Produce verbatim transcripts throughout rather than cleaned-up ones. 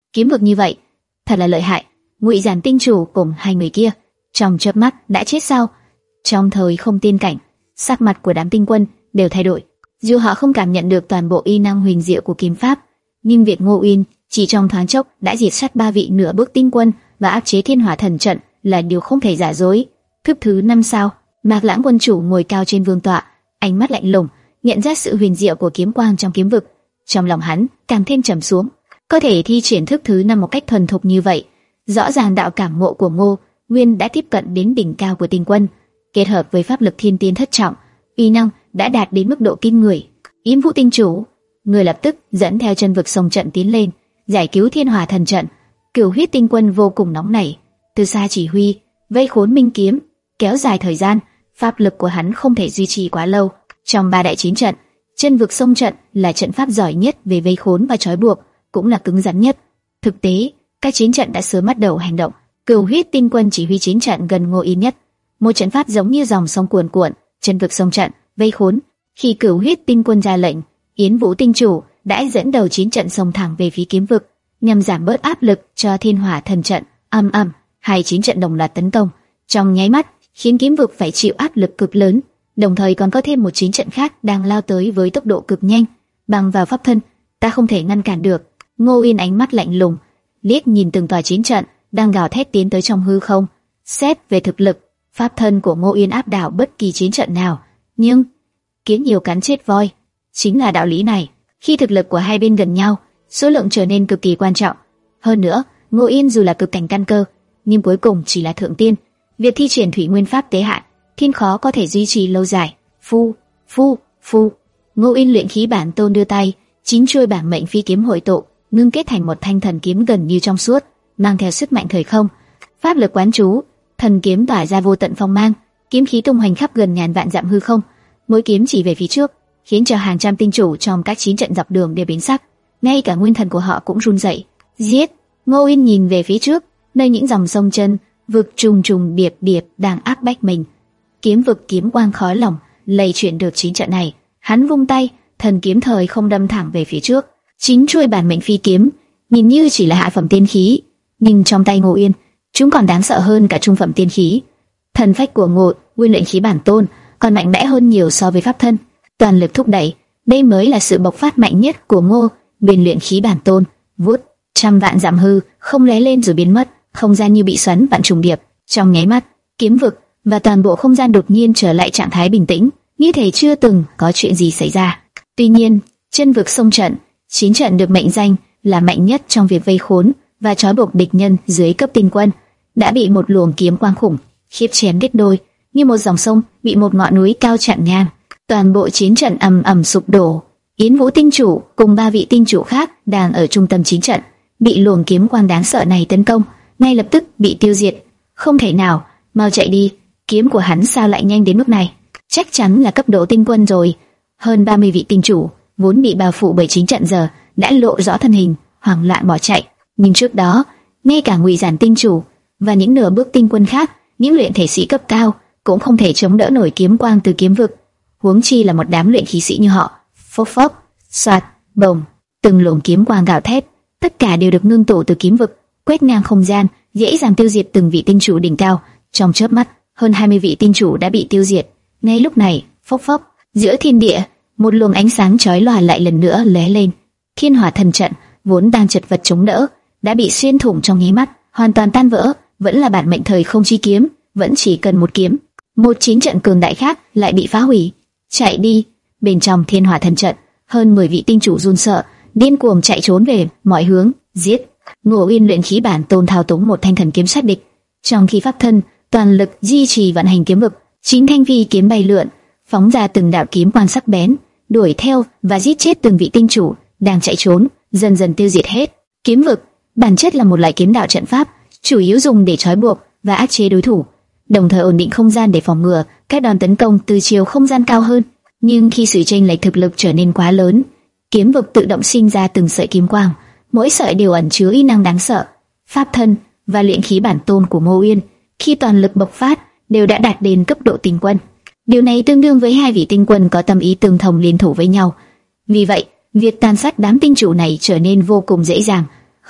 kiếm vực như vậy, thật là lợi hại. Ngụy Giản tinh chủ cùng hai người kia trong chớp mắt đã chết sao? Trong thời không tiên cảnh, sắc mặt của đám tinh quân đều thay đổi. Dù họ không cảm nhận được toàn bộ y năng huyền diệu của kiếm pháp, nhưng việc Ngô Uyên chỉ trong thoáng chốc đã diệt sát ba vị nửa bước tinh quân và áp chế Thiên Hỏa Thần trận là điều không thể giả dối. Thức thứ năm sao? Mạc Lãng quân chủ ngồi cao trên vương tọa, ánh mắt lạnh lùng, nhận ra sự huyền diệu của kiếm quang trong kiếm vực. Trong lòng hắn càng thêm trầm xuống. Có thể thi triển thức thứ năm một cách thuần thục như vậy, rõ ràng đạo cảm ngộ của Ngô Nguyên đã tiếp cận đến đỉnh cao của tinh quân, kết hợp với pháp lực thiên tiên thất trọng, uy năng đã đạt đến mức độ kinh người. Yến Vũ tinh chủ, người lập tức dẫn theo chân vực sông trận tiến lên, giải cứu Thiên Hỏa Thần trận. Cửu Huyết tinh quân vô cùng nóng nảy, từ xa chỉ huy, vây khốn Minh kiếm, kéo dài thời gian. Pháp lực của hắn không thể duy trì quá lâu. Trong ba đại chiến trận, chân vực sông trận là trận pháp giỏi nhất về vây khốn và trói buộc, cũng là cứng rắn nhất. Thực tế, các chiến trận đã sớm bắt đầu hành động. Cửu Huyết tinh quân chỉ huy chiến trận gần Ngô Yên nhất, một trận pháp giống như dòng sông cuồn cuộn, chân vực sông trận vây khốn. Khi Cửu Huyết tinh quân ra lệnh, Yến Vũ tinh chủ đã dẫn đầu chiến trận xông thẳng về phía kiếm vực, nhằm giảm bớt áp lực cho Thiên Hỏa Thần trận. Âm ầm, hai chiến trận đồng loạt tấn công, trong nháy mắt khiến kiếm vực phải chịu áp lực cực lớn. Đồng thời còn có thêm một chiến trận khác đang lao tới với tốc độ cực nhanh. Bằng vào pháp thân, ta không thể ngăn cản được. Ngô Yên ánh mắt lạnh lùng, liếc nhìn từng tòa chiến trận đang gào thét tiến tới trong hư không. Xét về thực lực, pháp thân của Ngô Yên áp đảo bất kỳ chiến trận nào, nhưng kiến nhiều cắn chết voi, chính là đạo lý này. Khi thực lực của hai bên gần nhau, số lượng trở nên cực kỳ quan trọng. Hơn nữa, Ngô Yên dù là cực cảnh căn cơ, nhưng cuối cùng chỉ là thượng tiên. Việc thi triển thủy nguyên pháp tế hạn, thiên khó có thể duy trì lâu dài. Phu, phu, phu. Ngô Yên luyện khí bản tôn đưa tay, chín chuôi bản mệnh phi kiếm hội tụ, ngưng kết thành một thanh thần kiếm gần như trong suốt, mang theo sức mạnh thời không. Pháp lực quán chú, thần kiếm tỏa ra vô tận phong mang, kiếm khí tung hoành khắp gần ngàn vạn dặm hư không. Mỗi kiếm chỉ về phía trước, khiến cho hàng trăm tinh chủ trong các chiến trận dọc đường đều biến sắc, ngay cả nguyên thần của họ cũng run rẩy. Giết! Ngô Yên nhìn về phía trước, nơi những dòng sông chân vực trùng trùng điệp điệp đang áp bách mình. Kiếm vực kiếm quang khó lòng lay chuyển được chiến trận này. Hắn vung tay, thần kiếm thời không đâm thẳng về phía trước. Chính chuôi bản mệnh phi kiếm nhìn như chỉ là hạ phẩm tiên khí, nhưng trong tay Ngô Yên, chúng còn đáng sợ hơn cả trung phẩm tiên khí. Thần phách của Ngô Nguyên luyện khí bản tôn còn mạnh mẽ hơn nhiều so với pháp thân, toàn lực thúc đẩy. Đây mới là sự bộc phát mạnh nhất của Ngô Nguyên luyện khí bản tôn. Vút, trăm vạn dặm hư không lóe lên rồi biến mất, không gian như bị xoắn vạn trùng điệp. Trong nháy mắt, kiếm vực và toàn bộ không gian đột nhiên trở lại trạng thái bình tĩnh, như thể chưa từng có chuyện gì xảy ra. Tuy nhiên, chân vực sông trận, chiến trận được mệnh danh là mạnh nhất trong việc vây khốn và trói buộc địch nhân dưới cấp tinh quân, đã bị một luồng kiếm quang khủng khiếp chém đứt đôi, như một dòng sông bị một ngọn núi cao chặn ngang. Toàn bộ chiến trận ầm ầm sụp đổ. Yến Vũ tinh chủ cùng ba vị tinh chủ khác đang ở trung tâm chiến trận, bị luồng kiếm quang đáng sợ này tấn công, ngay lập tức bị tiêu diệt. Không thể nào, mau chạy đi, kiếm của hắn sao lại nhanh đến mức này? Chắc chắn là cấp độ tinh quân rồi. Hơn ba mươi vị tinh chủ vốn bị bao phủ bởi chiến trận giờ đã lộ rõ thân hình, hoảng loạn bỏ chạy. Nhưng trước đó, ngay cả Ngụy Giản tinh chủ và những nửa bước tinh quân khác, những luyện thể sĩ cấp cao cũng không thể chống đỡ nổi kiếm quang từ kiếm vực, huống chi là một đám luyện khí sĩ như họ. Phốc phốc, xoạt, bồng, từng luồng kiếm quang gào thét, tất cả đều được ngưng tụ từ kiếm vực, quét ngang không gian, dễ dàng tiêu diệt từng vị tinh chủ đỉnh cao. Trong chớp mắt, hơn hai mươi vị tinh chủ đã bị tiêu diệt. Ngay lúc này, phốc phốc, giữa thiên địa, một luồng ánh sáng chói lòa lại lần nữa lóe lên. Thiên Hỏa Thần trận vốn đang chật vật chống đỡ, đã bị xuyên thủng trong nháy mắt, hoàn toàn tan vỡ. Vẫn là bản mệnh thời không chi kiếm, vẫn chỉ cần một kiếm, một chiến trận cường đại khác lại bị phá hủy. Chạy đi! Bên trong Thiên Hỏa Thần trận, hơn mười vị tinh chủ run sợ, điên cuồng chạy trốn về mọi hướng. Giết! Ngô Uyên luyện khí bản tôn thao túng một thanh thần kiếm sát địch, trong khi pháp thân toàn lực duy trì vận hành kiếm vực. Chín thanh phi kiếm bay lượn, phóng ra từng đạo kiếm quang sắc bén, đuổi theo và giết chết từng vị tinh chủ đang chạy trốn, dần dần tiêu diệt hết. Kiếm vực bản chất là một loại kiếm đạo trận pháp, chủ yếu dùng để trói buộc và áp chế đối thủ, đồng thời ổn định không gian để phòng ngừa các đòn tấn công từ chiều không gian cao hơn. Nhưng khi sự chênh lệch thực lực trở nên quá lớn, kiếm vực tự động sinh ra từng sợi kiếm quang, mỗi sợi đều ẩn chứa uy năng đáng sợ. Pháp thân và luyện khí bản tôn của Ngô Uyên khi toàn lực bộc phát đều đã đạt đến cấp độ tinh quân. Điều này tương đương với hai vị tinh quân có tâm ý tương thông liên thủ với nhau. Vì vậy, việc tàn sát đám tinh chủ này trở nên vô cùng dễ dàng. Không,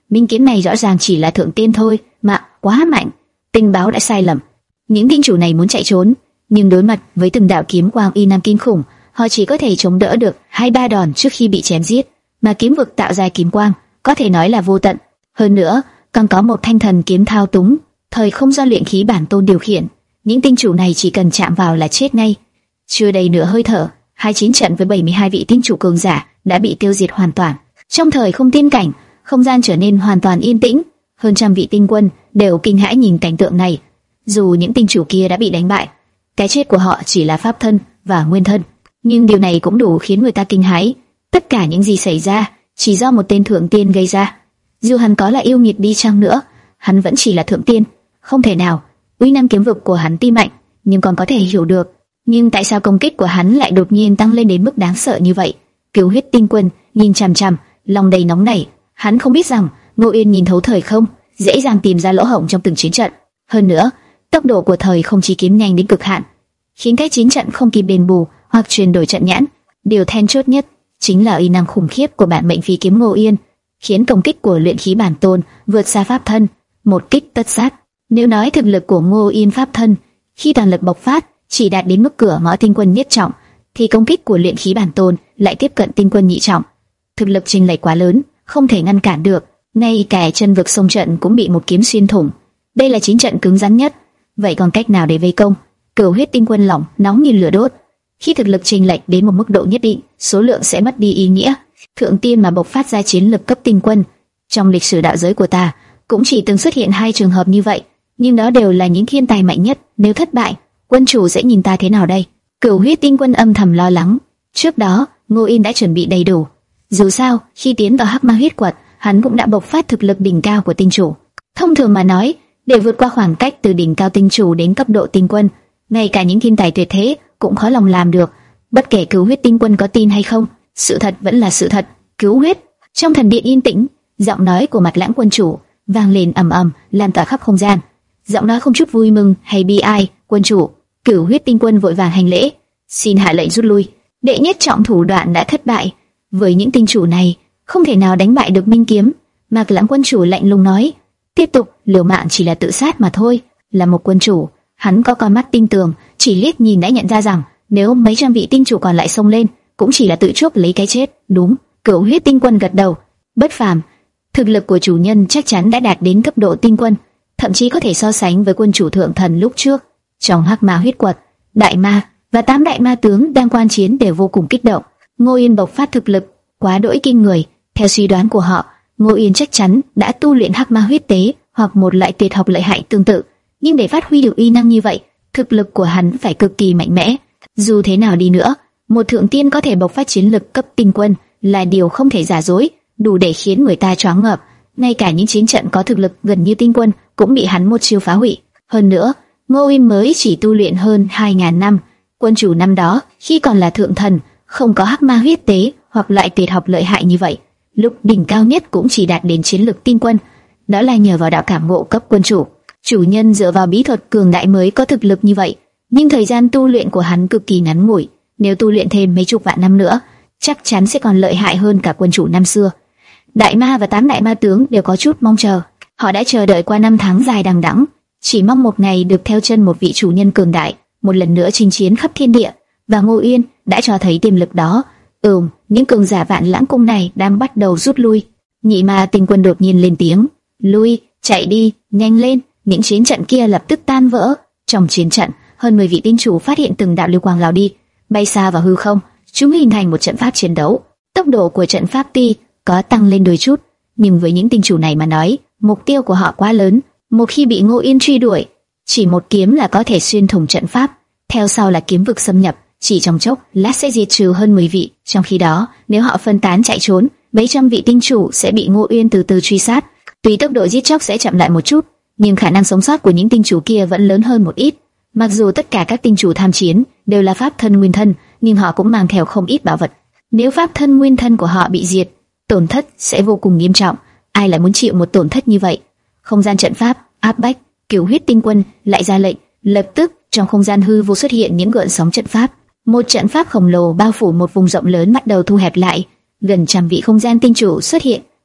Minh kiếm này rõ ràng chỉ là thượng tiên thôi, mà quá mạnh. Tình báo đã sai lầm. Những tinh chủ này muốn chạy trốn, nhưng đối mặt với từng đạo kiếm quang y nam kinh khủng, họ chỉ có thể chống đỡ được hai ba đòn trước khi bị chém giết. Mà kiếm vực tạo ra kiếm quang có thể nói là vô tận. Hơn nữa, còn có một thanh thần kiếm thao túng, thời không do luyện khí bản tôn điều khiển. Những tinh chủ này chỉ cần chạm vào là chết ngay. Chưa đầy nửa hơi thở, hai chiến trận với bảy mươi hai vị tinh chủ cường giả đã bị tiêu diệt hoàn toàn. Trong thời không tiên cảnh, không gian trở nên hoàn toàn yên tĩnh. Hơn trăm vị tinh quân đều kinh hãi nhìn cảnh tượng này. Dù những tinh chủ kia đã bị đánh bại, cái chết của họ chỉ là pháp thân và nguyên thân, nhưng điều này cũng đủ khiến người ta kinh hãi. Tất cả những gì xảy ra chỉ do một tên thượng tiên gây ra. Dù hắn có là yêu nghiệt đi chăng nữa, hắn vẫn chỉ là thượng tiên, không thể nào. Uy năng kiếm vực của hắn tuy mạnh, nhưng còn có thể hiểu được. Nhưng tại sao công kích của hắn lại đột nhiên tăng lên đến mức đáng sợ như vậy? Cửu huyết tinh quân nhìn chằm chằm, lòng đầy nóng nảy. Hắn không biết rằng Ngô Yên nhìn thấu thời không, dễ dàng tìm ra lỗ hổng trong từng chiến trận. Hơn nữa, tốc độ của thời không chi kiếm nhanh đến cực hạn, khiến các chiến trận không kịp đền bù hoặc chuyển đổi trận nhãn. Điều then chốt nhất chính là uy năng khủng khiếp của bản mệnh phi kiếm Ngô Yên, khiến công kích của luyện khí bản tôn vượt xa pháp thân, một kích tất sát. Nếu nói thực lực của Ngô Yên pháp thân khi toàn lực bộc phát chỉ đạt đến mức cửa ngõ tinh quân nhất trọng, thì công kích của luyện khí bản tôn lại tiếp cận tinh quân nhị trọng. Thực lực chênh lệch quá lớn, không thể ngăn cản được. Ngay cả chân vực sông trận cũng bị một kiếm xuyên thủng. Đây là chiến trận cứng rắn nhất. Vậy còn cách nào để vây công? Cửu huyết tinh quân lỏng nóng như lửa đốt. Khi thực lực chênh lệch đến một mức độ nhất định, số lượng sẽ mất đi ý nghĩa. Thượng tiên mà bộc phát ra chiến lực cấp tinh quân, trong lịch sử đạo giới của ta cũng chỉ từng xuất hiện hai trường hợp như vậy, nhưng đó đều là những thiên tài mạnh nhất. Nếu thất bại, quân chủ sẽ nhìn ta thế nào đây? Cửu huyết tinh quân âm thầm lo lắng. Trước đó, Ngô Yên đã chuẩn bị đầy đủ. Dù sao, khi tiến vào hắc ma huyết quật, hắn cũng đã bộc phát thực lực đỉnh cao của tinh chủ. Thông thường mà nói, để vượt qua khoảng cách từ đỉnh cao tinh chủ đến cấp độ tinh quân, ngay cả những thiên tài tuyệt thế cũng khó lòng làm được. Bất kể Cửu huyết tinh quân có tin hay không, sự thật vẫn là sự thật. Cứu huyết. Trong thần điện yên tĩnh, giọng nói của Mạc Lãng quân chủ vang lên ầm ầm, lan tỏa khắp không gian. Giọng nói không chút vui mừng hay bi ai. Quân chủ. Cửu huyết tinh quân vội vàng hành lễ, xin hạ lệnh rút lui. Đệ nhất trọng thủ đoạn đã thất bại. Với những tinh chủ này, không thể nào đánh bại được Minh kiếm. Mạc Lãng quân chủ lạnh lùng nói, tiếp tục liều mạng chỉ là tự sát mà thôi. Là một quân chủ, hắn có con mắt tinh tường, chỉ liếc nhìn đã nhận ra rằng nếu mấy trăm vị tinh chủ còn lại xông lên, cũng chỉ là tự chuốc lấy cái chết. Đúng. Cửu huyết tinh quân gật đầu. Bất phàm. Thực lực của chủ nhân chắc chắn đã đạt đến cấp độ tinh quân, thậm chí có thể so sánh với quân chủ thượng thần lúc trước. Trong hắc ma huyết quật, đại ma và tám đại ma tướng đang quan chiến đều vô cùng kích động. Ngô Yên bộc phát thực lực quá đỗi kinh người. Theo suy đoán của họ, Ngô Yên chắc chắn đã tu luyện hắc ma huyết tế hoặc một loại tuyệt học lợi hại tương tự. Nhưng để phát huy được uy năng như vậy, thực lực của hắn phải cực kỳ mạnh mẽ. Dù thế nào đi nữa, một thượng tiên có thể bộc phát chiến lực cấp tinh quân là điều không thể giả dối, đủ để khiến người ta choáng ngợp. Ngay cả những chiến trận có thực lực gần như tinh quân cũng bị hắn một chiêu phá hủy. Hơn nữa, Ngô Yên mới chỉ tu luyện hơn hai nghìn năm. Quân chủ năm đó, khi còn là thượng thần, không có hắc ma huyết tế hoặc loại tuyệt học lợi hại như vậy. Lúc đỉnh cao nhất cũng chỉ đạt đến chiến lực tinh quân. Đó là nhờ vào đạo cảm ngộ cấp quân chủ. Chủ nhân dựa vào bí thuật cường đại mới có thực lực như vậy. Nhưng thời gian tu luyện của hắn cực kỳ ngắn ngủi. Nếu tu luyện thêm mấy chục vạn năm nữa, chắc chắn sẽ còn lợi hại hơn cả quân chủ năm xưa. Đại ma và tám đại ma tướng đều có chút mong chờ. Họ đã chờ đợi qua năm tháng dài đằng đẵng, chỉ mong một ngày được theo chân một vị chủ nhân cường đại, một lần nữa chinh chiến khắp thiên địa. Và Ngô Yên đã cho thấy tiềm lực đó. Ừm, những cường giả Vạn Lãng cung này đang bắt đầu rút lui. Nhị ma tinh quân đột nhiên lên tiếng, lui, chạy đi, nhanh lên. Những chiến trận kia lập tức tan vỡ. Trong chiến trận, hơn mười vị tinh chủ phát hiện từng đạo lưu quang lao đi, bay xa vào hư không. Chúng hình thành một trận pháp chiến đấu. Tốc độ của trận pháp tuy có tăng lên đôi chút, nhưng với những tinh chủ này mà nói, mục tiêu của họ quá lớn. Một khi bị Ngô Yên truy đuổi, chỉ một kiếm là có thể xuyên thủng trận pháp. Theo sau là kiếm vực xâm nhập, chỉ trong chốc lát sẽ diệt trừ hơn mười vị. Trong khi đó, nếu họ phân tán chạy trốn, mấy trăm vị tinh chủ sẽ bị Ngô Yên từ từ truy sát. Tuy tốc độ giết chóc sẽ chậm lại một chút, nhưng khả năng sống sót của những tinh chủ kia vẫn lớn hơn một ít. Mặc dù tất cả các tinh chủ tham chiến đều là pháp thân nguyên thân, nhưng họ cũng mang theo không ít bảo vật. Nếu pháp thân nguyên thân của họ bị diệt, tổn thất sẽ vô cùng nghiêm trọng. Ai lại muốn chịu một tổn thất như vậy? Không gian trận pháp áp bách. Cửu huyết tinh quân lại ra lệnh. Lập tức trong không gian hư vô xuất hiện những gợn sóng trận pháp. Một trận pháp khổng lồ bao phủ một vùng rộng lớn bắt đầu thu hẹp lại. Gần trăm vị không gian tinh chủ xuất hiện,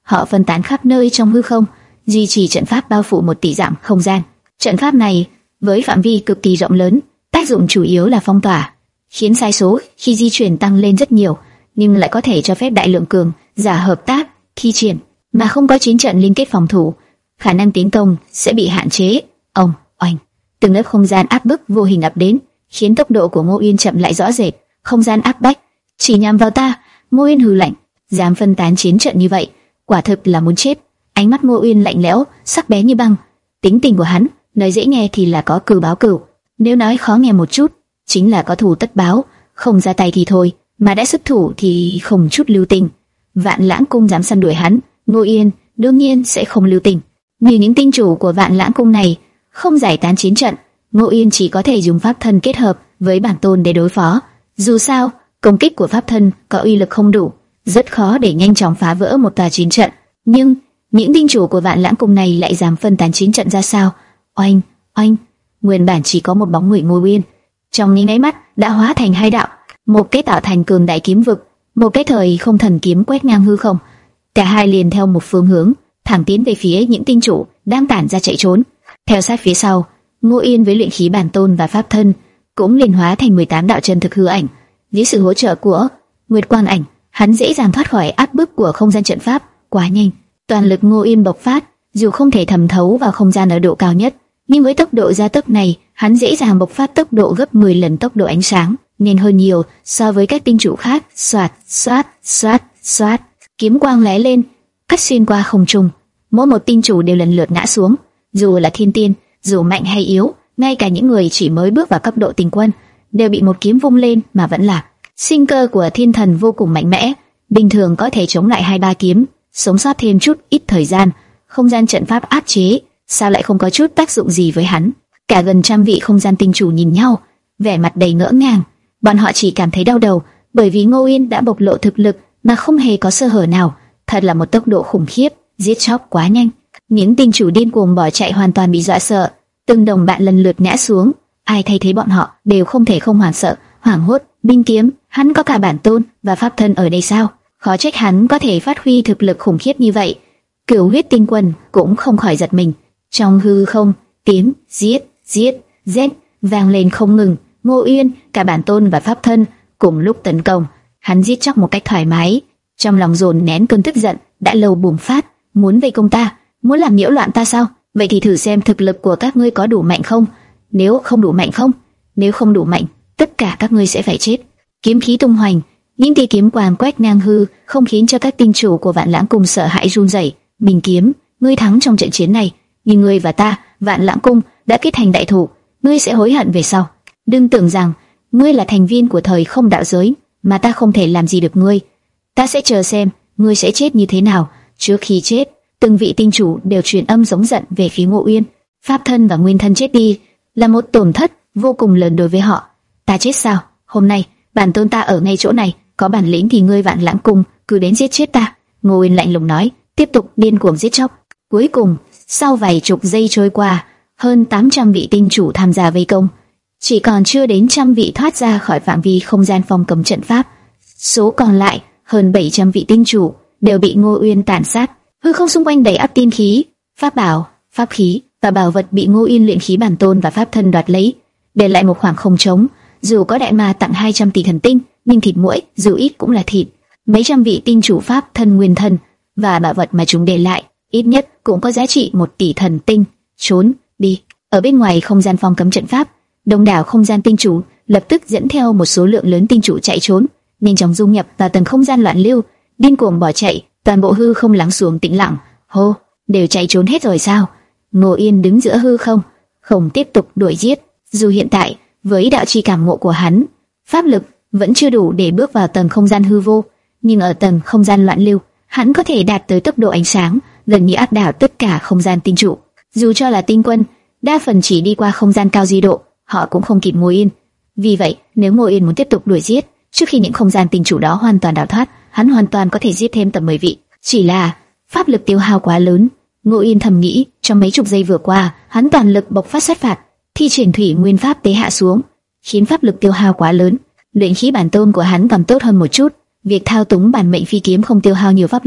họ phân tán khắp nơi trong hư không, duy trì trận pháp bao phủ một tỷ dặm không gian. Trận pháp này với phạm vi cực kỳ rộng lớn, tác dụng chủ yếu là phong tỏa, khiến sai số khi di chuyển tăng lên rất nhiều, nhưng lại có thể cho phép đại lượng cường giả hợp tác thi triển, mà không có chiến trận liên kết phòng thủ, khả năng tiến công sẽ bị hạn chế. Ông, oanh, từng lớp không gian áp bức vô hình ập đến, khiến tốc độ của Ngô Uyên chậm lại rõ rệt. Không gian áp bách chỉ nhằm vào ta. Ngô Uyên hừ lạnh, dám phân tán chiến trận như vậy, quả thực là muốn chết. Ánh mắt Ngô Uyên lạnh lẽo, sắc bén như băng. Tính tình của hắn, nói dễ nghe thì là có cừu báo cừu, nếu nói khó nghe một chút, chính là có thù tất báo. Không ra tay thì thôi, mà đã xuất thủ thì không chút lưu tình. Vạn Lãng Cung dám săn đuổi hắn, Ngô Uyên đương nhiên sẽ không lưu tình. Như những tinh chủ của Vạn Lãng Cung này không giải tán chiến trận, Ngô Uyên chỉ có thể dùng pháp thân kết hợp với bản tôn để đối phó. Dù sao, công kích của pháp thân có uy lực không đủ, rất khó để nhanh chóng phá vỡ một tòa chiến trận. Nhưng những tinh chủ của Vạn Lãng Cung này lại dám phân tán chiến trận ra sao? Oanh, oanh, nguyên bản chỉ có một bóng người Ngô Uyên, trong những nháy mắt đã hóa thành hai đạo, một cái tạo thành cường đại kiếm vực, một cái thời không thần kiếm quét ngang hư không. Cả hai liền theo một phương hướng, thẳng tiến về phía những tinh chủ đang tản ra chạy trốn. Theo sát phía sau, Ngô Uyên với luyện khí bản tôn và pháp thân cũng liền hóa thành mười tám đạo chân thực hư ảnh. Dưới sự hỗ trợ của Nguyệt Quang Ảnh, hắn dễ dàng thoát khỏi áp bức của không gian trận pháp. Quá nhanh, toàn lực Ngô Uyên bộc phát, dù không thể thẩm thấu vào không gian ở độ cao nhất, nhưng với tốc độ gia tốc này, hắn dễ dàng bộc phát tốc độ gấp mười lần tốc độ ánh sáng, nên hơn nhiều so với các tinh chủ khác. Xoạt, xoát, xoát, xoát, kiếm quang lóe lên, cắt xuyên qua không trung. Mỗi một tinh chủ đều lần lượt ngã xuống, dù là thiên tiên, dù mạnh hay yếu, ngay cả những người chỉ mới bước vào cấp độ tinh quân đều bị một kiếm vung lên mà vẫn lạc. Sinh cơ của thiên thần vô cùng mạnh mẽ, bình thường có thể chống lại hai ba kiếm, sống sót thêm chút ít thời gian. Không gian trận pháp áp chế, sao lại không có chút tác dụng gì với hắn? Cả gần trăm vị không gian tinh chủ nhìn nhau, vẻ mặt đầy ngỡ ngàng. Bọn họ chỉ cảm thấy đau đầu, bởi vì Ngô Uyên đã bộc lộ thực lực mà không hề có sơ hở nào, thật là một tốc độ khủng khiếp, giết chóc quá nhanh. Những tinh chủ điên cuồng bỏ chạy hoàn toàn bị dọa sợ, từng đồng bạn lần lượt ngã xuống, ai thay thế bọn họ đều không thể không hoảng sợ, hoảng hốt. Binh kiếm, hắn có cả bản tôn và pháp thân ở đây sao? Khó trách hắn có thể phát huy thực lực khủng khiếp như vậy. Cửu huyết tinh quân cũng không khỏi giật mình. Trong hư không, tiếng giết, giết, giết vang lên không ngừng. Ngô Uyên, cả bản tôn và pháp thân cùng lúc tấn công. Hắn giết chóc một cách thoải mái, trong lòng dồn nén cơn tức giận đã lâu bùng phát, muốn vây công ta, muốn làm nhiễu loạn ta sao? Vậy thì thử xem thực lực của các ngươi có đủ mạnh không? Nếu không đủ mạnh không? Nếu không đủ mạnh, tất cả các ngươi sẽ phải chết. Kiếm khí tung hoành, những tia kiếm quang quét ngang hư không, khiến cho các tinh chủ của Vạn Lãng Cung sợ hãi run rẩy. Bình kiếm, ngươi thắng trong trận chiến này, nhưng ngươi và ta, Vạn Lãng Cung đã kết thành đại thù, ngươi sẽ hối hận về sau. Đừng tưởng rằng ngươi là thành viên của thời không đạo giới mà ta không thể làm gì được ngươi. Ta sẽ chờ xem ngươi sẽ chết như thế nào. Trước khi chết, từng vị tinh chủ đều truyền âm giống giận về phía Ngô Uyên. Pháp thân và nguyên thân chết đi là một tổn thất vô cùng lớn đối với họ. Ta chết sao? Hôm nay bản tôn ta ở ngay chỗ này, có bản lĩnh thì ngươi Vạn Lãng Cung cứ đến giết chết ta. Ngô Uyên lạnh lùng nói, tiếp tục điên cuồng giết chóc. Cuối cùng, sau vài chục giây trôi qua, hơn tám trăm vị tinh chủ tham gia vây công, chỉ còn chưa đến trăm vị thoát ra khỏi phạm vi không gian phong cấm trận pháp. Số còn lại, hơn bảy trăm vị tinh chủ đều bị Ngô Uyên tàn sát. Hư không xung quanh đầy ắp tiên khí, pháp bảo, pháp khí và bảo vật bị Ngô Uyên luyện khí bản tôn và pháp thân đoạt lấy, để lại một khoảng không trống. Dù có đại ma tặng hai trăm tỷ thần tinh, nhưng thịt muỗi dù ít cũng là thịt. Mấy trăm vị tinh chủ pháp thân nguyên thân và bảo vật mà chúng để lại, ít nhất cũng có giá trị một tỷ thần tinh. Trốn đi! Ở bên ngoài không gian phong cấm trận pháp, đông đảo không gian tinh chủ lập tức dẫn theo một số lượng lớn tinh chủ chạy trốn, nhanh chóng dung nhập vào tầng không gian loạn lưu, điên cuồng bỏ chạy. Toàn bộ hư không lắng xuống tĩnh lặng. Hô, đều chạy trốn hết rồi sao? Ngô Uyên đứng giữa hư không, không tiếp tục đuổi giết. Dù hiện tại với đạo chi cảm ngộ của hắn, pháp lực vẫn chưa đủ để bước vào tầng không gian hư vô, nhưng ở tầng không gian loạn lưu, hắn có thể đạt tới tốc độ ánh sáng, gần như áp đảo tất cả không gian tinh trụ. Dù cho là tinh quân, đa phần chỉ đi qua không gian cao di độ, họ cũng không kịp Ngô Uyên. Vì vậy, nếu Ngô Uyên muốn tiếp tục đuổi giết, trước khi những không gian tinh trụ đó hoàn toàn đào thoát, hắn hoàn toàn có thể giết thêm tầm mười vị. Chỉ là pháp lực tiêu hao quá lớn. Ngô Uyên thầm nghĩ, trong mấy chục giây vừa qua, hắn toàn lực bộc phát sát phạt, thi triển thủy nguyên pháp tế hạ xuống, khiến pháp lực tiêu hao quá lớn. Luyện khí bản tôn của hắn còn tốt hơn một chút, việc thao túng bản mệnh phi kiếm không tiêu hao nhiều pháp lực,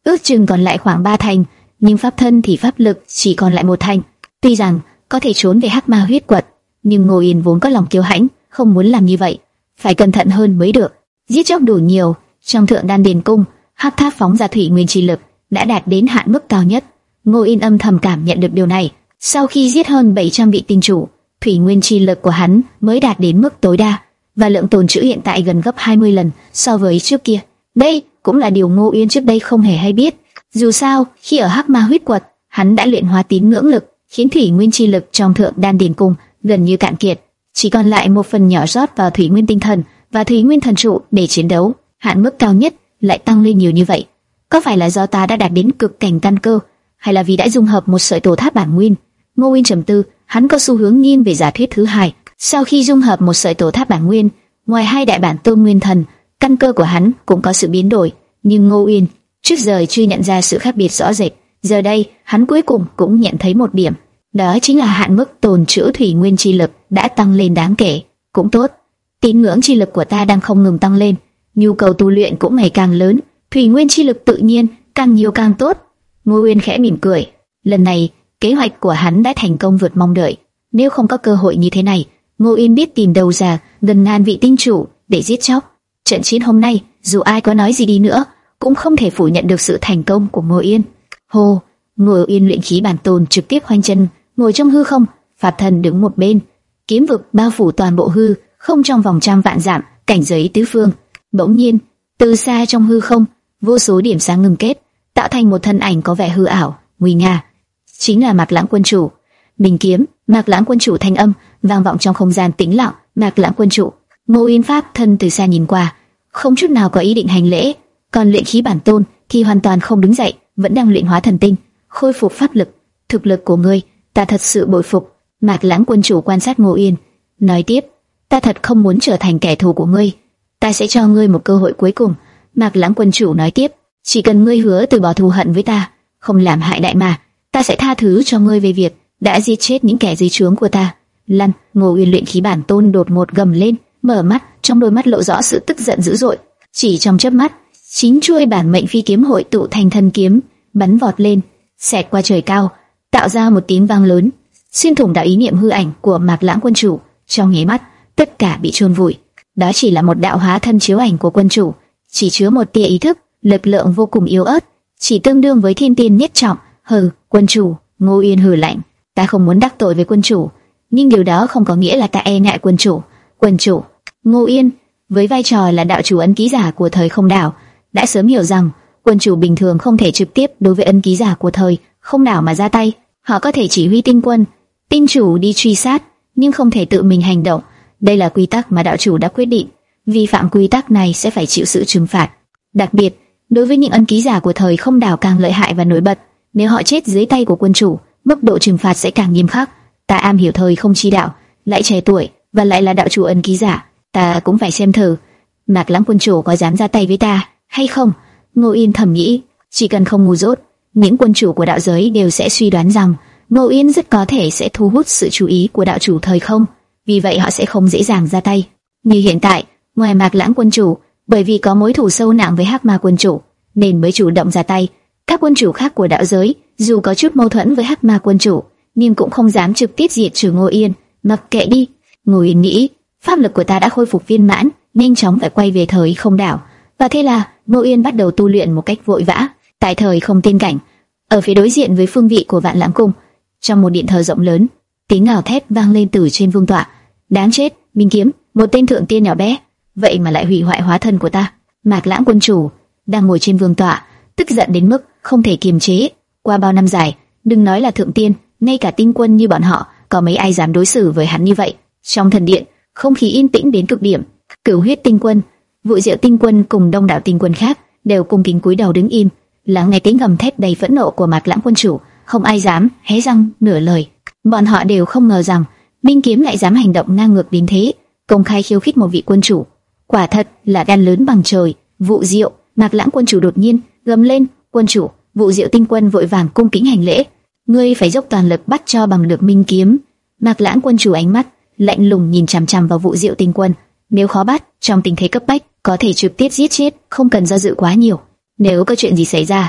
ước chừng còn lại khoảng ba thành, nhưng pháp thân thì pháp lực chỉ còn lại một thành. Tuy rằng có thể trốn về hắc ma huyết quật, nhưng Ngô Yên vốn có lòng kiêu hãnh, không muốn làm như vậy, phải cẩn thận hơn mới được. Giết chóc đủ nhiều, trong thượng đan điền cung, hắc tháp phóng ra thủy nguyên chi lực đã đạt đến hạn mức cao nhất. Ngô Yên âm thầm cảm nhận được điều này. Sau khi giết hơn bảy trăm vị tinh chủ, thủy nguyên chi lực của hắn mới đạt đến mức tối đa, và lượng tồn trữ hiện tại gần gấp hai mươi lần so với trước kia. Đây cũng là điều Ngô Yên trước đây không hề hay biết. Dù sao, khi ở hắc ma huyết quật, hắn đã luyện hóa tín ngưỡng lực, khiến thủy nguyên chi lực trong thượng đan điền cung gần như cạn kiệt, chỉ còn lại một phần nhỏ rót vào thủy nguyên tinh thần và thủy nguyên thần trụ để chiến đấu. Hạn mức cao nhất lại tăng lên nhiều như vậy, có phải là do ta đã đạt đến cực cảnh căn cơ, hay là vì đã dung hợp một sợi tổ tháp bản nguyên? Ngô Yên trầm tư, hắn có xu hướng nghiêng về giả thuyết thứ hai. Sau khi dung hợp một sợi tổ tháp bản nguyên, ngoài hai đại bản tôn nguyên thần, căn cơ của hắn cũng có sự biến đổi. Nhưng Ngô Yên trước giờ chưa nhận ra sự khác biệt rõ rệt. Giờ đây, hắn cuối cùng cũng nhận thấy một điểm, đó chính là hạn mức tồn trữ thủy nguyên chi lực đã tăng lên đáng kể. Cũng tốt, tín ngưỡng chi lực của ta đang không ngừng tăng lên, nhu cầu tu luyện cũng ngày càng lớn, thủy nguyên chi lực tự nhiên càng nhiều càng tốt. Ngô Yên khẽ mỉm cười, lần này kế hoạch của hắn đã thành công vượt mong đợi. Nếu không có cơ hội như thế này, Ngô Yên biết tìm đâu ra gần ngàn vị tinh chủ để giết chóc. Trận chiến hôm nay, dù ai có nói gì đi nữa, cũng không thể phủ nhận được sự thành công của Ngô Yên. Hồ, Ngô Yên luyện khí bản tôn trực tiếp khoanh chân, ngồi trong hư không, pháp thần đứng một bên, kiếm vực bao phủ toàn bộ hư không trong vòng trăm vạn dặm, cảnh giới tứ phương. Bỗng nhiên, từ xa trong hư không, vô số điểm sáng ngưng kết, tạo thành một thân ảnh có vẻ hư ảo, nguy nga. Chính là Mạc Lãng quân chủ. Bình kiếm, Mạc Lãng quân chủ thanh âm vang vọng trong không gian tĩnh lặng. Mạc Lãng quân chủ. Ngô Yên pháp thân từ xa nhìn qua, không chút nào có ý định hành lễ, còn luyện khí bản tôn thì hoàn toàn không đứng dậy, vẫn đang luyện hóa thần tinh, khôi phục pháp lực. Thực lực của ngươi, ta thật sự bội phục. Mạc Lãng quân chủ quan sát Ngô Yên, nói tiếp, ta thật không muốn trở thành kẻ thù của ngươi, ta sẽ cho ngươi một cơ hội cuối cùng. Mạc Lãng quân chủ nói tiếp, chỉ cần ngươi hứa từ bỏ thù hận với ta, không làm hại đại mà, ta sẽ tha thứ cho ngươi về việc đã giết chết những kẻ dưới trướng của ta. Lăn. Ngô Yên luyện khí bản tôn đột ngột gầm lên, mở mắt, trong đôi mắt lộ rõ sự tức giận dữ dội. Chỉ trong chớp mắt, chín chuôi bản mệnh phi kiếm hội tụ thành thân kiếm, bắn vọt lên, xẹt qua trời cao, tạo ra một tiếng vang lớn, xuyên thủng đạo ý niệm hư ảnh của Mạc Lãng quân chủ. Trong nháy mắt, tất cả bị chôn vùi. Đó chỉ là một đạo hóa thân chiếu ảnh của quân chủ, chỉ chứa một tia ý thức, lực lượng vô cùng yếu ớt, chỉ tương đương với thiên tiên nhất trọng. Hừ, quân chủ. Ngô Yên hừ lạnh, ta không muốn đắc tội với quân chủ, nhưng điều đó không có nghĩa là ta e ngại quân chủ. Quân chủ. Ngô Yên, với vai trò là đạo chủ ân ký giả của thời không đảo, đã sớm hiểu rằng quân chủ bình thường không thể trực tiếp đối với ân ký giả của thời không đảo mà ra tay. Họ có thể chỉ huy tinh quân, tinh chủ đi truy sát, nhưng không thể tự mình hành động. Đây là quy tắc mà đạo chủ đã quyết định. Vi phạm quy tắc này sẽ phải chịu sự trừng phạt. Đặc biệt, đối với những ân ký giả của thời không đảo càng lợi hại và nổi bật, nếu họ chết dưới tay của quân chủ, mức độ trừng phạt sẽ càng nghiêm khắc. Ta am hiểu thời không chi đạo, lại trẻ tuổi và lại là đạo chủ ân ký giả, ta cũng phải xem thử Mạc Lãng quân chủ có dám ra tay với ta hay không. Ngô Yên thầm nghĩ, chỉ cần không ngu dốt, những quân chủ của đạo giới đều sẽ suy đoán rằng Ngô Yên rất có thể sẽ thu hút sự chú ý của đạo chủ thời không, vì vậy họ sẽ không dễ dàng ra tay. Như hiện tại, ngoài Mạc Lãng quân chủ, bởi vì có mối thù sâu nặng với Hắc Ma quân chủ, nên mới chủ động ra tay. Các quân chủ khác của đạo giới, dù có chút mâu thuẫn với Hắc Ma quân chủ, nhưng cũng không dám trực tiếp diệt trừ Ngô Yên. Mặc kệ đi. Ngô Yên nghĩ, pháp lực của ta đã khôi phục viên mãn, nhanh chóng phải quay về thời không đảo. Và thế là Ngô Yên bắt đầu tu luyện một cách vội vã. Tại thời không tiên cảnh, ở phía đối diện với phương vị của Vạn Lãng cung, trong một điện thờ rộng lớn, tiếng gào thét vang lên từ trên vương tọa. Đáng chết, Minh Kiếm, một tên thượng tiên nhỏ bé, vậy mà lại hủy hoại hóa thân của ta. Mạc Lãng quân chủ đang ngồi trên vương tọa, tức giận đến mức không thể kiềm chế. Qua bao năm dài, đừng nói là thượng tiên, ngay cả tinh quân như bọn họ, có mấy ai dám đối xử với hắn như vậy. Trong thần điện, không khí yên tĩnh đến cực điểm. Cửu huyết tinh quân, Vụ Diệu tinh quân cùng đông đảo tinh quân khác đều cung kính cúi đầu đứng im, lắng nghe tiếng gầm thét đầy phẫn nộ của Mạc Lãng quân chủ. Không ai dám hé răng nửa lời. Bọn họ đều không ngờ rằng Minh Kiếm lại dám hành động ngang ngược đến thế, công khai khiêu khích một vị quân chủ. Quả thật là gan lớn bằng trời. Vụ Diệu. Mạc Lãng quân chủ đột nhiên gầm lên, quân chủ. Vụ Diệu tinh quân vội vàng cung kính hành lễ. Ngươi phải dốc toàn lực bắt cho bằng được Minh Kiếm. Mạc Lãng quân chủ ánh mắt lạnh lùng nhìn chằm chằm vào Vụ Diệu tinh quân. Nếu khó bắt, trong tình thế cấp bách, có thể trực tiếp giết chết, không cần do dự quá nhiều. Nếu có chuyện gì xảy ra,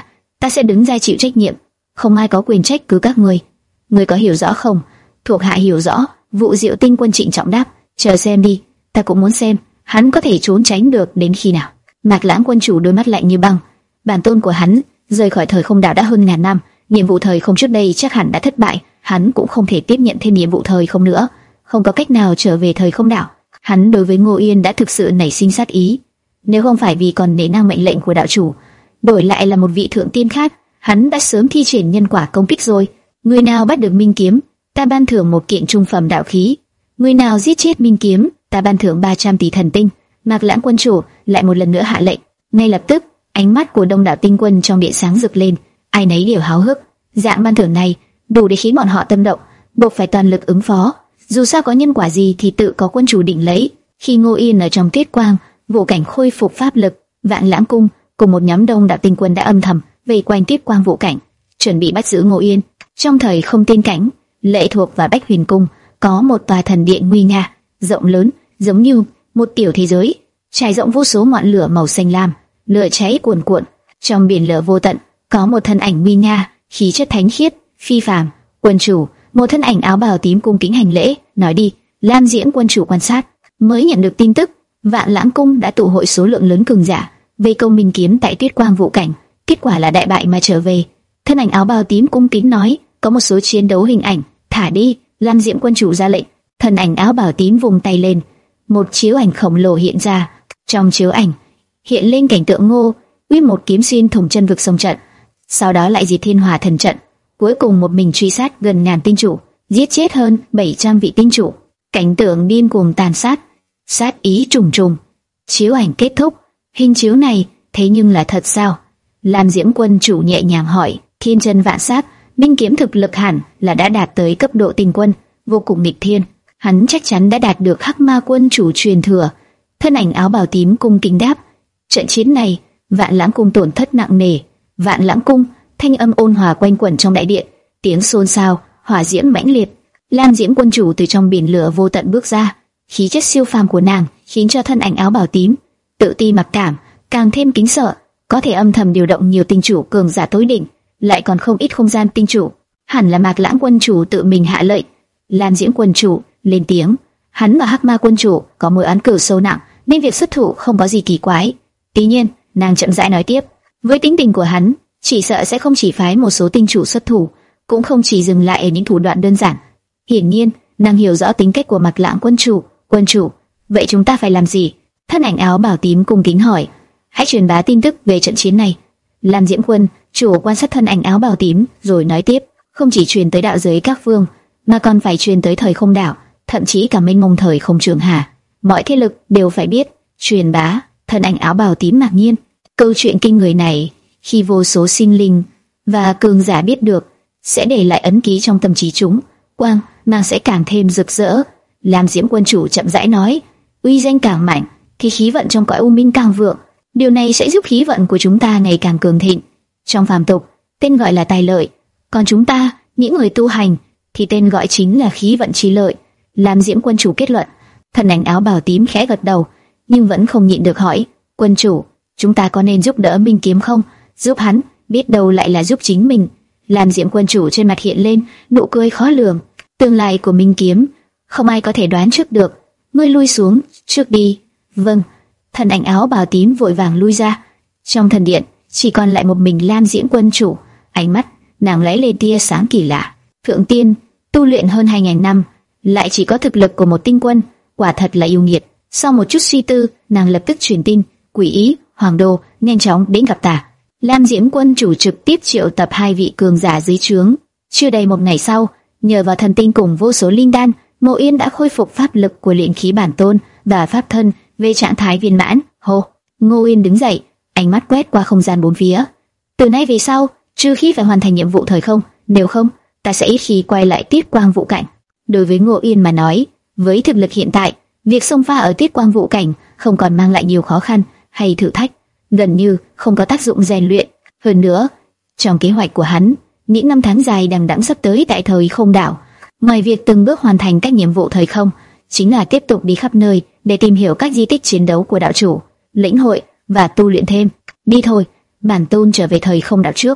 ta sẽ đứng ra chịu trách nhiệm, không ai có quyền trách cứ các ngươi. Ngươi có hiểu rõ không? Thuộc hạ hiểu rõ. Vụ Diệu Tinh Quân trịnh trọng đáp. Chờ xem đi, ta cũng muốn xem hắn có thể trốn tránh được đến khi nào. Mạc Lãng quân chủ đôi mắt lạnh như băng. Bản tôn của hắn rời khỏi thời không đảo đã hơn ngàn năm, nhiệm vụ thời không trước đây chắc hẳn đã thất bại, hắn cũng không thể tiếp nhận thêm nhiệm vụ thời không nữa, không có cách nào trở về thời không đảo. Hắn đối với Ngô Yên đã thực sự nảy sinh sát ý, nếu không phải vì còn nể nang mệnh lệnh của đạo chủ, đổi lại là một vị thượng tiên khác, hắn đã sớm thi triển nhân quả công kích rồi. Người nào bắt được Minh Kiếm, ta ban thưởng một kiện trung phẩm đạo khí. Người nào giết chết Minh Kiếm, ta ban thưởng ba trăm tỷ thần tinh. Mạc Lãng quân chủ lại một lần nữa hạ lệnh. Ngay lập tức, ánh mắt của đông đảo tinh quân trong điện sáng rực lên, ai nấy đều háo hức. Dạng ban thưởng này đủ để khiến bọn họ tâm động, buộc phải toàn lực ứng phó. Dù sao có nhân quả gì thì tự có quân chủ định lấy. Khi Ngô Yên ở trong tuyết quang, vụ cảnh khôi phục pháp lực, Vạn Lãng cung cùng một nhóm đông đảo tinh quân đã âm thầm vây quanh tuyết quang vụ cảnh, chuẩn bị bắt giữ Ngô Yên. Trong thời không tiên cảnh, lệ thuộc vào Bách Huyền cung có một tòa thần điện nguy nga, rộng lớn, giống như một tiểu thế giới, trải rộng vô số ngọn lửa màu xanh lam, lửa cháy cuồn cuộn. Trong biển lửa vô tận, có một thân ảnh nguy nga, khí chất thánh khiết, phi phàm. Quân chủ, một thân ảnh áo bào tím cung kính hành lễ, nói đi. Lam Diễm quân chủ quan sát, mới nhận được tin tức, Vạn Lãng cung đã tụ hội số lượng lớn cường giả, vây công Minh Kiếm tại tuyết quang vụ cảnh, kết quả là đại bại mà trở về. Thân ảnh áo bào tím cung kính nói, có một số chiến đấu hình ảnh, thả đi. Lam Diễm quân chủ ra lệnh. Thân ảnh áo bào tím vùng tay lên, một chiếu ảnh khổng lồ hiện ra. Trong chiếu ảnh hiện lên cảnh tượng Ngô Uy một kiếm xuyên thủng chân vực sông trận, sau đó lại diệt thiên hỏa thần trận, cuối cùng một mình truy sát gần ngàn tinh chủ, giết chết hơn bảy trăm vị tinh chủ. Cảnh tượng điên cuồng tàn sát, sát ý trùng trùng. Chiếu ảnh kết thúc, hình chiếu này thế nhưng là thật sao? Lam Diễm quân chủ nhẹ nhàng hỏi. Thiên chân vạn sát, Minh Kiếm thực lực hẳn là đã đạt tới cấp độ tinh quân, vô cùng nghịch thiên. Hắn chắc chắn đã đạt được Hắc Ma quân chủ truyền thừa. Thân ảnh áo bào tím cung kính đáp. Trận chiến này, Vạn Lãng cung tổn thất nặng nề. Vạn Lãng cung, thanh âm ôn hòa quanh quẩn trong đại điện, tiếng xôn xao, hỏa diễm mãnh liệt. Lam Diễm quân chủ từ trong biển lửa vô tận bước ra, khí chất siêu phàm của nàng khiến cho thân ảnh áo bào tím tự ti mặc cảm, càng thêm kính sợ. Có thể âm thầm điều động nhiều tinh chủ cường giả tối đỉnh, lại còn không ít không gian tinh chủ, hẳn là Mạc Lãng quân chủ tự mình hạ lệnh. Lam Diễm quân chủ lên tiếng, hắn và Hắc Ma quân chủ có mối oán cừu sâu nặng, nên việc xuất thủ không có gì kỳ quái. Tuy nhiên, nàng chậm rãi nói tiếp, với tính tình của hắn, chỉ sợ sẽ không chỉ phái một số tinh chủ xuất thủ, cũng không chỉ dừng lại ở những thủ đoạn đơn giản. Hiển nhiên, nàng hiểu rõ tính cách của Mạc Lãng quân chủ. Quân chủ, vậy chúng ta phải làm gì? Thân ảnh áo bào tím cung kính hỏi. Hãy truyền bá tin tức về trận chiến này. Lam Diễm quân chủ quan sát thân ảnh áo bào tím rồi nói tiếp, không chỉ truyền tới đạo giới các phương, mà còn phải truyền tới thời không đảo, thậm chí cả mênh mông thời không trường hà. Mọi thế lực đều phải biết. Truyền bá. Thân ảnh áo bào tím ngạc nhiên. Câu chuyện kinh người này, khi vô số sinh linh và cường giả biết được, sẽ để lại ấn ký trong tâm trí chúng, quang mang sẽ càng thêm rực rỡ. Lam Diễm quân chủ chậm rãi nói, uy danh càng mạnh, thì khí vận trong cõi u minh càng vượng. Điều này sẽ giúp khí vận của chúng ta ngày càng cường thịnh. Trong phàm tục, tên gọi là tài lợi, còn chúng ta, những người tu hành, thì tên gọi chính là khí vận chi lợi. Lam Diễm quân chủ kết luận. Thân ảnh áo bào tím khẽ gật đầu, nhưng vẫn không nhịn được hỏi, quân chủ, chúng ta có nên giúp đỡ Minh Kiếm không? Giúp hắn, biết đâu lại là giúp chính mình. Lam Diễm quân chủ trên mặt hiện lên nụ cười khó lường. Tương lai của Minh Kiếm, không ai có thể đoán trước được. Ngươi lui xuống trước đi. Vâng. Thân ảnh áo bào tím vội vàng lui ra. Trong thần điện chỉ còn lại một mình Lam Diễm quân chủ. Ánh mắt nàng lóe lên tia sáng kỳ lạ. Thượng tiên tu luyện hơn hai ngàn năm, lại chỉ có thực lực của một tinh quân, quả thật là yêu nghiệt. Sau một chút suy tư, nàng lập tức truyền tin, Quỷ Ý, Hoàng Đô nhanh chóng đến gặp ta. Lam Diễm quân chủ trực tiếp triệu tập hai vị cường giả dưới trướng. Chưa đầy một ngày sau, nhờ vào thần tinh cùng vô số linh đan, Mộ Yên đã khôi phục pháp lực của luyện khí bản tôn và pháp thân về trạng thái viên mãn. Hô, Ngô Yên đứng dậy, ánh mắt quét qua không gian bốn phía. Từ nay về sau, trừ khi phải hoàn thành nhiệm vụ thời không, nếu không, ta sẽ ít khi quay lại Tiết Quang Vụ Cảnh. Đối với Ngô Yên mà nói, với thực lực hiện tại, việc xông pha ở Tiết Quang Vụ Cảnh không còn mang lại nhiều khó khăn hay thử thách, gần như không có tác dụng rèn luyện. Hơn nữa, trong kế hoạch của hắn, những năm tháng dài đằng đẵng sắp tới tại thời không đảo, ngoài việc từng bước hoàn thành các nhiệm vụ thời không, chính là tiếp tục đi khắp nơi để tìm hiểu các di tích chiến đấu của đạo chủ, lĩnh hội và tu luyện thêm. Đi thôi, bản tôn trở về thời không đảo trước.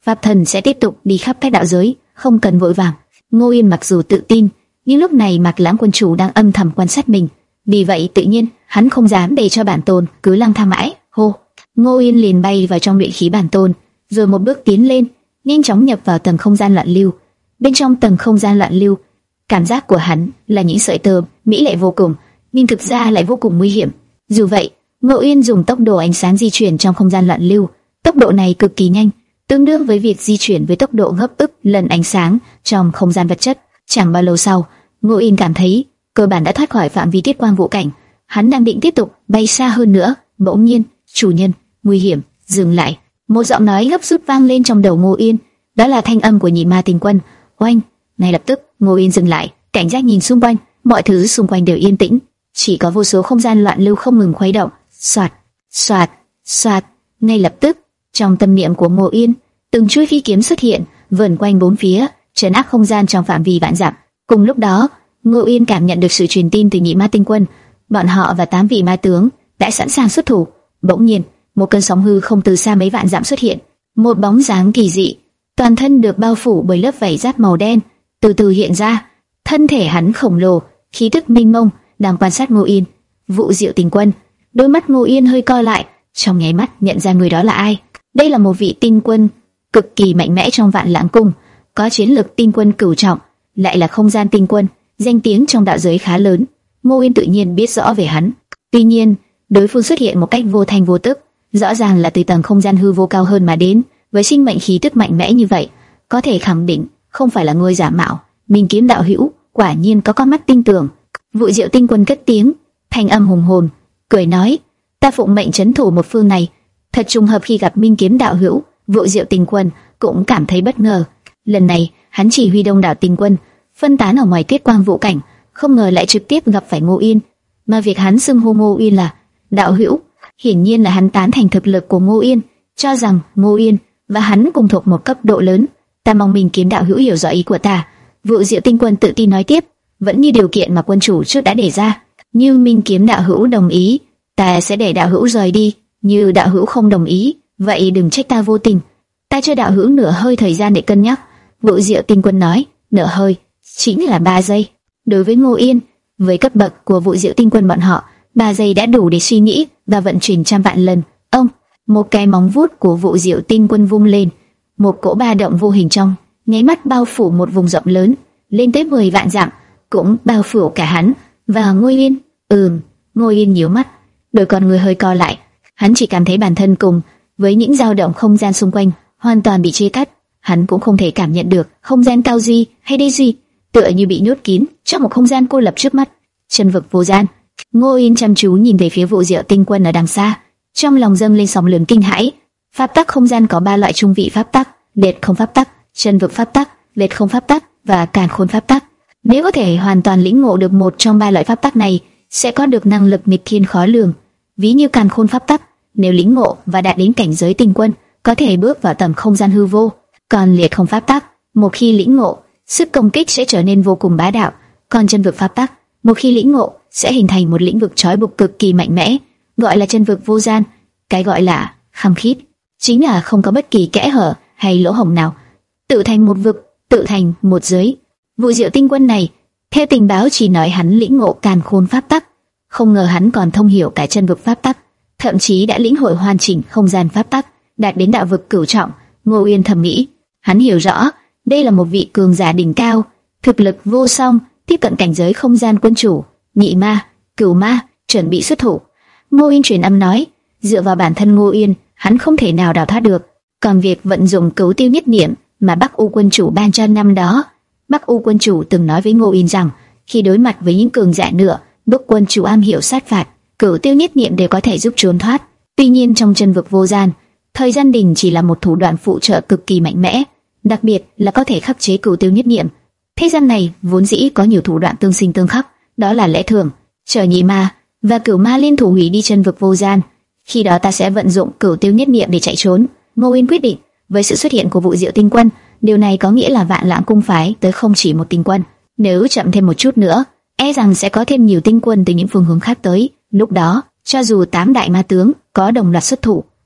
pháp thần sẽ tiếp tục đi khắp các đạo giới, không cần vội vàng. Ngô Yên mặc dù tự tin, nhưng lúc này Mạc Lãng quân chủ đang âm thầm quan sát mình, vì vậy tự nhiên hắn không dám để cho bản tôn cứ lang thang mãi. Hô, Ngô Yên liền bay vào trong luyện khí bản tôn, rồi một bước tiến lên, nhanh chóng nhập vào tầng không gian loạn lưu. Bên trong tầng không gian loạn lưu, cảm giác của hắn là những sợi tơ mỹ lệ vô cùng, nhưng thực ra lại vô cùng nguy hiểm. Dù vậy, Ngô Yên dùng tốc độ ánh sáng di chuyển trong không gian loạn lưu, tốc độ này cực kỳ nhanh, tương đương với việc di chuyển với tốc độ gấp ức lần ánh sáng trong không gian vật chất. Chẳng bao lâu sau, Ngô Yên cảm thấy cơ bản đã thoát khỏi phạm vi tiết quang vũ cảnh. Hắn đang định tiếp tục bay xa hơn nữa, bỗng nhiên, chủ nhân, nguy hiểm, dừng lại. Một giọng nói gấp rút vang lên trong đầu Ngô Yên, đó là thanh âm của Nhị Ma Tinh Quân. Oanh! Ngay lập tức, Ngô Yên dừng lại, cảnh giác nhìn xung quanh, mọi thứ xung quanh đều yên tĩnh, chỉ có vô số không gian loạn lưu không ngừng khuấy động. Soạt, soạt, soạt. Ngay lập tức, trong tâm niệm của Ngô Yên, từng chuôi phi kiếm xuất hiện, vờn quanh bốn phía, trấn áp không gian trong phạm vi vạn dặm. Cùng lúc đó, Ngô Yên cảm nhận được sự truyền tin từ Nhị Ma Tinh Quân, bọn họ và tám vị ma tướng đã sẵn sàng xuất thủ. Bỗng nhiên, một cơn sóng hư không từ xa mấy vạn dặm xuất hiện, một bóng dáng kỳ dị, toàn thân được bao phủ bởi lớp vảy giáp màu đen, từ từ hiện ra. Thân thể hắn khổng lồ, khí tức minh mông, đang quan sát Ngô Yên. Vũ Diệu Tinh Quân. Đôi mắt Ngô Yên hơi co lại, trong nháy mắt nhận ra người đó là ai. Đây là một vị tinh quân cực kỳ mạnh mẽ trong Vạn Lãng Cung, có chiến lực tinh quân cửu trọng, lại là không gian tinh quân, danh tiếng trong đạo giới khá lớn. Ngô Yên tự nhiên biết rõ về hắn. Tuy nhiên, đối phương xuất hiện một cách vô thanh vô tức, rõ ràng là từ tầng không gian hư vô cao hơn mà đến, với sinh mệnh khí tức mạnh mẽ như vậy, có thể khẳng định không phải là người giả mạo. Minh Kiếm đạo hữu quả nhiên có con mắt tinh tường. Vũ Diệu Tinh Quân cất tiếng, thanh âm hùng hồn, cười nói: ta phụng mệnh trấn thủ một phương này. Thật trùng hợp khi gặp Minh Kiếm đạo hữu. Vũ Diệu Tinh Quân cũng cảm thấy bất ngờ. Lần này hắn chỉ huy đông đảo tinh quân phân tán ở ngoài Tuyết Quang Vũ cảnh, không ngờ lại trực tiếp gặp phải Ngô Yên. Mà việc hắn xưng hô Ngô Yên là đạo hữu, hiển nhiên là hắn tán thành thực lực của Ngô Yên, cho rằng Ngô Yên và hắn cùng thuộc một cấp độ lớn. Ta mong Minh Kiếm đạo hữu hiểu rõ ý của ta. Vũ Diệu Tinh Quân tự tin nói tiếp, vẫn như điều kiện mà quân chủ trước đã đề ra. Như Minh Kiếm đạo hữu đồng ý, ta sẽ để đạo hữu rời đi. Như đạo hữu không đồng ý, vậy đừng trách ta vô tình. Ta cho đạo hữu nửa hơi thời gian để cân nhắc. Vũ Diệu Tinh Quân nói, nửa hơi chính là ba giây. Đối với Ngô Yên, với cấp bậc của Vũ Diệu Tinh Quân bọn họ, ba giây đã đủ để suy nghĩ và vận chuyển trăm vạn lần. Ông, một cái móng vuốt của Vũ Diệu Tinh Quân vung lên, một cỗ ba động vô hình trong nháy mắt bao phủ một vùng rộng lớn, lên tới mười vạn dặm, cũng bao phủ cả hắn và Ngô Yên. Ừm, Ngô Yên nhíu mắt, đôi con người hơi co lại. Hắn chỉ cảm thấy bản thân cùng với những dao động không gian xung quanh hoàn toàn bị chia cắt. Hắn cũng không thể cảm nhận được không gian cao duy hay đê duy, tựa như bị nhốt kín trong một không gian cô lập trước mắt. Chân vực vô gian. Ngô Yên chăm chú nhìn về phía Vũ Diệu Tinh Quân ở đằng xa, trong lòng dâng lên sóng lớn kinh hãi. Pháp tắc không gian có ba loại trung vị pháp tắc: liệt không pháp tắc, chân vực pháp tắc, liệt không pháp tắc và càn khôn pháp tắc. Nếu có thể hoàn toàn lĩnh ngộ được một trong ba loại pháp tắc này, sẽ có được năng lực nghịch thiên khó lường. Ví như càn khôn pháp tắc, nếu lĩnh ngộ và đạt đến cảnh giới tinh quân, có thể bước vào tầm không gian hư vô. Còn liệt không pháp tắc, một khi lĩnh ngộ, sức công kích sẽ trở nên vô cùng bá đạo. Còn chân vực pháp tắc, một khi lĩnh ngộ, sẽ hình thành một lĩnh vực trói buộc cực kỳ mạnh mẽ, gọi là chân vực vô gian. Cái gọi là khăng khít, chính là không có bất kỳ kẽ hở hay lỗ hổng nào, tự thành một vực, tự thành một giới. Vũ Diệu Tinh Quân này, theo tình báo chỉ nói hắn lĩnh ngộ càn khôn pháp tắc, không ngờ hắn còn thông hiểu cả chân vực pháp tắc, thậm chí đã lĩnh hội hoàn chỉnh không gian pháp tắc, đạt đến đạo vực cửu trọng. Ngô Yên thầm nghĩ, hắn hiểu rõ đây là một vị cường giả đỉnh cao, thực lực vô song, tiếp cận cảnh giới không gian quân chủ. Nhị ma, cửu ma, chuẩn bị xuất thủ. Ngô Yên truyền âm nói, dựa vào bản thân Ngô Yên, hắn không thể nào đào thoát được. Còn việc vận dụng cửu tiêu nhất niệm mà Bắc U quân chủ ban cho năm đó, Bắc U quân chủ từng nói với Ngô Yên rằng, khi đối mặt với những cường giả nữa, Bắc quân chủ am hiểu sát phạt, cửu tiêu nhất niệm đều có thể giúp trốn thoát. Tuy nhiên trong chân vực vô gian, thời gian đình chỉ là một thủ đoạn phụ trợ cực kỳ mạnh mẽ, đặc biệt là có thể khắc chế cửu tiêu nhất niệm. Thế gian này vốn dĩ có nhiều thủ đoạn tương sinh tương khắc, đó là lẽ thường. Chờ nhị ma và cửu ma liên thủ hủy đi chân vực vô gian, khi đó ta sẽ vận dụng cửu tiêu nhất niệm để chạy trốn. Ngô Yên quyết định, với sự xuất hiện của Vũ Diệu Tinh Quân, điều này có nghĩa là Vạn Lãng cung phái tới không chỉ một tinh quân. Nếu chậm thêm một chút nữa, e rằng sẽ có thêm nhiều tinh quân từ những phương hướng khác tới. Lúc đó, cho dù tám đại ma tướng có đồng loạt xuất thủ,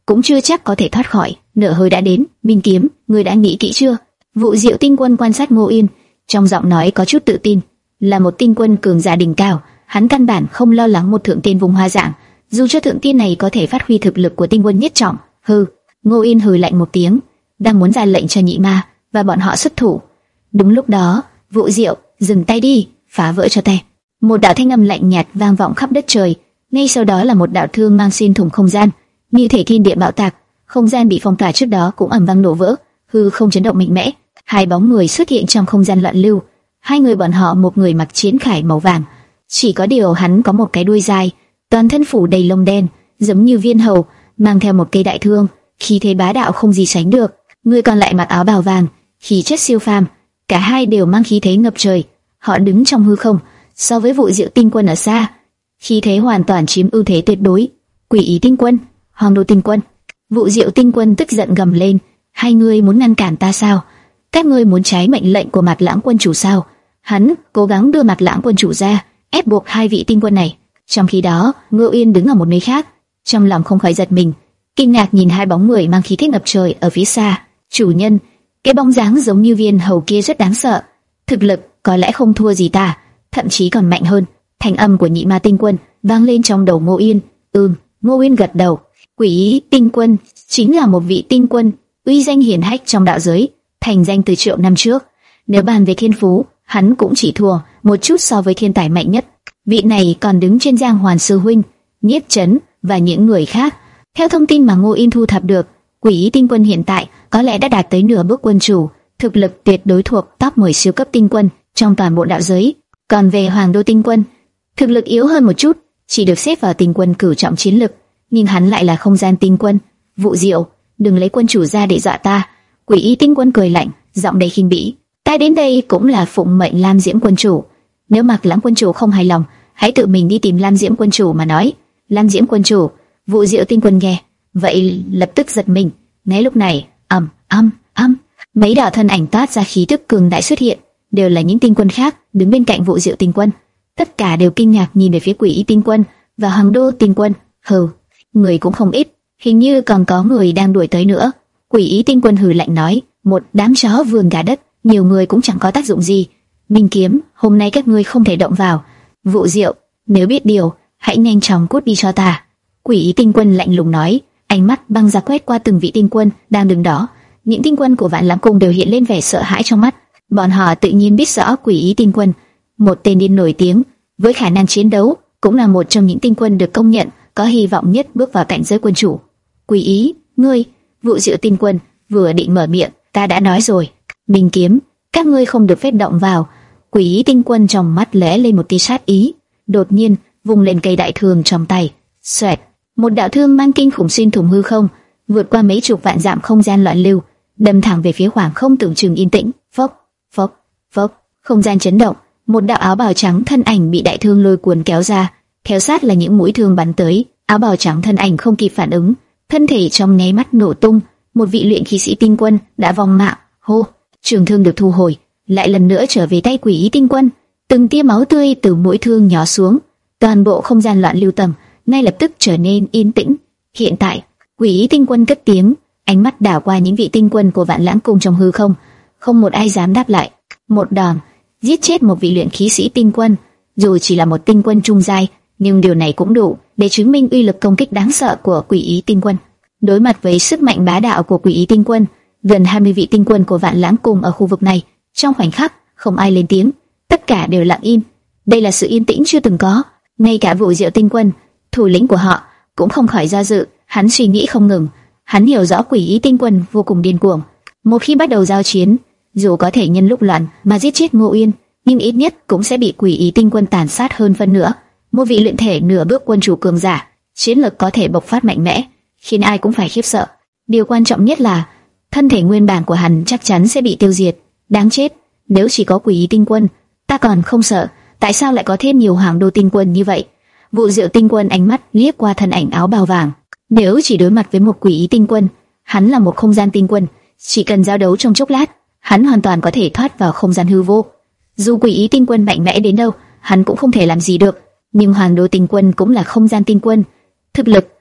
cũng chưa chắc có thể thoát khỏi. Nửa hơi đã đến. Minh Kiếm, ngươi đã nghĩ kỹ chưa? Vụ Diệu Tinh Quân quan sát Ngô Yên, trong giọng nói có chút tự tin. Là một tinh quân cường giả đỉnh cao, hắn căn bản không lo lắng một thượng tiên vùng hoa dạng, dù cho thượng tiên này có thể phát huy thực lực của tinh quân nhất trọng. Hừ. Ngô Yên hừ lạnh một tiếng, đang muốn ra lệnh cho nhị ma và bọn họ xuất thủ. Đúng lúc đó, Vụ Diệu, dừng tay đi, phá vỡ cho ta. Một đạo thanh âm lạnh nhạt vang vọng khắp đất trời, ngay sau đó là một đạo thương mang xuyên thủng không gian, như thể thiên địa bạo tạc, không gian bị phong tỏa trước đó cũng ầm vang nổ vỡ, hư không chấn động mạnh mẽ. Hai bóng người xuất hiện trong không gian loạn lưu, hai người bọn họ, một người mặc chiến khải màu vàng, chỉ có điều hắn có một cái đuôi dài, toàn thân phủ đầy lông đen, giống như viên hầu, mang theo một cây đại thương, khí thế bá đạo không gì sánh được. Người còn lại mặc áo bào vàng, khí chất siêu phàm, cả hai đều mang khí thế ngập trời. Họ đứng trong hư không, so với Vụ Diệu Tinh Quân ở xa, khí thế hoàn toàn chiếm ưu thế tuyệt đối. Quỷ Ý Tinh Quân, Hoàng Đô Tinh Quân. Vụ Diệu Tinh Quân tức giận gầm lên, hai người muốn ngăn cản ta sao? Các ngươi muốn trái mệnh lệnh của Mạc Lãng Quân chủ sao? Hắn cố gắng đưa Mạc Lãng Quân chủ ra, ép buộc hai vị tinh quân này. Trong khi đó, Ngô Yên đứng ở một nơi khác, trong lòng không khỏi giật mình, kinh ngạc nhìn hai bóng người mang khí thế ngập trời ở phía xa. Chủ nhân, cái bóng dáng giống như viên hầu kia rất đáng sợ, thực lực có lẽ không thua gì ta, thậm chí còn mạnh hơn. Thanh âm của nhị ma tinh quân vang lên trong đầu Ngô Yên. Ừm, Ngô Yên gật đầu. Quỷ Ý Tinh Quân chính là một vị tinh quân uy danh hiển hách trong đạo giới, thành danh từ triệu năm trước. Nếu bàn về thiên phú, hắn cũng chỉ thua một chút so với thiên tài mạnh nhất. Vị này còn đứng trên Giang Hoàn sư huynh, Nhiếp Chấn và những người khác. Theo thông tin mà Ngô Yên thu thập được, Quỷ Ý Tinh Quân hiện tại có lẽ đã đạt tới nửa bước quân chủ, thực lực tuyệt đối thuộc top mười siêu cấp tinh quân trong toàn bộ đạo giới. Còn về Hoàng Đô Tinh Quân, thực lực yếu hơn một chút, chỉ được xếp vào tinh quân cửu trọng chiến lực, nhưng hắn lại là không gian tinh quân. Vụ Diệu, đừng lấy quân chủ ra để dọa ta. Quỷ Ý Tinh Quân cười lạnh, giọng đầy khinh bỉ. Ta đến đây cũng là phụng mệnh Lam Diễm Quân chủ. Nếu Mạc Lãng Quân chủ không hài lòng, hãy tự mình đi tìm Lam Diễm Quân chủ mà nói. Lam Diễm Quân chủ. Vụ Diệu Tinh Quân nghe vậy lập tức giật mình. Ngay lúc này, ầm ầm ầm, mấy đạo thân ảnh toát ra khí tức cường đại xuất hiện, đều là những tinh quân khác đứng bên cạnh Vụ Diệu Tinh Quân. Tất cả đều kinh ngạc nhìn về phía Quỷ Ý Tinh Quân và Hoàng Đô Tinh Quân. Hừ, người cũng không ít, hình như còn có người đang đuổi tới nữa. Quỷ Ý Tinh Quân hừ lạnh nói, một đám chó vườn gà đất, nhiều người cũng chẳng có tác dụng gì. Minh Kiếm, hôm nay các ngươi không thể động vào. Vụ Diệu, nếu biết điều, hãy nhanh chóng cút đi cho ta. Quỷ Ý Tinh Quân lạnh lùng nói, ánh mắt băng giá quét qua từng vị tinh quân đang đứng đó. Những tinh quân của Vạn Lãng Cung đều hiện lên vẻ sợ hãi trong mắt. Bọn họ tự nhiên biết rõ Quỷ Ý Tinh Quân, một tên điên nổi tiếng, với khả năng chiến đấu, cũng là một trong những tinh quân được công nhận có hy vọng nhất bước vào cảnh giới quân chủ. Quỷ Ý, ngươi. Vụ Diệu Tinh Quân vừa định mở miệng, ta đã nói rồi. Minh Kiếm, các ngươi không được phép động vào. Quỷ Ý Tinh Quân trong mắt lóe lên một tia sát ý, đột nhiên vung lên cây đại thương trong tay. Xoẹt, một đạo thương mang kinh khủng xuyên thủng hư không, vượt qua mấy chục vạn dặm không gian loạn lưu, đâm thẳng về phía khoảng không tưởng chừng yên tĩnh. Phốc, phốc, phốc, không gian chấn động, một đạo áo bào trắng thân ảnh bị đại thương lôi cuốn kéo ra, theo sát là những mũi thương bắn tới. Áo bào trắng thân ảnh không kịp phản ứng, thân thể trong nháy mắt nổ tung. Một vị luyện khí sĩ tinh quân đã vong mạng. Hô, trường thương được thu hồi, lại lần nữa trở về tay Quỷ Ý Tinh Quân. Từng tia máu tươi từ mũi thương nhỏ xuống, toàn bộ không gian loạn lưu tầm ngay lập tức trở nên yên tĩnh. Hiện tại, Quỷ Ý Tinh Quân cất tiếng, ánh mắt đảo qua những vị tinh quân của Vạn Lãng Cung trong hư không, không một ai dám đáp lại. Một đòn giết chết một vị luyện khí sĩ tinh quân, dù chỉ là một tinh quân trung giai, nhưng điều này cũng đủ để chứng minh uy lực công kích đáng sợ của Quỷ Ý Tinh Quân. Đối mặt với sức mạnh bá đạo của Quỷ Ý Tinh Quân, gần hai mươi vị tinh quân của Vạn Lãng Cung ở khu vực này, trong khoảnh khắc không ai lên tiếng, tất cả đều lặng im. Đây là sự yên tĩnh chưa từng có. Ngay cả Vụ Diệu Tinh Quân, thủ lĩnh của họ, cũng không khỏi do dự. Hắn suy nghĩ không ngừng. Hắn hiểu rõ Quỷ Ý Tinh Quân vô cùng điên cuồng. Một khi bắt đầu giao chiến, dù có thể nhân lúc loạn mà giết chết Ngô Yên, nhưng ít nhất cũng sẽ bị Quỷ Ý Tinh Quân tàn sát hơn phân nữa. Một vị luyện thể nửa bước quân chủ cường giả, chiến lực có thể bộc phát mạnh mẽ, khiến ai cũng phải khiếp sợ. Điều quan trọng nhất là thân thể nguyên bản của hắn chắc chắn sẽ bị tiêu diệt. Đáng chết, nếu chỉ có Quỷ Ý Tinh Quân, ta còn không sợ, tại sao lại có thêm nhiều Hoàng Đô Tinh Quân như vậy? Vụ Diệu Tinh Quân ánh mắt liếc qua thân ảnh áo bào vàng. Nếu chỉ đối mặt với một Quỷ Ý Tinh Quân, hắn là một không gian tinh quân, chỉ cần giao đấu trong chốc lát, hắn hoàn toàn có thể thoát vào không gian hư vô. Dù Quỷ Ý Tinh Quân mạnh mẽ đến đâu, hắn cũng không thể làm gì được. Nhưng Hoàng Đô Tinh Quân cũng là không gian tinh quân, thực lực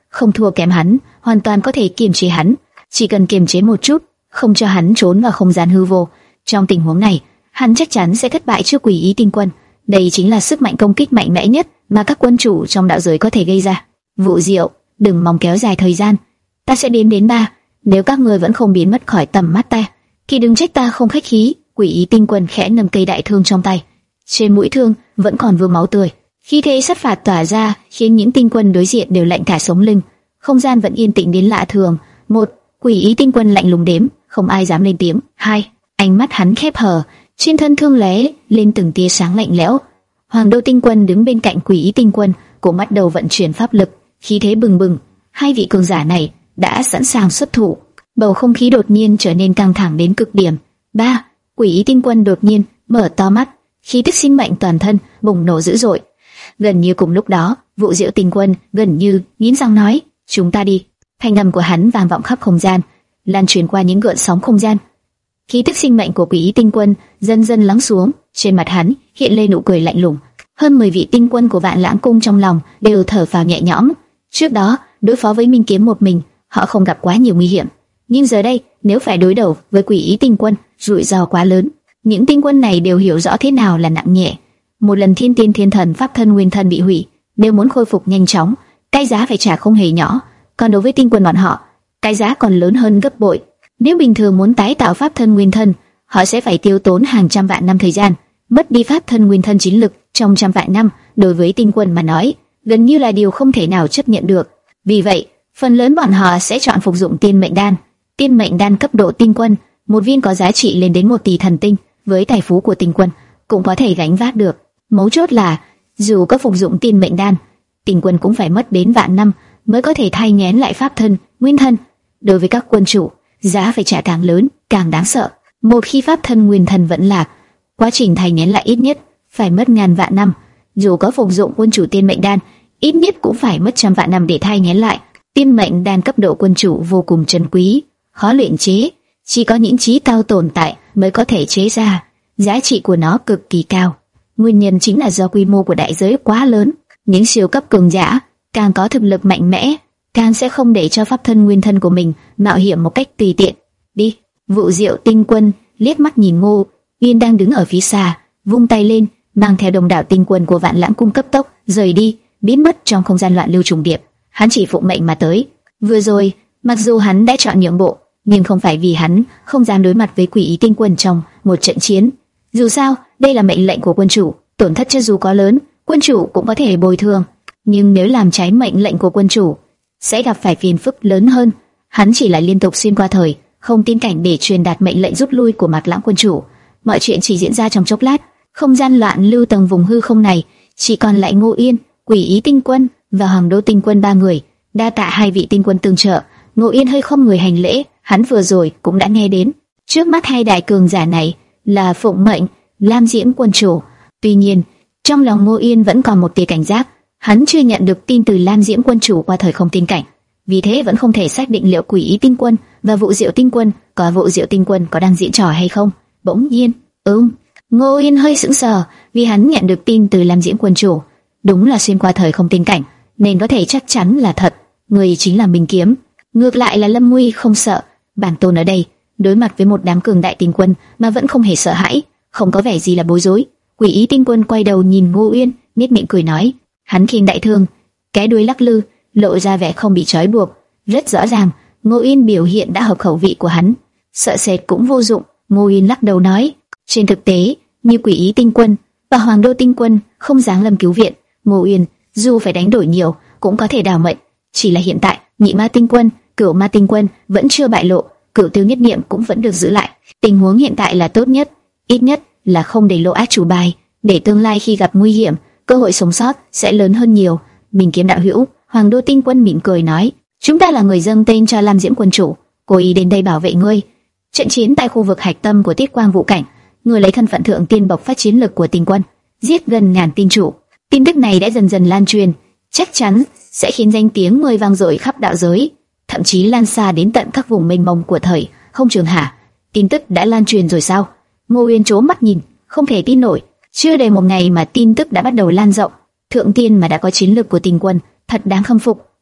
không thua kém hắn, hoàn toàn có thể kiềm chế hắn, chỉ cần kiềm chế một chút, không cho hắn trốn vào không gian hư vô. Trong tình huống này, hắn chắc chắn sẽ thất bại trước Quỷ Ý Tinh Quân. Đây chính là sức mạnh công kích mạnh mẽ nhất mà các quân chủ trong đạo giới có thể gây ra. Vũ Diệu, đừng mong kéo dài thời gian, ta sẽ đếm đến ba. Nếu các ngươi vẫn không biến mất khỏi tầm mắt ta, thì đừng trách ta không khách khí. Quỷ Ý Tinh Quân khẽ nâng cây đại thương trong tay, trên mũi thương vẫn còn vương máu tươi. Khí thế sát phạt tỏa ra khiến những tinh quân đối diện đều lạnh cả sống lưng. Không gian vẫn yên tĩnh đến lạ thường. Một, Quỷ Ý Tinh Quân lạnh lùng đếm, không ai dám lên tiếng. Hai, ánh mắt hắn khép hờ, trên thân thương lóe lên từng tia sáng lạnh lẽo. Hoàng Đô Tinh Quân đứng bên cạnh Quỷ Ý Tinh Quân, cũng bắt đầu vận chuyển pháp lực, khí thế bừng bừng. Hai vị cường giả này đã sẵn sàng xuất thủ. Bầu không khí đột nhiên trở nên căng thẳng đến cực điểm. Ba, Quỷ Ý Tinh Quân đột nhiên mở to mắt, khí tức sinh mệnh toàn thân bùng nổ dữ dội. Gần như cùng lúc đó, Vũ Diệu Tinh Quân gần như nghiến răng nói: "Chúng ta đi." Thanh âm của hắn vang vọng khắp không gian, lan truyền qua những gợn sóng không gian. Khí tức sinh mệnh của Quỷ Ý Tinh Quân dần dần lắng xuống, trên mặt hắn hiện lên nụ cười lạnh lùng. Hơn mười vị tinh quân của Vạn Lãng Cung trong lòng đều thở phào nhẹ nhõm. Trước đó, đối phó với Minh Kiếm một mình, họ không gặp quá nhiều nguy hiểm, nhưng giờ đây, nếu phải đối đầu với Quỷ Ý Tinh Quân, rủi ro quá lớn. Những tinh quân này đều hiểu rõ thế nào là nặng nhẹ. Một lần Thiên Tiên Thiên Thần pháp thân nguyên thân bị hủy, nếu muốn khôi phục nhanh chóng, cái giá phải trả không hề nhỏ. Còn đối với tinh quân bọn họ, cái giá còn lớn hơn gấp bội. Nếu bình thường muốn tái tạo pháp thân nguyên thân, họ sẽ phải tiêu tốn hàng trăm vạn năm thời gian. Mất đi pháp thân nguyên thân chiến lực trong trăm vạn năm, đối với tinh quân mà nói, gần như là điều không thể nào chấp nhận được. Vì vậy, phần lớn bọn họ sẽ chọn phục dụng Tiên Mệnh Đan. Tiên Mệnh Đan cấp độ tinh quân, một viên có giá trị lên đến một tỷ thần tinh, với tài phú của tinh quân cũng có thể gánh vác được. Mấu chốt là, dù có phục dụng Tiên Mệnh Đan, tinh quân cũng phải mất đến vạn năm mới có thể thay nghén lại pháp thân nguyên thân. Đối với các quân chủ, giá phải trả càng lớn, càng đáng sợ. Một khi pháp thân nguyên thân vẫn lạc, quá trình thay nghén lại ít nhất phải mất ngàn vạn năm. Dù có phục dụng quân chủ Tiên Mệnh Đan, ít nhất cũng phải mất trăm vạn năm để thay nghén lại. Tiên Mệnh Đan cấp độ quân chủ vô cùng trân quý, khó luyện chế, chỉ có những chí cao tồn tại mới có thể chế ra. Giá trị của nó cực kỳ cao. Nguyên nhân chính là do quy mô của đại giới quá lớn. Những siêu cấp cường giả càng có thực lực mạnh mẽ, càng sẽ không để cho pháp thân nguyên thân của mình mạo hiểm một cách tùy tiện. Đi. Vũ Diệu Tinh Quân liếc mắt nhìn Ngô Yên đang đứng ở phía xa, vung tay lên, mang theo đồng đảo tinh quân của Vạn Lãng Cung cấp tốc rời đi, biến mất trong không gian loạn lưu trùng điệp. Hắn chỉ phụng mệnh mà tới. Vừa rồi, mặc dù hắn đã chọn nhượng bộ, nhưng không phải vì hắn không dám đối mặt với Quỷ Ý Tinh Quân trong một trận chiến. Dù sao, đây là mệnh lệnh của quân chủ, tổn thất cho dù có lớn, quân chủ cũng có thể bồi thường. Nhưng nếu làm trái mệnh lệnh của quân chủ, sẽ gặp phải phiền phức lớn hơn. Hắn chỉ là liên tục xuyên qua thời không tin cảnh để truyền đạt mệnh lệnh rút lui của Mạc Lãng quân chủ. Mọi chuyện chỉ diễn ra trong chốc lát. Không gian loạn lưu tầng vùng hư không này chỉ còn lại Ngô Yên, Quỷ Ý Tinh Quân và Hoàng Đô Tinh Quân ba người. Đa tạ hai vị tinh quân tương trợ. Ngô Yên hơi không người hành lễ, hắn vừa rồi cũng đã nghe đến. Trước mắt hai đại cường giả này là phụng mệnh Lam Diễm quân chủ. Tuy nhiên, trong lòng Ngô Yên vẫn còn một tia cảnh giác. Hắn chưa nhận được tin từ Lam Diễm quân chủ qua thời không tin cảnh, vì thế vẫn không thể xác định liệu Quỷ Ý Tinh Quân và Vũ Diệu Tinh Quân có Vũ Diệu Tinh Quân có đang diễn trò hay không. Bỗng nhiên, ừm, Ngô Yên hơi sững sờ, vì hắn nhận được tin từ Lam Diễm quân chủ, đúng là xuyên qua thời không tin cảnh, nên có thể chắc chắn là thật. Người chính là Minh Kiếm. Ngược lại là Lâm Nguy không sợ. Bản tôn ở đây, đối mặt với một đám cường đại tinh quân mà vẫn không hề sợ hãi, không có vẻ gì là bối rối. Quỷ Ý Tinh Quân quay đầu nhìn Ngô Yên, nhếch miệng cười nói. Hắn khiêng đại thương, cái đuôi lắc lư, lộ ra vẻ không bị trói buộc. Rất rõ ràng, Ngô Yên biểu hiện đã hợp khẩu vị của hắn. Sợ sệt cũng vô dụng. Ngô Yên lắc đầu nói. Trên thực tế, như Quỷ Ý Tinh Quân và Hoàng Đô Tinh Quân không giáng lâm cứu viện, Ngô Yên dù phải đánh đổi nhiều cũng có thể đào mệnh. Chỉ là hiện tại, Nhị Ma Tinh Quân, Cửu Ma Tinh Quân vẫn chưa bại lộ, Cửu Tiêu Nhất Niệm cũng vẫn được giữ lại. Tình huống hiện tại là tốt nhất, ít nhất là không để lộ át chủ bài, để tương lai khi gặp nguy hiểm, cơ hội sống sót sẽ lớn hơn nhiều. Minh Kiếm đạo hữu, Hoàng Đô Tinh Quân mỉm cười nói, chúng ta là người dâng tên cho Lam Diễm quân chủ, cố ý đến đây bảo vệ ngươi. Trận chiến tại khu vực hạch tâm của Tiết Quang Vũ Cảnh, ngươi lấy thân phận thượng tiên bộc phát chiến lực của tinh quân, giết gần ngàn tinh chủ. Tin tức này đã dần dần lan truyền, chắc chắn sẽ khiến danh tiếng ngươi vang dội khắp đạo giới, thậm chí lan xa đến tận các vùng mênh mông của thời không trường hạ. Tin tức đã lan truyền rồi sao? Ngô Uyên trố mắt nhìn, không thể tin nổi. Chưa đầy một ngày mà tin tức đã bắt đầu lan rộng. Thượng tiên mà đã có chiến lực của tinh quân, thật đáng khâm phục.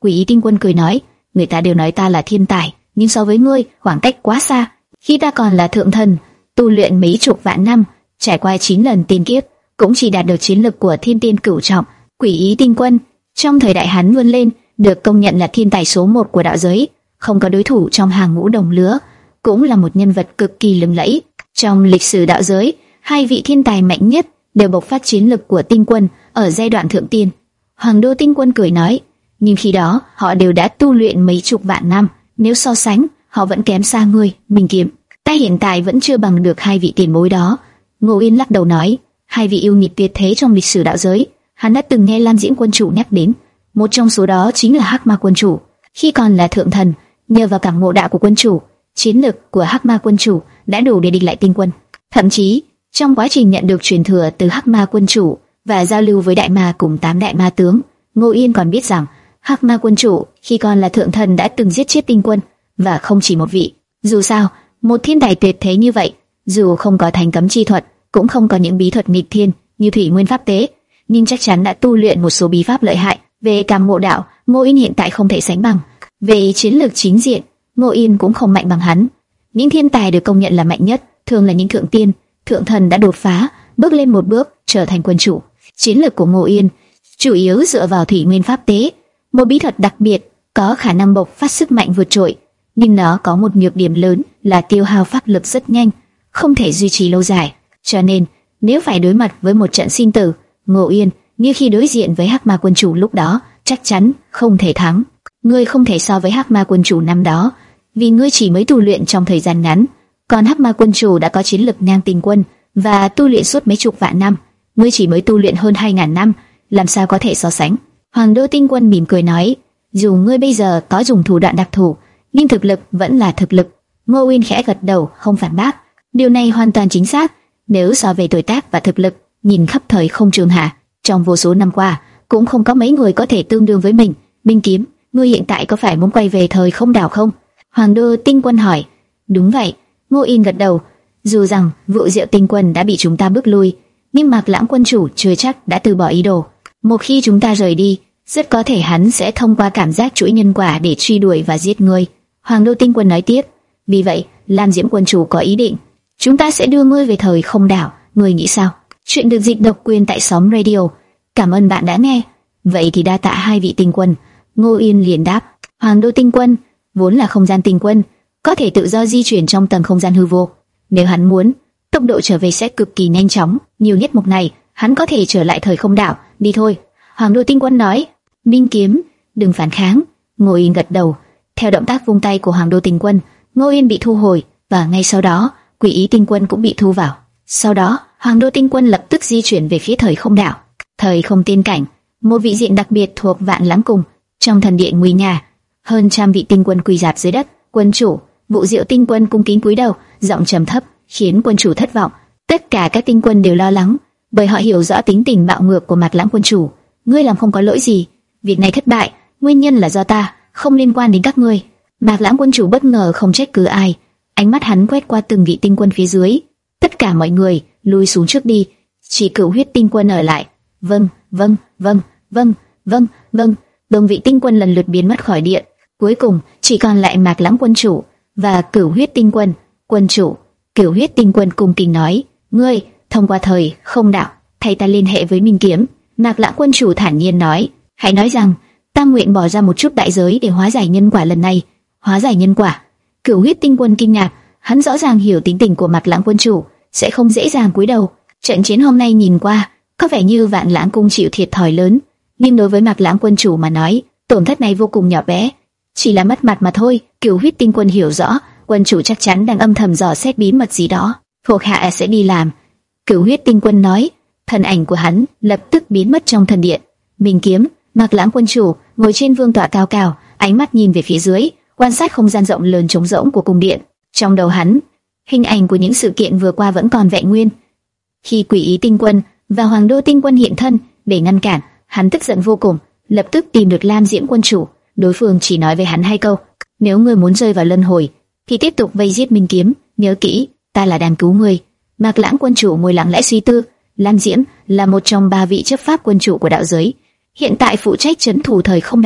Quỷ Ý Tinh Quân cười nói, người ta đều nói ta là thiên tài, nhưng so với ngươi, khoảng cách quá xa. Khi ta còn là thượng thần, tu luyện mấy chục vạn năm, trải qua chín lần tiên kiếp, cũng chỉ đạt được chiến lực của thiên tiên cửu trọng. Quỷ Ý Tinh Quân, trong thời đại hắn vươn lên, được công nhận là thiên tài số một của đạo giới, không có đối thủ trong hàng ngũ đồng lứa, cũng là một nhân vật cực kỳ lừng lẫy. Trong lịch sử đạo giới, hai vị thiên tài mạnh nhất đều bộc phát chiến lực của Tinh Quân ở giai đoạn thượng tiên. Hoàng Đô Tinh Quân cười nói, nhưng khi đó họ đều đã tu luyện mấy chục vạn năm, nếu so sánh, họ vẫn kém xa ngươi, Minh Kiếm. Ta hiện tại vẫn chưa bằng được hai vị tiền bối đó. Ngô Yên lắc đầu nói, hai vị yêu nghiệt tuyệt thế trong lịch sử đạo giới, hắn đã từng nghe Lam Diễm Quân chủ nhắc đến. Một trong số đó chính là Hắc Ma Quân chủ. Khi còn là thượng thần, nhờ vào cảm ngộ đạo của quân chủ, chiến lực của Hắc Ma Quân chủ đã đủ để địch lại Tinh Quân. Thậm chí, trong quá trình nhận được truyền thừa từ Hắc Ma Quân chủ và giao lưu với đại ma cùng tám đại ma tướng, Ngô Yên còn biết rằng Hắc Ma Quân chủ khi còn là thượng thần đã từng giết chết Tinh Quân, và không chỉ một vị. Dù sao, một thiên tài tuyệt thế như vậy, dù không có thành cấm chi thuật, cũng không có những bí thuật nghịch thiên như Thủy Nguyên Pháp Tế, nhưng chắc chắn đã tu luyện một số bí pháp lợi hại. Về cảm ngộ đạo, Ngô Yên hiện tại không thể sánh bằng. Về chiến lược chính diện, Ngô Yên cũng không mạnh bằng hắn. Những thiên tài được công nhận là mạnh nhất thường là những thượng tiên, thượng thần đã đột phá, bước lên một bước, trở thành quân chủ. Chiến lược của Ngô Yên chủ yếu dựa vào Thủy Nguyên Pháp Tế, một bí thuật đặc biệt có khả năng bộc phát sức mạnh vượt trội, nhưng nó có một nhược điểm lớn là tiêu hao pháp lực rất nhanh, không thể duy trì lâu dài. Cho nên, nếu phải đối mặt với một trận sinh tử, Ngô Yên như khi đối diện với Hắc Ma Quân chủ lúc đó, chắc chắn không thể thắng. Ngươi không thể so với Hắc Ma Quân chủ năm đó, vì ngươi chỉ mới tu luyện trong thời gian ngắn, còn Hắc Ma Quân chủ đã có chiến lực ngang Tinh Quân và tu luyện suốt mấy chục vạn năm, ngươi chỉ mới tu luyện hơn hai ngàn năm, làm sao có thể so sánh? Hoàng Đô Tinh Quân mỉm cười nói, dù ngươi bây giờ có dùng thủ đoạn đặc thù, nhưng thực lực vẫn là thực lực. Ngô Yên khẽ gật đầu, không phản bác. Điều này hoàn toàn chính xác. Nếu so về tuổi tác và thực lực, nhìn khắp thời không trường hạ, trong vô số năm qua, cũng không có mấy người có thể tương đương với mình. Minh Kiếm, ngươi hiện tại có phải muốn quay về thời không đảo không? Hoàng Đô Tinh Quân hỏi. Đúng vậy. Ngô Yên gật đầu. Dù rằng Vũ Diệu Tinh Quân đã bị chúng ta bước lui, nhưng Mạc Lãng Quân chủ chưa chắc đã từ bỏ ý đồ. Một khi chúng ta rời đi, rất có thể hắn sẽ thông qua cảm giác chuỗi nhân quả để truy đuổi và giết ngươi. Hoàng Đô Tinh Quân nói tiếp. Vì vậy, Lam Diễm Quân chủ có ý định, chúng ta sẽ đưa ngươi về thời không đảo. Ngươi nghĩ sao? Chuyện được dịch độc quyền tại Sóng Radio. Cảm ơn bạn đã nghe. Vậy thì đa tạ hai vị Tinh Quân. Ngô Yên liền đáp. Hoàng Đô Tinh Quân vốn là không gian tinh quân, có thể tự do di chuyển trong tầng không gian hư vô. Nếu hắn muốn, tốc độ trở về sẽ cực kỳ nhanh chóng, nhiều nhất một ngày, hắn có thể trở lại thời không đảo. Đi thôi. Hoàng Đô Tinh Quân nói. Minh Kiếm, đừng phản kháng. Ngô Yên gật đầu. Theo động tác vung tay của Hoàng Đô Tinh Quân, Ngô Yên bị thu hồi, và ngay sau đó, Quỷ Ý Tinh Quân cũng bị thu vào. Sau đó, Hoàng Đô Tinh Quân lập tức di chuyển về phía thời không đảo. Thời không tiên cảnh, một vị diện đặc biệt thuộc Vạn Lãng Cung, trong thần điện nguy nga, hơn trăm vị tinh quân quỳ rạp dưới đất. Quân chủ, Vũ Diệu Tinh Quân cung kính cúi đầu, giọng trầm thấp, khiến quân chủ thất vọng. Tất cả các tinh quân đều lo lắng, bởi họ hiểu rõ tính tình bạo ngược của Mạc Lãng Quân chủ. Ngươi làm không có lỗi gì, việc này thất bại, nguyên nhân là do ta, không liên quan đến các ngươi. Mạc Lãng Quân chủ bất ngờ không trách cứ ai, ánh mắt hắn quét qua từng vị tinh quân phía dưới. Tất cả mọi người lùi xuống trước đi, chỉ Cửu Huyết Tinh Quân ở lại. Vâng, vâng, vâng, vâng, vâng, vâng. Đồng vị tinh quân lần lượt biến mất khỏi điện. Cuối cùng chỉ còn lại Mạc Lãng Quân chủ và Cửu Huyết Tinh Quân. Quân chủ, Cửu Huyết Tinh Quân cung kính nói, ngươi thông qua thời không đảo thay ta liên hệ với Minh Kiếm. Mạc Lãng Quân chủ thản nhiên nói, hãy nói rằng ta nguyện bỏ ra một chút đại giới để hóa giải nhân quả lần này. Hóa giải nhân quả? Cửu Huyết Tinh Quân kinh ngạc, hắn rõ ràng hiểu tính tình của Mạc Lãng Quân chủ, sẽ không dễ dàng cúi đầu. Trận chiến hôm nay nhìn qua, có vẻ như Vạn Lãng Cung chịu thiệt thòi lớn, nhưng đối với Mạc Lãng Quân chủ mà nói, tổn thất này vô cùng nhỏ bé, chỉ là mất mặt mà thôi. Cửu Huyết Tinh Quân hiểu rõ, quân chủ chắc chắn đang âm thầm dò xét bí mật gì đó, thuộc hạ sẽ đi làm. Cửu Huyết Tinh Quân nói, thân ảnh của hắn lập tức biến mất trong thần điện. Minh Kiếm, Mạc Lãng Quân chủ ngồi trên vương tọa cao cao, ánh mắt nhìn về phía dưới, quan sát không gian rộng lớn trống rỗng của cung điện. Trong đầu hắn, hình ảnh của những sự kiện vừa qua vẫn còn vẹn nguyên. Khi Quỷ Ý Tinh Quân và Hoàng Đô Tinh Quân hiện thân để ngăn cản, hắn tức giận vô cùng, lập tức tìm được Lam Diễm Quân chủ. Đối phương chỉ nói với hắn hai câu: nếu ngươi muốn rơi vào luân hồi, thì tiếp tục vây giết Minh Kiếm. Nhớ kỹ, ta là đang cứu ngươi. Mạc Lãng Quân chủ ngồi lặng lẽ suy tư. Lam Diễm là một trong ba vị chấp pháp quân chủ của đạo giới, hiện tại phụ trách trấn thủ thời không đảo.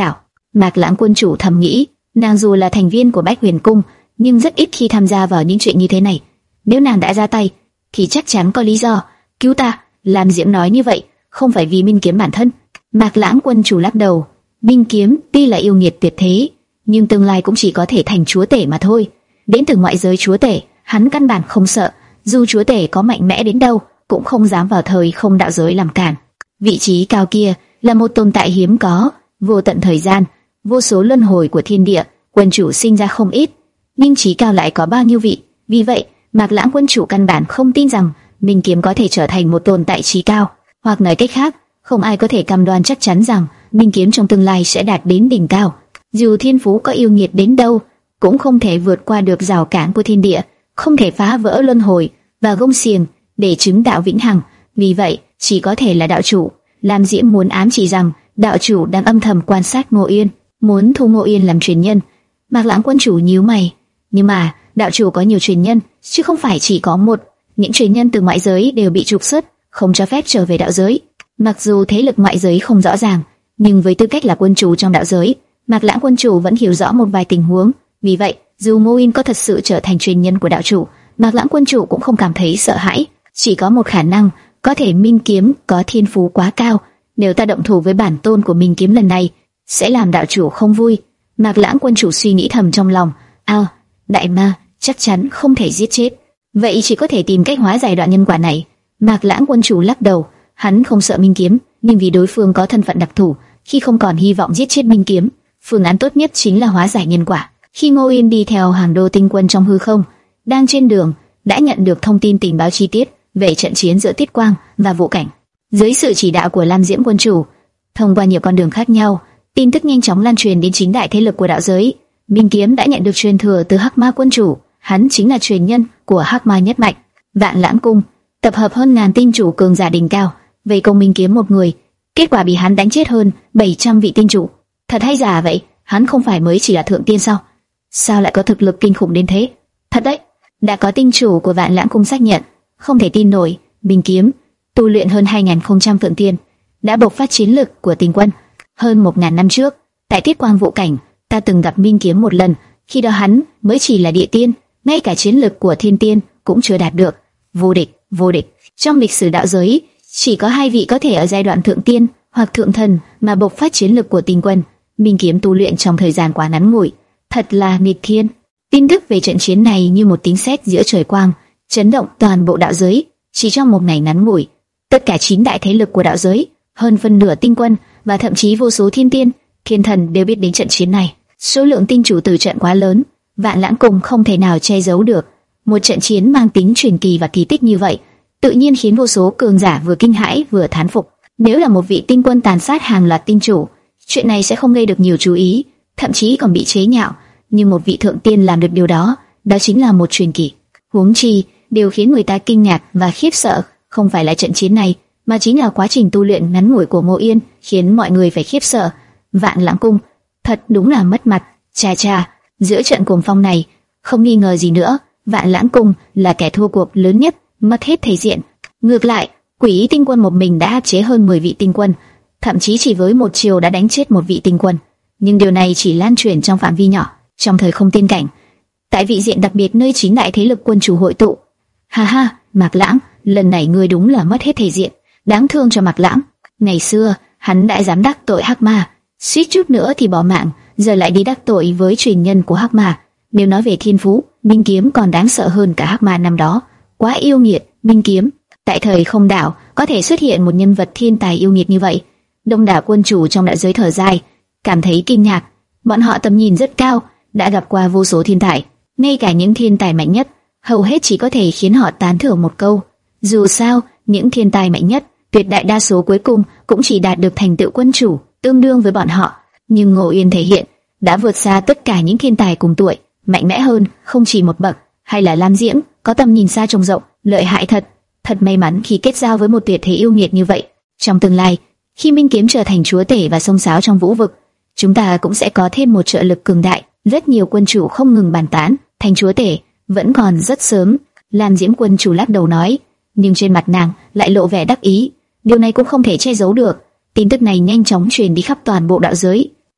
Mạc Lãng quân chủ thầm nghĩ, nàng dù là thành viên của Bách Huyền Cung, nhưng rất ít khi tham gia vào những chuyện như thế này. Nếu nàng đã ra tay, thì chắc chắn có lý do. Cứu ta, Lam Diễm nói như vậy, không phải vì Minh Kiếm bản thân. Mạc Lãng quân chủ lắc đầu, Minh Kiếm tuy là yêu nghiệt tuyệt thế, nhưng tương lai cũng chỉ có thể thành chúa tể mà thôi. Đến từ ngoại giới chúa tể, hắn căn bản không sợ, dù chúa tể có mạnh mẽ đến đâu, cũng không dám vào thời không đạo giới làm cản. Vị trí cao kia là một tồn tại hiếm có, vô tận thời gian, vô số luân hồi của thiên địa, quân chủ sinh ra không ít, nhưng trí cao lại có bao nhiêu vị. Vì vậy, Mạc Lãng quân chủ căn bản không tin rằng Minh Kiếm có thể trở thành một tồn tại trí cao, hoặc nói cách khác, không ai có thể cam đoan chắc chắn rằng Minh Kiếm trong tương lai sẽ đạt đến đỉnh cao. Dù thiên phú có yêu nghiệt đến đâu, cũng không thể vượt qua được rào cản của thiên địa, không thể phá vỡ luân hồi và gông xiềng để chứng đạo vĩnh hằng. Vì vậy, chỉ có thể là đạo chủ. Lam Diễm muốn ám chỉ rằng đạo chủ đang âm thầm quan sát Ngô Yên, muốn thu Ngô Yên làm truyền nhân. Mạc Lãng quân chủ nhíu mày, nhưng mà đạo chủ có nhiều truyền nhân, chứ không phải chỉ có một. Những truyền nhân từ ngoại giới đều bị trục xuất, không cho phép trở về đạo giới. Mặc dù thế lực ngoại giới không rõ ràng, nhưng với tư cách là quân chủ trong đạo giới, Mạc Lãng quân chủ vẫn hiểu rõ một vài tình huống. Vì vậy, dù Ngô Yên có thật sự trở thành truyền nhân của đạo chủ, Mạc Lãng quân chủ cũng không cảm thấy sợ hãi. Chỉ có một khả năng, có thể Minh Kiếm có thiên phú quá cao. Nếu ta động thủ với bản tôn của Minh Kiếm lần này, sẽ làm đạo chủ không vui. Mạc Lãng quân chủ suy nghĩ thầm trong lòng, ao, đại ma chắc chắn không thể giết chết, vậy chỉ có thể tìm cách hóa giải đoạn nhân quả này. Mạc Lãng quân chủ lắc đầu, hắn không sợ Minh Kiếm, nhưng vì đối phương có thân phận đặc thù, khi không còn hy vọng giết chết Minh Kiếm, phương án tốt nhất chính là hóa giải nhân quả. Khi Ngô Yên đi theo hàng đô tinh quân trong hư không, đang trên đường, đã nhận được thông tin tình báo chi tiết về trận chiến giữa Tiết Quang và Vũ Cảnh. Dưới sự chỉ đạo của Lam Diễm quân chủ, thông qua nhiều con đường khác nhau, tin tức nhanh chóng lan truyền đến chính đại thế lực của đạo giới. Minh Kiếm đã nhận được truyền thừa từ Hắc Ma quân chủ, hắn chính là truyền nhân của Hắc Ma nhất mạch. Vạn Lãng cung tập hợp hơn ngàn tinh chủ cường giả đỉnh cao, vây công Minh Kiếm một người, kết quả bị hắn đánh chết hơn bảy trăm vị tinh chủ. Thật hay giả vậy? Hắn không phải mới chỉ là thượng tiên sao? Sao lại có thực lực kinh khủng đến thế? Thật đấy, đã có tinh chủ của Vạn Lãng cung xác nhận, không thể tin nổi. Minh Kiếm tu luyện hơn hai nghìn không trăm thượng tiên, đã bộc phát chiến lực của tinh quân. Hơn một ngàn năm trước, tại Tiết Quang Vũ Cảnh, ta từng gặp Minh Kiếm một lần, khi đó hắn mới chỉ là địa tiên, ngay cả chiến lực của thiên tiên cũng chưa đạt được. Vô địch, vô địch. Trong lịch sử đạo giới, chỉ có hai vị có thể ở giai đoạn thượng tiên hoặc thượng thần mà bộc phát chiến lực của tinh quân. Minh Kiếm tu luyện trong thời gian quá ngắn ngủi, thật là nghịch thiên. Tin tức về trận chiến này như một tiếng sét giữa trời quang, chấn động toàn bộ đạo giới. Chỉ trong một ngày ngắn ngủi, tất cả chín đại thế lực của đạo giới, hơn phân nửa tinh quân và thậm chí vô số thiên tiên, thiên thần đều biết đến trận chiến này. Số lượng tinh chủ từ trận quá lớn, Vạn Lãng cung không thể nào che giấu được. Một trận chiến mang tính truyền kỳ và kỳ tích như vậy, tự nhiên khiến vô số cường giả vừa kinh hãi vừa thán phục. Nếu là một vị tinh quân tàn sát hàng loạt tinh chủ, chuyện này sẽ không gây được nhiều chú ý, thậm chí còn bị chế nhạo. Nhưng một vị thượng tiên làm được điều đó, đó chính là một truyền kỳ. Huống chi, điều khiến người ta kinh ngạc và khiếp sợ không phải là trận chiến này, mà chính là quá trình tu luyện ngắn ngủi của Ngô Yên, khiến mọi người phải khiếp sợ. Vạn Lãng cung thật đúng là mất mặt. Cha cha, giữa trận cuồng phong này, không nghi ngờ gì nữa, Vạn Lãng cung là kẻ thua cuộc lớn nhất, mất hết thể diện. Ngược lại, Quỷ Ý tinh quân một mình đã áp chế hơn mười vị tinh quân, thậm chí chỉ với một chiều đã đánh chết một vị tinh quân. Nhưng điều này chỉ lan truyền trong phạm vi nhỏ, trong thời không tiên cảnh, tại vị diện đặc biệt nơi chín đại thế lực quân chủ hội tụ. Ha ha, Mạc Lãng, lần này ngươi đúng là mất hết thể diện, đáng thương cho Mạc Lãng. Ngày xưa, hắn đã dám đắc tội Hắc Ma, suýt chút nữa thì bỏ mạng, giờ lại đi đắc tội với truyền nhân của Hắc Ma. Nếu nói về thiên phú, Minh Kiếm còn đáng sợ hơn cả Hắc Ma năm đó. Quá yêu nghiệt. Minh Kiếm, tại thời không đảo có thể xuất hiện một nhân vật thiên tài yêu nghiệt như vậy. Đông đảo quân chủ trong đại giới thở dài, cảm thấy kinh ngạc. Bọn họ tầm nhìn rất cao, đã gặp qua vô số thiên tài, ngay cả những thiên tài mạnh nhất, hầu hết chỉ có thể khiến họ tán thưởng một câu. Dù sao, những thiên tài mạnh nhất, tuyệt đại đa số cuối cùng cũng chỉ đạt được thành tựu quân chủ, tương đương với bọn họ. Nhưng Ngô Yên thể hiện đã vượt xa tất cả những thiên tài cùng tuổi, mạnh mẽ hơn không chỉ một bậc. Hay là Lam Diễm, có tầm nhìn xa trông rộng, lợi hại thật. Thật may mắn khi kết giao với một tuyệt thế yêu nghiệt như vậy. Trong tương lai, khi Minh Kiếm trở thành chúa tể và xông xáo trong vũ vực, chúng ta cũng sẽ có thêm một trợ lực cường đại. Rất nhiều quân chủ không ngừng bàn tán, thành chúa tể vẫn còn rất sớm. Lam Diễm quân chủ lắc đầu nói, nhưng trên mặt nàng lại lộ vẻ đắc ý. Điều này cũng không thể che giấu được. Tin tức này nhanh chóng truyền đi khắp toàn bộ đạo giới.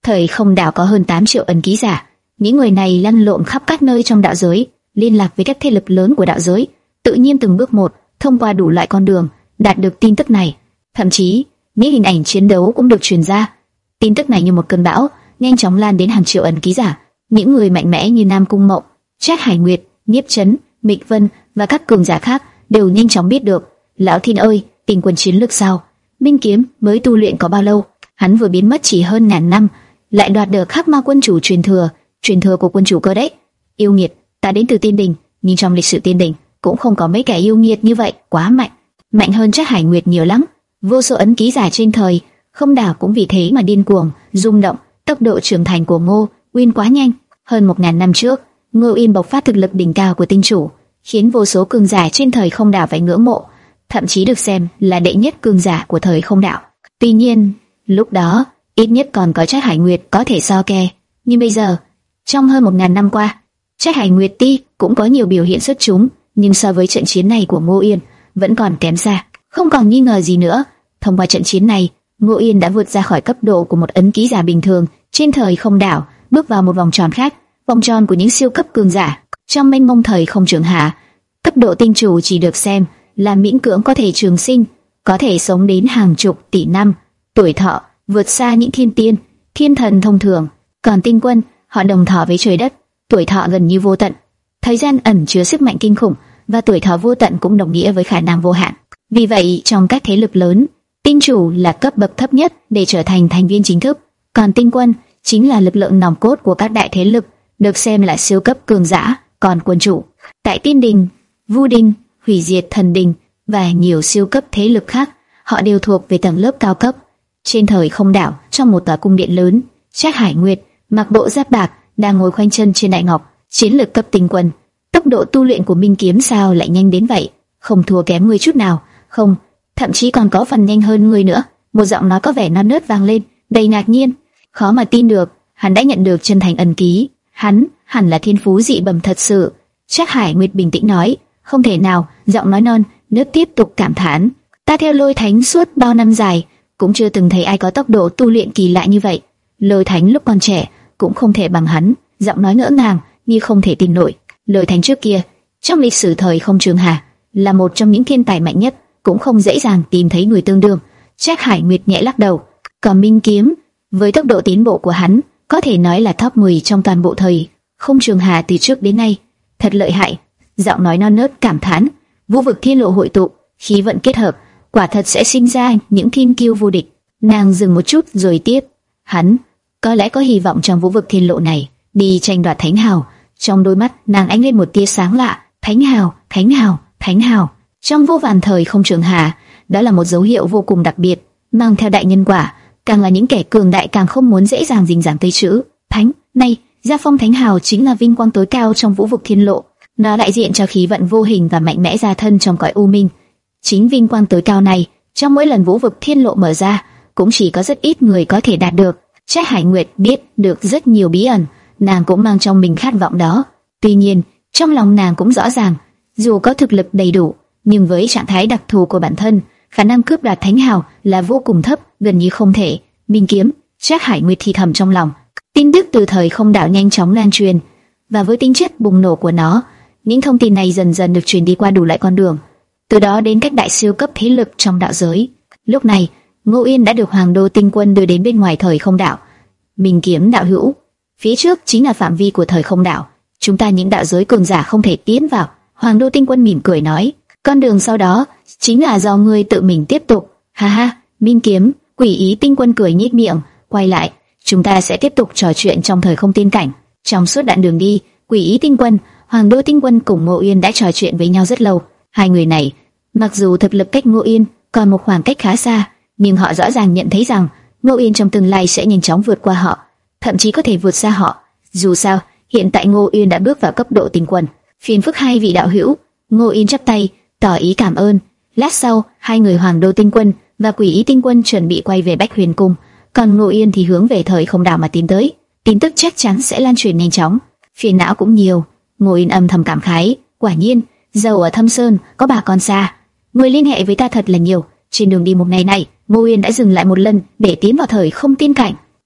Thời không đạo có hơn tám triệu ấn ký giả, những người này lăn lộn khắp các nơi trong đạo giới, liên lạc với các thế lực lớn của đạo giới, tự nhiên từng bước một, thông qua đủ loại con đường, đạt được tin tức này. Thậm chí, những hình ảnh chiến đấu cũng được truyền ra. Tin tức này như một cơn bão, nhanh chóng lan đến hàng triệu ấn ký giả. Những người mạnh mẽ như Nam Cung Mộng, Trác Hải Nguyệt, Nhiếp Chấn, Mịch Vân và các cường giả khác đều nhanh chóng biết được. Lão Thiên ơi, Tinh Quân chiến lược sao? Minh Kiếm mới tu luyện có bao lâu? Hắn vừa biến mất chỉ hơn ngàn năm, lại đoạt được Hắc Ma quân chủ truyền thừa, truyền thừa của quân chủ cơ đấy. Yêu nghiệt, ta đến từ Tiên Đình, nhưng trong lịch sử Tiên Đình cũng không có mấy kẻ yêu nghiệt như vậy, quá mạnh, mạnh hơn Trác Hải Nguyệt nhiều lắm. Vô số ấn ký giả trên thời không đảo cũng vì thế mà điên cuồng, rung động. Tốc độ trưởng thành của Ngô Uyên quá nhanh. Hơn một ngàn năm trước, Ngô Uyên bộc phát thực lực đỉnh cao của tinh chủ, khiến vô số cường giả trên thời không đảo phải ngưỡng mộ, thậm chí được xem là đệ nhất cường giả của thời không đảo. Tuy nhiên, lúc đó ít nhất còn có Trác Hải Nguyệt có thể so kè, nhưng bây giờ, trong hơn một ngàn năm qua, Trác Hải Nguyệt ti cũng có nhiều biểu hiện xuất chúng, nhưng so với trận chiến này của Ngô Uyên vẫn còn kém xa. Không còn nghi ngờ gì nữa, thông qua trận chiến này, Ngô Uyên đã vượt ra khỏi cấp độ của một ấn ký giả bình thường trên thời không đảo, bước vào một vòng tròn khác, vòng tròn của những siêu cấp cường giả. Trong mênh mông thời không trường hạ, cấp độ tinh chủ chỉ được xem là miễn cưỡng có thể trường sinh, có thể sống đến hàng chục tỷ năm, tuổi thọ vượt xa những thiên tiên, thiên thần thông thường. Còn tinh quân, họ đồng thọ với trời đất, tuổi thọ gần như vô tận. Thời gian ẩn chứa sức mạnh kinh khủng, và tuổi thọ vô tận cũng đồng nghĩa với khả năng vô hạn. Vì vậy, trong các thế lực lớn, tinh chủ là cấp bậc thấp nhất để trở thành thành viên chính thức, còn tinh quân chính là lực lượng nòng cốt của các đại thế lực, được xem là siêu cấp cường giả. Còn quân chủ, tại Tiên Đình, Vu Đình, Hủy Diệt Thần Đình và nhiều siêu cấp thế lực khác, họ đều thuộc về tầng lớp cao cấp. Trên thời không đảo, trong một tòa cung điện lớn, Trác Hải Nguyệt mặc bộ giáp bạc đang ngồi khoanh chân trên đại ngọc, chiến lược cấp tinh quân. Tốc độ tu luyện của Minh Kiếm sao lại nhanh đến vậy? Không thua kém ngươi chút nào, không, thậm chí còn có phần nhanh hơn ngươi nữa. Một giọng nói có vẻ non nớt vang lên, đầy ngạc nhiên. Khó mà tin được, hắn đã nhận được chân thành ấn ký. Hắn hẳn là thiên phú dị bẩm thật sự. Trác Hải Nguyệt bình tĩnh nói, không thể nào. Giọng nói non nớt tiếp tục cảm thán, ta theo Lôi Thánh suốt bao năm dài, cũng chưa từng thấy ai có tốc độ tu luyện kỳ lạ như vậy. Lôi Thánh lúc còn trẻ cũng không thể bằng hắn. Giọng nói ngỡ ngàng như không thể tin nổi. Lôi Thánh trước kia trong lịch sử thời không trường hà là một trong những thiên tài mạnh nhất, cũng không dễ dàng tìm thấy người tương đương. Trác Hải Nguyệt nhẹ lắc đầu. Còn Minh Kiếm, với tốc độ tiến bộ của hắn, có thể nói là top mười trong toàn bộ thời không trường hà từ trước đến nay, thật lợi hại. Giọng nói non nớt cảm thán, vũ vực thiên lộ hội tụ, khí vận kết hợp, quả thật sẽ sinh ra những thiên kiêu vô địch. Nàng dừng một chút rồi tiếp, hắn có lẽ có hy vọng trong vũ vực thiên lộ này đi tranh đoạt thánh hào. Trong đôi mắt nàng ánh lên một tia sáng lạ. Thánh hào, thánh hào, thánh hào. Trong vô vàn thời không trường hà, đó là một dấu hiệu vô cùng đặc biệt, mang theo đại nhân quả. Càng là những kẻ cường đại càng không muốn dễ dàng dính dáng tới chữ thánh này. Gia phong thánh hào chính là vinh quang tối cao trong vũ vực thiên lộ, nó đại diện cho khí vận vô hình và mạnh mẽ gia thân trong cõi u minh. Chính vinh quang tối cao này, trong mỗi lần vũ vực thiên lộ mở ra, cũng chỉ có rất ít người có thể đạt được. Trác Hải Nguyệt biết được rất nhiều bí ẩn, nàng cũng mang trong mình khát vọng đó. Tuy nhiên, trong lòng nàng cũng rõ ràng, dù có thực lực đầy đủ, nhưng với trạng thái đặc thù của bản thân, khả năng cướp đoạt thánh hào là vô cùng thấp, gần như không thể. Minh Kiếm, Trác Hải Nguyệt thì thầm trong lòng. Tin tức từ thời không đảo nhanh chóng lan truyền, và với tính chất bùng nổ của nó, những thông tin này dần dần được truyền đi qua đủ loại con đường, từ đó đến các đại siêu cấp thế lực trong đạo giới. Lúc này, Ngô Uyên đã được Hoàng Đô Tinh Quân đưa đến bên ngoài thời không đảo. Minh Kiếm đạo hữu, phía trước chính là phạm vi của thời không đảo, chúng ta những đạo giới cường giả không thể tiến vào. Hoàng Đô Tinh Quân mỉm cười nói, con đường sau đó chính là do ngươi tự mình tiếp tục. Ha ha. Minh Kiếm, Quỷ Ý Tinh Quân cười nhếch miệng, quay lại, chúng ta sẽ tiếp tục trò chuyện trong thời không tiên cảnh. Trong suốt đoạn đường đi, Quỷ Ý Tinh Quân, Hoàng Đô Tinh Quân cùng Ngô Uyên đã trò chuyện với nhau rất lâu. Hai người này, mặc dù thực lực cách Ngô Uyên còn một khoảng cách khá xa, nhưng họ rõ ràng nhận thấy rằng Ngô Uyên trong tương lai sẽ nhanh chóng vượt qua họ, thậm chí có thể vượt xa họ. Dù sao, hiện tại Ngô Uyên đã bước vào cấp độ tinh quân. Phiền phức hai vị đạo hữu. Ngô Uyên chắp tay, tỏ ý cảm ơn. Lát sau, hai người Hoàng Đô Tinh Quân và Quỷ Ý Tinh Quân chuẩn bị quay về Bách Huyền Cung, còn Ngô Uyên thì hướng về thời không đảo mà tiến tới. Tin tức chắc chắn sẽ lan truyền nhanh chóng. Phiền não cũng nhiều. Ngô Uyên âm thầm cảm khái, quả nhiên, dầu ở Thâm Sơn có bà con xa, người liên hệ với ta thật là nhiều. Trên đường đi một ngày này, Ngô Uyên đã dừng lại một lần để tiến vào thời không tiên cảnh.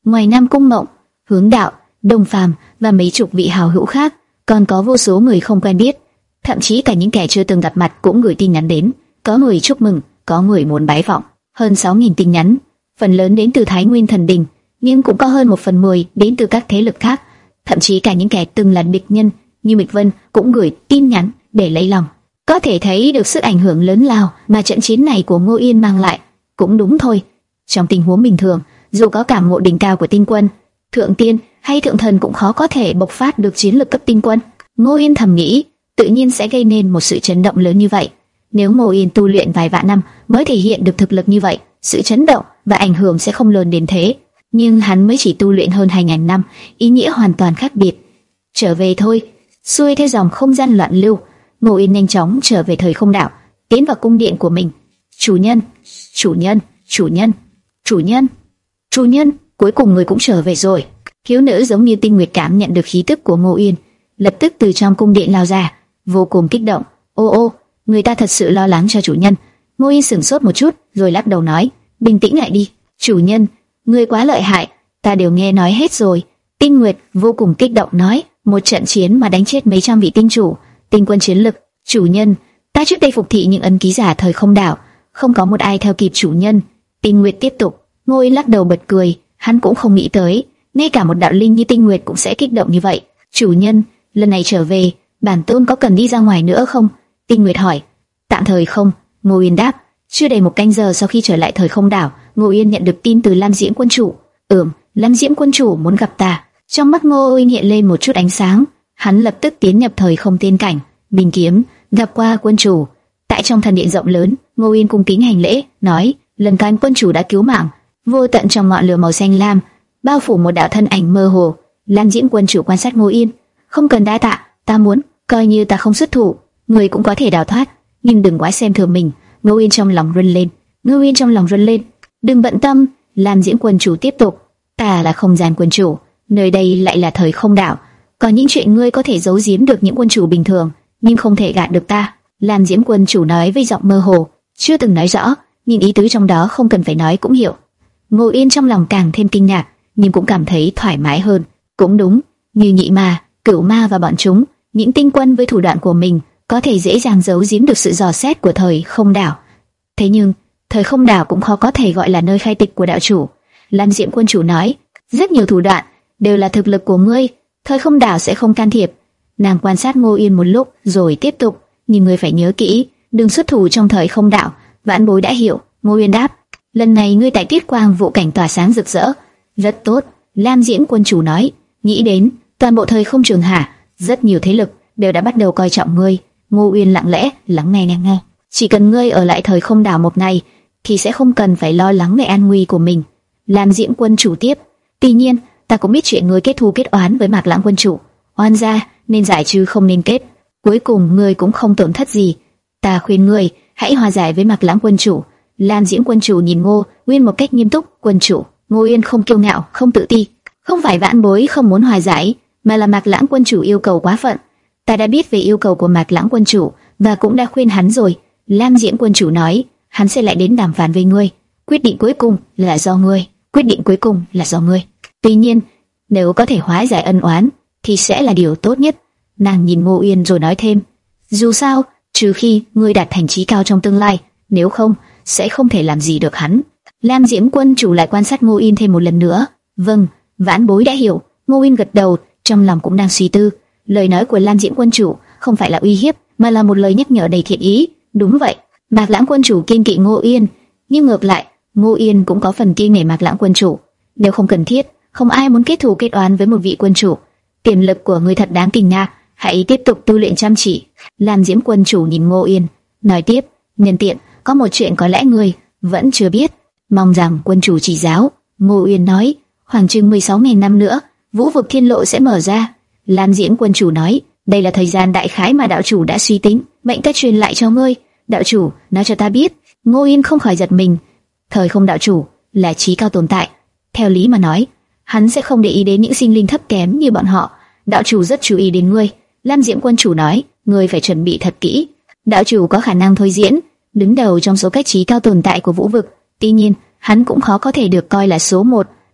Ngoài Nam Cung Mộng, Hướng Đạo, Đông Phàm và mấy chục vị hào hữu khác, còn có vô số người không quen biết, thậm chí cả những kẻ chưa từng gặp mặt cũng gửi tin nhắn đến. Có người chúc mừng, có người muốn bái phỏng. Hơn sáu nghìn tin nhắn, phần lớn đến từ Thái Nguyên Thần Đình, nhưng cũng có hơn một phần mười đến từ các thế lực khác. Thậm chí cả những kẻ từng là địch nhân như Mịch Vân cũng gửi tin nhắn để lấy lòng. Có thể thấy được sức ảnh hưởng lớn lao mà trận chiến này của Ngô Yên mang lại. Cũng đúng thôi, trong tình huống bình thường, dù có cảm ngộ đỉnh cao của tinh quân, thượng tiên hay thượng thần cũng khó có thể bộc phát được chiến lực cấp tinh quân. Ngô Yên thầm nghĩ, tự nhiên sẽ gây nên một sự chấn động lớn như vậy. Nếu Ngô Yên tu luyện vài vạn năm mới thể hiện được thực lực như vậy, sự chấn động và ảnh hưởng sẽ không lớn đến thế. Nhưng hắn mới chỉ tu luyện hơn hai nghìn năm, ý nghĩa hoàn toàn khác biệt. Trở về thôi, xuôi theo dòng không gian loạn lưu, Ngô Yên nhanh chóng trở về thời không đảo, tiến vào cung điện của mình. Chủ nhân, chủ nhân, chủ nhân, chủ nhân, chủ nhân, cuối cùng người cũng trở về rồi. Thiếu nữ giống như tinh nguyệt cảm nhận được khí tức của Ngô Yên, lập tức từ trong cung điện lao ra, vô cùng kích động. Ô ô, người ta thật sự lo lắng cho chủ nhân. Ngô Yên sửng sốt một chút, rồi lắc đầu nói, bình tĩnh lại đi, chủ nhân, ngươi quá lợi hại, ta đều nghe nói hết rồi. Tinh Nguyệt vô cùng kích động nói, một trận chiến mà đánh chết mấy trăm vị tinh chủ, tinh quân chiến lực. Chủ nhân, ta trước đây phục thị những ấn ký giả thời không đảo, không có một ai theo kịp chủ nhân. Tinh Nguyệt tiếp tục. Ngô Yên lắc đầu bật cười, hắn cũng không nghĩ tới, ngay cả một đạo linh như Tinh Nguyệt cũng sẽ kích động như vậy. Chủ nhân, lần này trở về, bản tôn có cần đi ra ngoài nữa không? Tinh Nguyệt hỏi. Tạm thời không, Ngô Yên đáp. Chưa đầy một canh giờ sau khi trở lại thời không đảo, Ngô Yên nhận được tin từ Lam Diễm quân chủ. Ừm, Lam Diễm quân chủ muốn gặp ta. Trong mắt Ngô Yên hiện lên một chút ánh sáng, hắn lập tức tiến nhập thời không tiên cảnh, bình kiếm gặp qua quân chủ. Tại trong thần điện rộng lớn, Ngô Yên cung kính hành lễ, nói: lần can quân chủ đã cứu mạng. Vô tận trong ngọn lửa màu xanh lam bao phủ một đạo thân ảnh mơ hồ. Lam Diễm quân chủ quan sát Ngô Yên, không cần đa tạ, ta muốn coi như ta không xuất thủ, người cũng có thể đào thoát, nhưng đừng quá xem thường mình. Ngô Yên trong lòng run lên, Ngô Yên trong lòng run lên. Đừng bận tâm, Lam Diễm quân chủ tiếp tục, ta là không gian quân chủ, nơi đây lại là thời không đảo, có những chuyện ngươi có thể giấu giếm được những quân chủ bình thường, nhưng không thể gạt được ta. Lam Diễm quân chủ nói với giọng mơ hồ, chưa từng nói rõ, nhưng ý tứ trong đó không cần phải nói cũng hiểu. Ngô Yên trong lòng càng thêm kinh ngạc, nhưng cũng cảm thấy thoải mái hơn. Cũng đúng, như nhị ma, cửu ma và bọn chúng, những tinh quân với thủ đoạn của mình có thể dễ dàng giấu giếm được sự dò xét của thời không đảo. Thế nhưng, thời không đảo cũng khó có thể gọi là nơi khai tịch của đạo chủ. Lam Diễm quân chủ nói, rất nhiều thủ đoạn đều là thực lực của ngươi, thời không đảo sẽ không can thiệp. Nàng quan sát Ngô Yên một lúc rồi tiếp tục, nhưng ngươi phải nhớ kỹ, đừng xuất thủ trong thời không đảo. Vãn bối đã hiểu. Ngô Yên đáp, lần này ngươi tại Tuyết Quang vụ cảnh tỏa sáng rực rỡ, rất tốt. Lam Diễm quân chủ nói, nghĩ đến toàn bộ thời không trường hạ, rất nhiều thế lực đều đã bắt đầu coi trọng ngươi. Ngô Uyên lặng lẽ lắng nghe nghe nghe. Chỉ cần ngươi ở lại thời không đảo một ngày, thì sẽ không cần phải lo lắng về an nguy của mình. Lam Diễm quân chủ tiếp, tuy nhiên ta cũng biết chuyện ngươi kết thù kết oán với Mạc Lãng quân chủ, oan gia nên giải chứ không nên kết. Cuối cùng ngươi cũng không tổn thất gì. Ta khuyên ngươi hãy hòa giải với Mạc Lãng quân chủ. Lam Diễm quân chủ nhìn Ngô Uyên một cách nghiêm túc. Quân chủ. Ngô Uyên không kiêu ngạo, không tự ti. Không phải vãn bối không muốn hòa giải, mà là Mạc Lãng quân chủ yêu cầu quá phận. Ta đã biết về yêu cầu của Mạc Lãng quân chủ và cũng đã khuyên hắn rồi. Lam Diễm quân chủ nói, hắn sẽ lại đến đàm phán với ngươi. Quyết định cuối cùng là do ngươi. Quyết định cuối cùng là do ngươi. Tuy nhiên, nếu có thể hóa giải ân oán, thì sẽ là điều tốt nhất. Nàng nhìn Ngô Uyên rồi nói thêm, dù sao, trừ khi ngươi đạt thành chí cao trong tương lai, nếu không, sẽ không thể làm gì được hắn. Lam Diễm quân chủ lại quan sát Ngô Uyên thêm một lần nữa. Vâng, vãn bối đã hiểu. Ngô Uyên gật đầu, trong lòng cũng đang suy tư. Lời nói của Lam Diễm quân chủ không phải là uy hiếp, mà là một lời nhắc nhở đầy thiện ý. Đúng vậy, Mạc Lãng quân chủ kiên kỵ Ngô Uyên, nhưng ngược lại, Ngô Uyên cũng có phần kiêng nể Mạc Lãng quân chủ. Nếu không cần thiết, không ai muốn kết thù kết oán với một vị quân chủ. Tiềm lực của người thật đáng kinh ngạc, hãy tiếp tục tu luyện chăm chỉ. Lam Diễm quân chủ nhìn Ngô Uyên, nói tiếp, nhân tiện, có một chuyện có lẽ ngươi vẫn chưa biết, mong rằng quân chủ chỉ giáo. Ngô Uyên nói, khoảng chừng mười sáu nghìn năm nữa, Vũ vực thiên lộ sẽ mở ra. Lam Diễm quân chủ nói, đây là thời gian đại khái mà đạo chủ đã suy tính, mệnh cách truyền lại cho ngươi. Đạo chủ nói cho ta biết. Ngô Uyên không khỏi giật mình. Thời không đạo chủ là trí cao tồn tại, theo lý mà nói, hắn sẽ không để ý đến những sinh linh thấp kém như bọn họ. Đạo chủ rất chú ý đến ngươi. Lam Diễm quân chủ nói, ngươi phải chuẩn bị thật kỹ. Đạo chủ có khả năng thôi diễn, đứng đầu trong số các trí cao tồn tại của vũ vực. Tuy nhiên, hắn cũng khó có thể được coi là số một.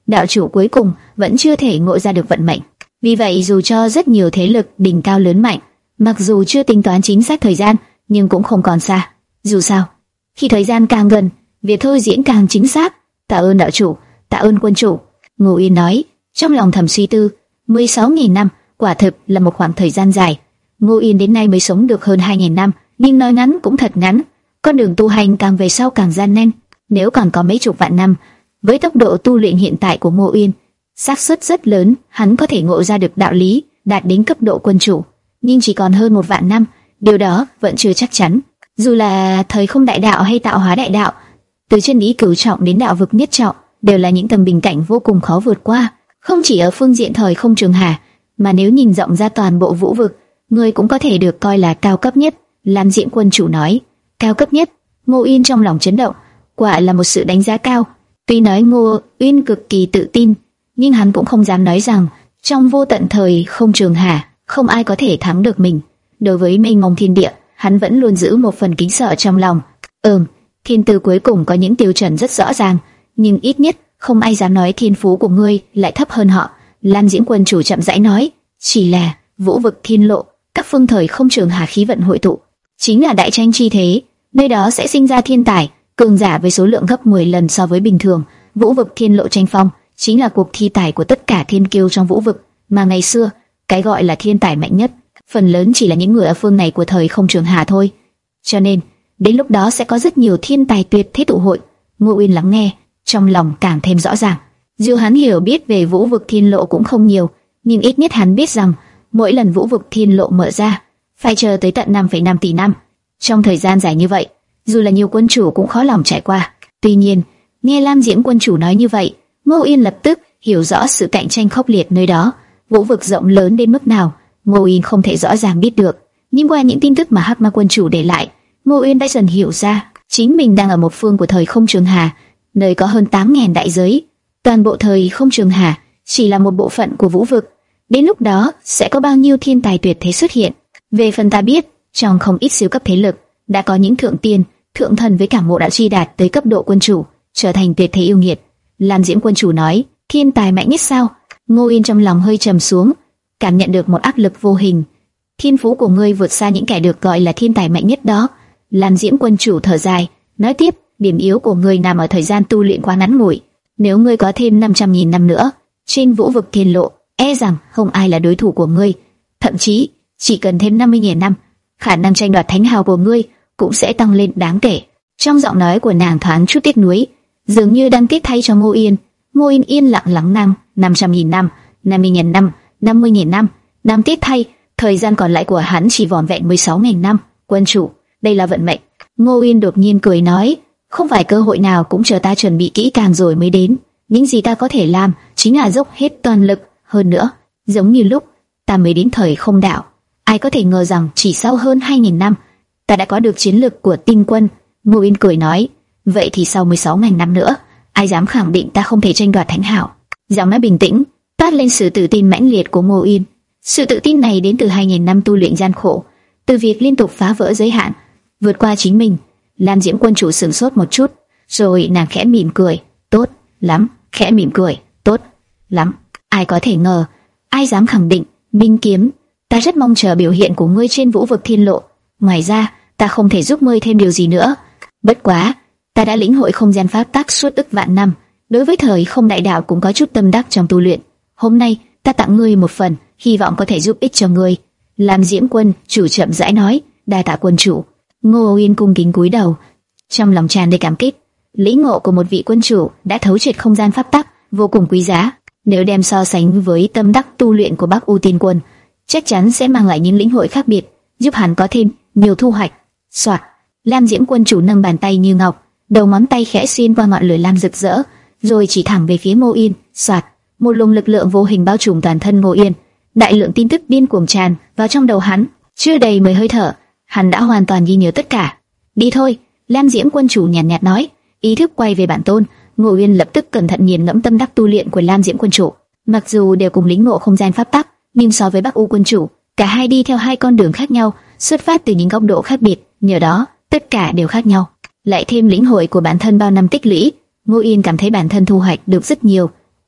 đạo chủ cuối cùng vẫn chưa thể ngộ ra được vận mệnh. Vì vậy dù cho rất nhiều thế lực đỉnh cao lớn mạnh, mặc dù chưa tính toán chính xác thời gian, nhưng cũng không còn xa. Dù sao, khi thời gian càng gần, việc thôi diễn càng chính xác. Tạ ơn đạo chủ, tạ ơn quân chủ. Ngô Uyên nói, trong lòng thầm suy tư, mười sáu nghìn năm, quả thực là một khoảng thời gian dài. Ngô Uyên đến nay mới sống được hơn hai nghìn năm, nhưng nói ngắn cũng thật ngắn. Con đường tu hành càng về sau càng gian nan. Nếu còn có mấy chục vạn năm, với tốc độ tu luyện hiện tại của Ngô Uyên, xác suất rất lớn hắn có thể ngộ ra được đạo lý, đạt đến cấp độ quân chủ. Nhưng chỉ còn hơn một vạn năm, điều đó vẫn chưa chắc chắn. Dù là thời không đại đạo hay tạo hóa đại đạo, từ chân lý cửu trọng đến đạo vực nhất trọng, đều là những tầng bình cảnh vô cùng khó vượt qua. Không chỉ ở phương diện thời không trường hà, mà nếu nhìn rộng ra toàn bộ vũ vực, người cũng có thể được coi là cao cấp nhất. Lam Diễm quân chủ nói, cao cấp nhất. Ngô Uyên trong lòng chấn động, quả là một sự đánh giá cao. Tuy nói Ngô Uyên cực kỳ tự tin, nhưng hắn cũng không dám nói rằng trong vô tận thời không trường hà, không ai có thể thắng được mình. Đối với mênh mông thiên địa, hắn vẫn luôn giữ một phần kính sợ trong lòng. Ừm, thiên tư cuối cùng có những tiêu chuẩn rất rõ ràng, nhưng ít nhất không ai dám nói thiên phú của ngươi lại thấp hơn họ. Lam Diễm quân chủ chậm rãi nói, chỉ là vũ vực thiên lộ, các phương thời không trường hà khí vận hội tụ, chính là đại tranh chi thế, nơi đó sẽ sinh ra thiên tài, cường giả với số lượng gấp mười lần so với bình thường. Vũ vực thiên lộ tranh phong chính là cuộc thi tài của tất cả thiên kiêu trong vũ vực, mà ngày xưa cái gọi là thiên tài mạnh nhất, phần lớn chỉ là những người ở phương này của thời không trường hà thôi. Cho nên đến lúc đó sẽ có rất nhiều thiên tài tuyệt thế tụ hội. Ngô Uyên lắng nghe, trong lòng càng thêm rõ ràng. Dù hắn hiểu biết về vũ vực thiên lộ cũng không nhiều, nhưng ít nhất hắn biết rằng mỗi lần vũ vực thiên lộ mở ra phải chờ tới tận năm phẩy năm tỷ năm. Trong thời gian dài như vậy, dù là nhiều quân chủ cũng khó lòng trải qua. Tuy nhiên, nghe Lam Diễm quân chủ nói như vậy, Ngô Uyên lập tức hiểu rõ sự cạnh tranh khốc liệt nơi đó. Vũ vực rộng lớn đến mức nào, Ngô Uyên không thể rõ ràng biết được, nhưng qua những tin tức mà Hắc Ma quân chủ để lại, Ngô Uyên đã dần hiểu ra, chính mình đang ở một phương của thời không trường hà, nơi có hơn tám nghìn đại giới. Toàn bộ thời không trường hà chỉ là một bộ phận của vũ vực. Đến lúc đó sẽ có bao nhiêu thiên tài tuyệt thế xuất hiện. Về phần ta biết, trong không ít siêu cấp thế lực đã có những thượng tiên, thượng thần với cảm ngộ đã truy đạt tới cấp độ quân chủ, trở thành tuyệt thế yêu nghiệt. Lam Diễm quân chủ nói, thiên tài mạnh nhất sao? Ngô Uyên trong lòng hơi trầm xuống, cảm nhận được một áp lực vô hình. Thiên phú của ngươi vượt xa những kẻ được gọi là thiên tài mạnh nhất đó. Lam Diễm quân chủ thở dài, nói tiếp, điểm yếu của ngươi nằm ở thời gian tu luyện quá ngắn ngủi. Nếu ngươi có thêm năm trăm nghìn năm nữa, trên vũ vực thiên lộ, e rằng không ai là đối thủ của ngươi. Thậm chí, chỉ cần thêm năm mươi nghìn năm, khả năng tranh đoạt thánh hào của ngươi cũng sẽ tăng lên đáng kể. Trong giọng nói của nàng thoáng chút tiếc nuối, dường như đang tiếc thay cho Ngô Uyên. Ngô Uyên yên lặng lắng nghe. Năm trăm nghìn năm, năm mươi nghìn năm, năm mươi nghìn năm, năm tiếc thay, thời gian còn lại của hắn chỉ vỏn vẹn mười sáu nghìn năm. Quân chủ, đây là vận mệnh. Ngô Uyên đột nhiên cười nói, không phải cơ hội nào cũng chờ ta chuẩn bị kỹ càng rồi mới đến. Những gì ta có thể làm chính là dốc hết toàn lực. Hơn nữa, giống như lúc ta mới đến thời không đạo, ai có thể ngờ rằng chỉ sau hơn hai nghìn năm, ta đã có được chiến lực của tinh quân. Ngô Uyên cười nói, vậy thì sau mười sáu nghìn năm nữa, ai dám khẳng định ta không thể tranh đoạt thánh hảo? Giọng nói bình tĩnh toát lên sự tự tin mãnh liệt của Ngô Uyên. Sự tự tin này đến từ hai nghìn năm tu luyện gian khổ, từ việc liên tục phá vỡ giới hạn, vượt qua chính mình. Lam Diễm quân chủ sửng sốt một chút, rồi nàng khẽ mỉm cười, tốt lắm, khẽ mỉm cười, tốt lắm. Ai có thể ngờ, ai dám khẳng định? Minh Kiếm, ta rất mong chờ biểu hiện của ngươi trên vũ vực thiên lộ. Ngoài ra, ta không thể giúp ngươi thêm điều gì nữa. Bất quá, ta đã lĩnh hội không gian pháp tắc suốt ức vạn năm, đối với thời không đại đạo cũng có chút tâm đắc trong tu luyện. Hôm nay, ta tặng ngươi một phần, hy vọng có thể giúp ích cho ngươi. Lam Diễm quân chủ chậm rãi nói, đa tạ quân chủ. Ngô Uyên cung kính cúi đầu, trong lòng tràn đầy cảm kích. Lĩnh ngộ của một vị quân chủ đã thấu triệt không gian pháp tắc, vô cùng quý giá. Nếu đem so sánh với tâm đắc tu luyện của Bắc U Tiên Quân, chắc chắn sẽ mang lại những lĩnh hội khác biệt, giúp hắn có thêm nhiều thu hoạch. Soạt, Lam Diễm quân chủ nâng bàn tay như ngọc, đầu ngón tay khẽ xuyên qua ngọn lửa lam rực rỡ, rồi chỉ thẳng về phía Ngô Uyên. Soạt, một luồng lực lượng vô hình bao trùm toàn thân Ngô Uyên, đại lượng tin tức điên cuồng tràn vào trong đầu hắn. Chưa đầy mười hơi thở, hắn đã hoàn toàn ghi nhớ tất cả. Đi thôi, Lam Diễm quân chủ nhàn nhạt, nhạt nói. Ý thức quay về bản tôn, Ngô Uyên lập tức cẩn thận nghiền ngẫm tâm đắc tu luyện của Lam Diễm quân chủ. Mặc dù đều cùng lĩnh ngộ không gian pháp tắc, nhưng so với Bắc U quân chủ, cả hai đi theo hai con đường khác nhau, xuất phát từ những góc độ khác biệt, nhờ đó tất cả đều khác nhau. Lại thêm lĩnh hội của bản thân bao năm tích lũy, Ngô Uyên cảm thấy bản thân thu hoạch được rất nhiều.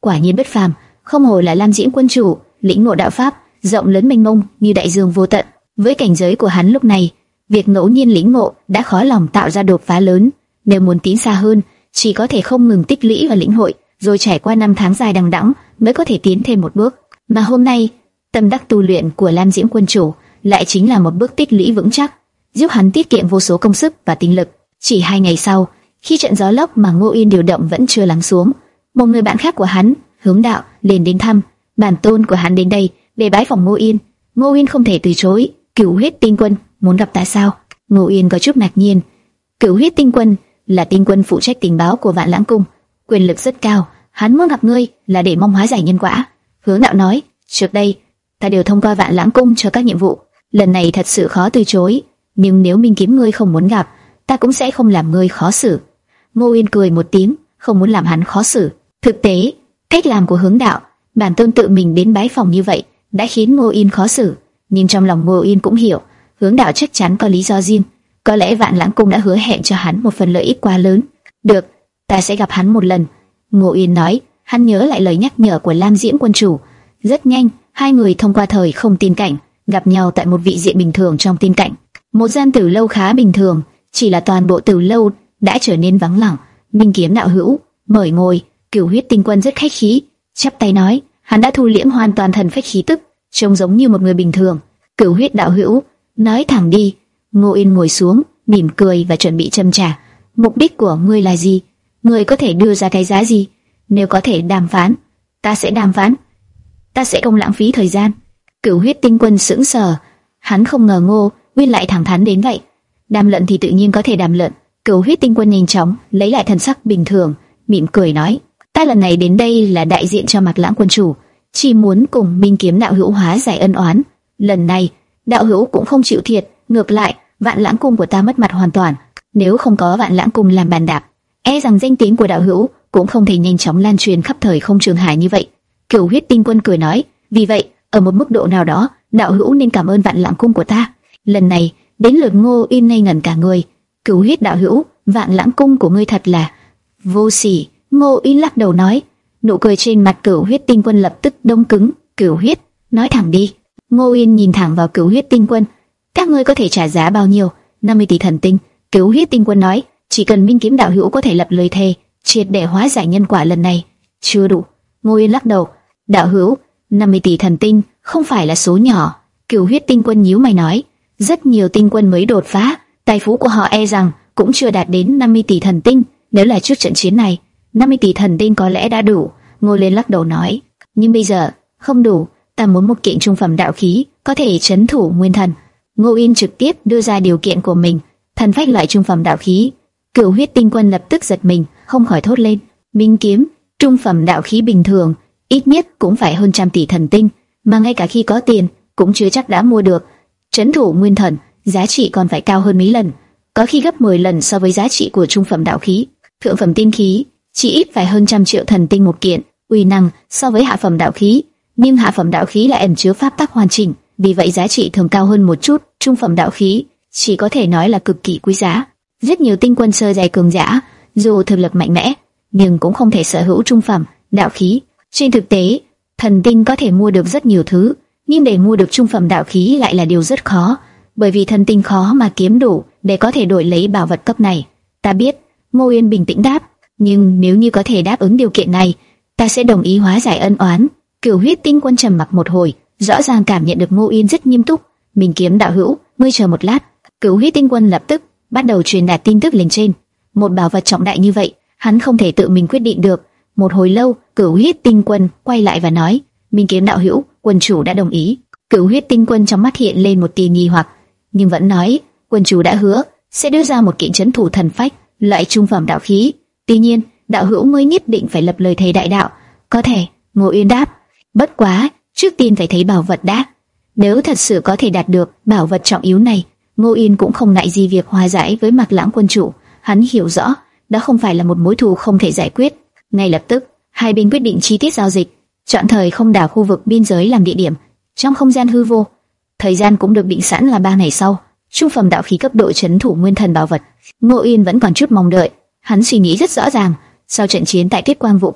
quả nhiên bất phàm, không hổ là Lam Diễm quân chủ, lĩnh ngộ đạo pháp rộng lớn mênh mông như đại dương vô tận. Với cảnh giới của hắn lúc này, việc ngẫu nhiên lĩnh ngộ đã khó lòng tạo ra đột phá lớn. Nếu muốn tiến xa hơn, chỉ có thể không ngừng tích lũy và lĩnh hội, rồi trải qua năm tháng dài đằng đẵng mới có thể tiến thêm một bước. Mà hôm nay, tâm đắc tu luyện của Lam Diễm quân chủ lại chính là một bước tích lũy vững chắc, giúp hắn tiết kiệm vô số công sức và tinh lực. Chỉ hai ngày sau, khi trận gió lốc mà Ngô Yên điều động vẫn chưa lắng xuống, một người bạn khác của hắn, Hướng Đạo, liền đến thăm. Bản tôn của hắn đến đây để bái phỏng Ngô Yên. Ngô Yên không thể từ chối. Cửu Huyết Tinh Quân muốn gặp ta sao? Ngô Yên có chút ngạc nhiên. Cửu Huyết Tinh Quân là tinh quân phụ trách tình báo của Vạn Lãng Cung, quyền lực rất cao. Hắn muốn gặp ngươi là để mong hóa giải nhân quả. Hướng Đạo nói, trước đây ta đều thông qua Vạn Lãng Cung cho các nhiệm vụ, lần này thật sự khó từ chối. Nhưng nếu Minh Kiếm ngươi không muốn gặp, ta cũng sẽ không làm ngươi khó xử. Ngô Yên cười một tiếng, không muốn làm hắn khó xử. Thực tế, cách làm của Hướng Đạo, bản tôn tự mình đến bái phòng như vậy đã khiến Ngô Yên khó xử. Nhưng trong lòng Ngô Yên cũng hiểu, Hướng Đạo chắc chắn có lý do riêng. Có lẽ Vạn Lãng Cung đã hứa hẹn cho hắn một phần lợi ích quá lớn. Được, ta sẽ gặp hắn một lần. Ngô Yên nói. Hắn nhớ lại lời nhắc nhở của Lam Diễm quân chủ. Rất nhanh, hai người thông qua thời không tiên cảnh, gặp nhau tại một vị diện bình thường trong tiên cảnh. Một gian tử lâu khá bình thường, chỉ là toàn bộ tử lâu đã trở nên vắng lặng. Minh Kiếm đạo hữu, mời ngồi. Cửu Huyết Tinh Quân rất khách khí, chắp tay nói. Hắn đã thu liễm hoàn toàn thần phách khí tức, trông giống như một người bình thường. Cửu Huyết đạo hữu, nói thẳng đi. Ngô Yên ngồi xuống, mỉm cười và chuẩn bị châm trà. Mục đích của ngươi là gì? Ngươi có thể đưa ra cái giá gì? Nếu có thể đàm phán, ta sẽ đàm phán. Ta sẽ không lãng phí thời gian. Cửu Huyết Tinh Quân sững sờ, hắn không ngờ Ngô Uyên lại thẳng thắn đến vậy. Đàm luận thì tự nhiên có thể đàm luận. Cửu Huyết Tinh Quân nhanh chóng lấy lại thần sắc bình thường, mỉm cười nói: ta lần này đến đây là đại diện cho Mạc Lãng quân chủ, chỉ muốn cùng Minh Kiếm đạo hữu hóa giải ân oán. Lần này đạo hữu cũng không chịu thiệt, ngược lại Vạn Lãng cung của ta mất mặt hoàn toàn. Nếu không có Vạn Lãng cung làm bàn đạp, e rằng danh tiếng của đạo hữu cũng không thể nhanh chóng lan truyền khắp thời không trường hải như vậy. Cửu Huyết Tinh Quân cười nói: vì vậy ở một mức độ nào đó, đạo hữu nên cảm ơn Vạn Lãng cung của ta. Lần này đến lượt Ngô Yên ngây ngẩn cả người. Cửu Huyết đạo hữu, Vạn Lãng cung của ngươi thật là vô sỉ. Ngô Yên lắc đầu nói. Nụ cười trên mặt Cửu Huyết Tinh Quân lập tức đông cứng. Cửu Huyết, nói thẳng đi. Ngô Yên nhìn thẳng vào Cửu Huyết Tinh Quân. Các ngươi có thể trả giá bao nhiêu? năm mươi tỷ thần tinh. Cửu Huyết Tinh Quân nói. Chỉ cần Minh Kiếm đạo hữu có thể lập lời thề, triệt để hóa giải nhân quả lần này. Chưa đủ. Ngô Yên lắc đầu. Đạo hữu, năm mươi tỷ thần tinh không phải là số nhỏ. Cửu Huyết Tinh Quân nhíu mày nói. Rất nhiều tinh quân mới đột phá, tài phú của họ e rằng cũng chưa đạt đến năm mươi tỷ thần tinh. Nếu là trước trận chiến này, năm mươi tỷ thần tinh có lẽ đã đủ. Ngô Liên lắc đầu nói. Nhưng bây giờ không đủ. Ta muốn một kiện trung phẩm đạo khí có thể trấn thủ nguyên thần. Ngô Yên trực tiếp đưa ra điều kiện của mình. Thần phách loại trung phẩm đạo khí. Cửu Huyết Tinh Quân lập tức giật mình, không khỏi thốt lên. Minh kiếm trung phẩm đạo khí bình thường ít nhất cũng phải hơn trăm tỷ thần tinh, mà ngay cả khi có tiền cũng chưa chắc đã mua được. Trấn thủ nguyên thần giá trị còn phải cao hơn mấy lần, có khi gấp mười lần so với giá trị của trung phẩm đạo khí. Thượng phẩm tiên khí chỉ ít phải hơn trăm triệu thần tinh một kiện, uy năng so với hạ phẩm đạo khí, nhưng hạ phẩm đạo khí lại ẩn chứa pháp tắc hoàn chỉnh, vì vậy giá trị thường cao hơn một chút. Trung phẩm đạo khí chỉ có thể nói là cực kỳ quý giá. Rất nhiều tinh quân sơ giai cường giả dù thực lực mạnh mẽ nhưng cũng không thể sở hữu trung phẩm đạo khí. Trên thực tế, thần tinh có thể mua được rất nhiều thứ, nhưng để mua được trung phẩm đạo khí lại là điều rất khó, bởi vì thần tinh khó mà kiếm đủ để có thể đổi lấy bảo vật cấp này. Ta biết. Ngô Yên bình tĩnh đáp. Nhưng nếu như có thể đáp ứng điều kiện này, ta sẽ đồng ý hóa giải ân oán. Cửu Huyết Tinh Quân trầm mặc một hồi, rõ ràng cảm nhận được Ngô Yên rất nghiêm túc. Minh Kiếm đạo hữu, ngươi chờ một lát. Cửu Huyết Tinh Quân lập tức bắt đầu truyền đạt tin tức lên trên. Một bảo vật trọng đại như vậy, hắn không thể tự mình quyết định được. Một hồi lâu, Cửu Huyết Tinh Quân quay lại và nói: Minh Kiếm đạo hữu, quân chủ đã đồng ý. Cửu Huyết Tinh Quân trong mắt hiện lên một tia nghi hoặc, nhưng vẫn nói: quân chủ đã hứa sẽ đưa ra một kiện trấn thủ thần phách loại trung phẩm đạo khí. Tuy nhiên, đạo hữu mới nhất định phải lập lời thề đại đạo. Có thể. Ngô Yên đáp. Bất quá, trước tiên phải thấy bảo vật đã. Nếu thật sự có thể đạt được bảo vật trọng yếu này, Ngô Yên cũng không ngại gì việc hòa giải với Mạc Lãng quân chủ. Hắn hiểu rõ, đó không phải là một mối thù không thể giải quyết. Ngay lập tức, hai bên quyết định chi tiết giao dịch, chọn thời không đảo khu vực biên giới làm địa điểm, trong không gian hư vô. Thời gian cũng được định sẵn là ba ngày sau. Trung phẩm đạo khí cấp độ trấn thủ nguyên thần bảo vật. Ngô Yên vẫn còn chút mong đợi. Hắn suy nghĩ rất rõ ràng, sau trận chiến tại Tuyết Quang Vũ Cảnh,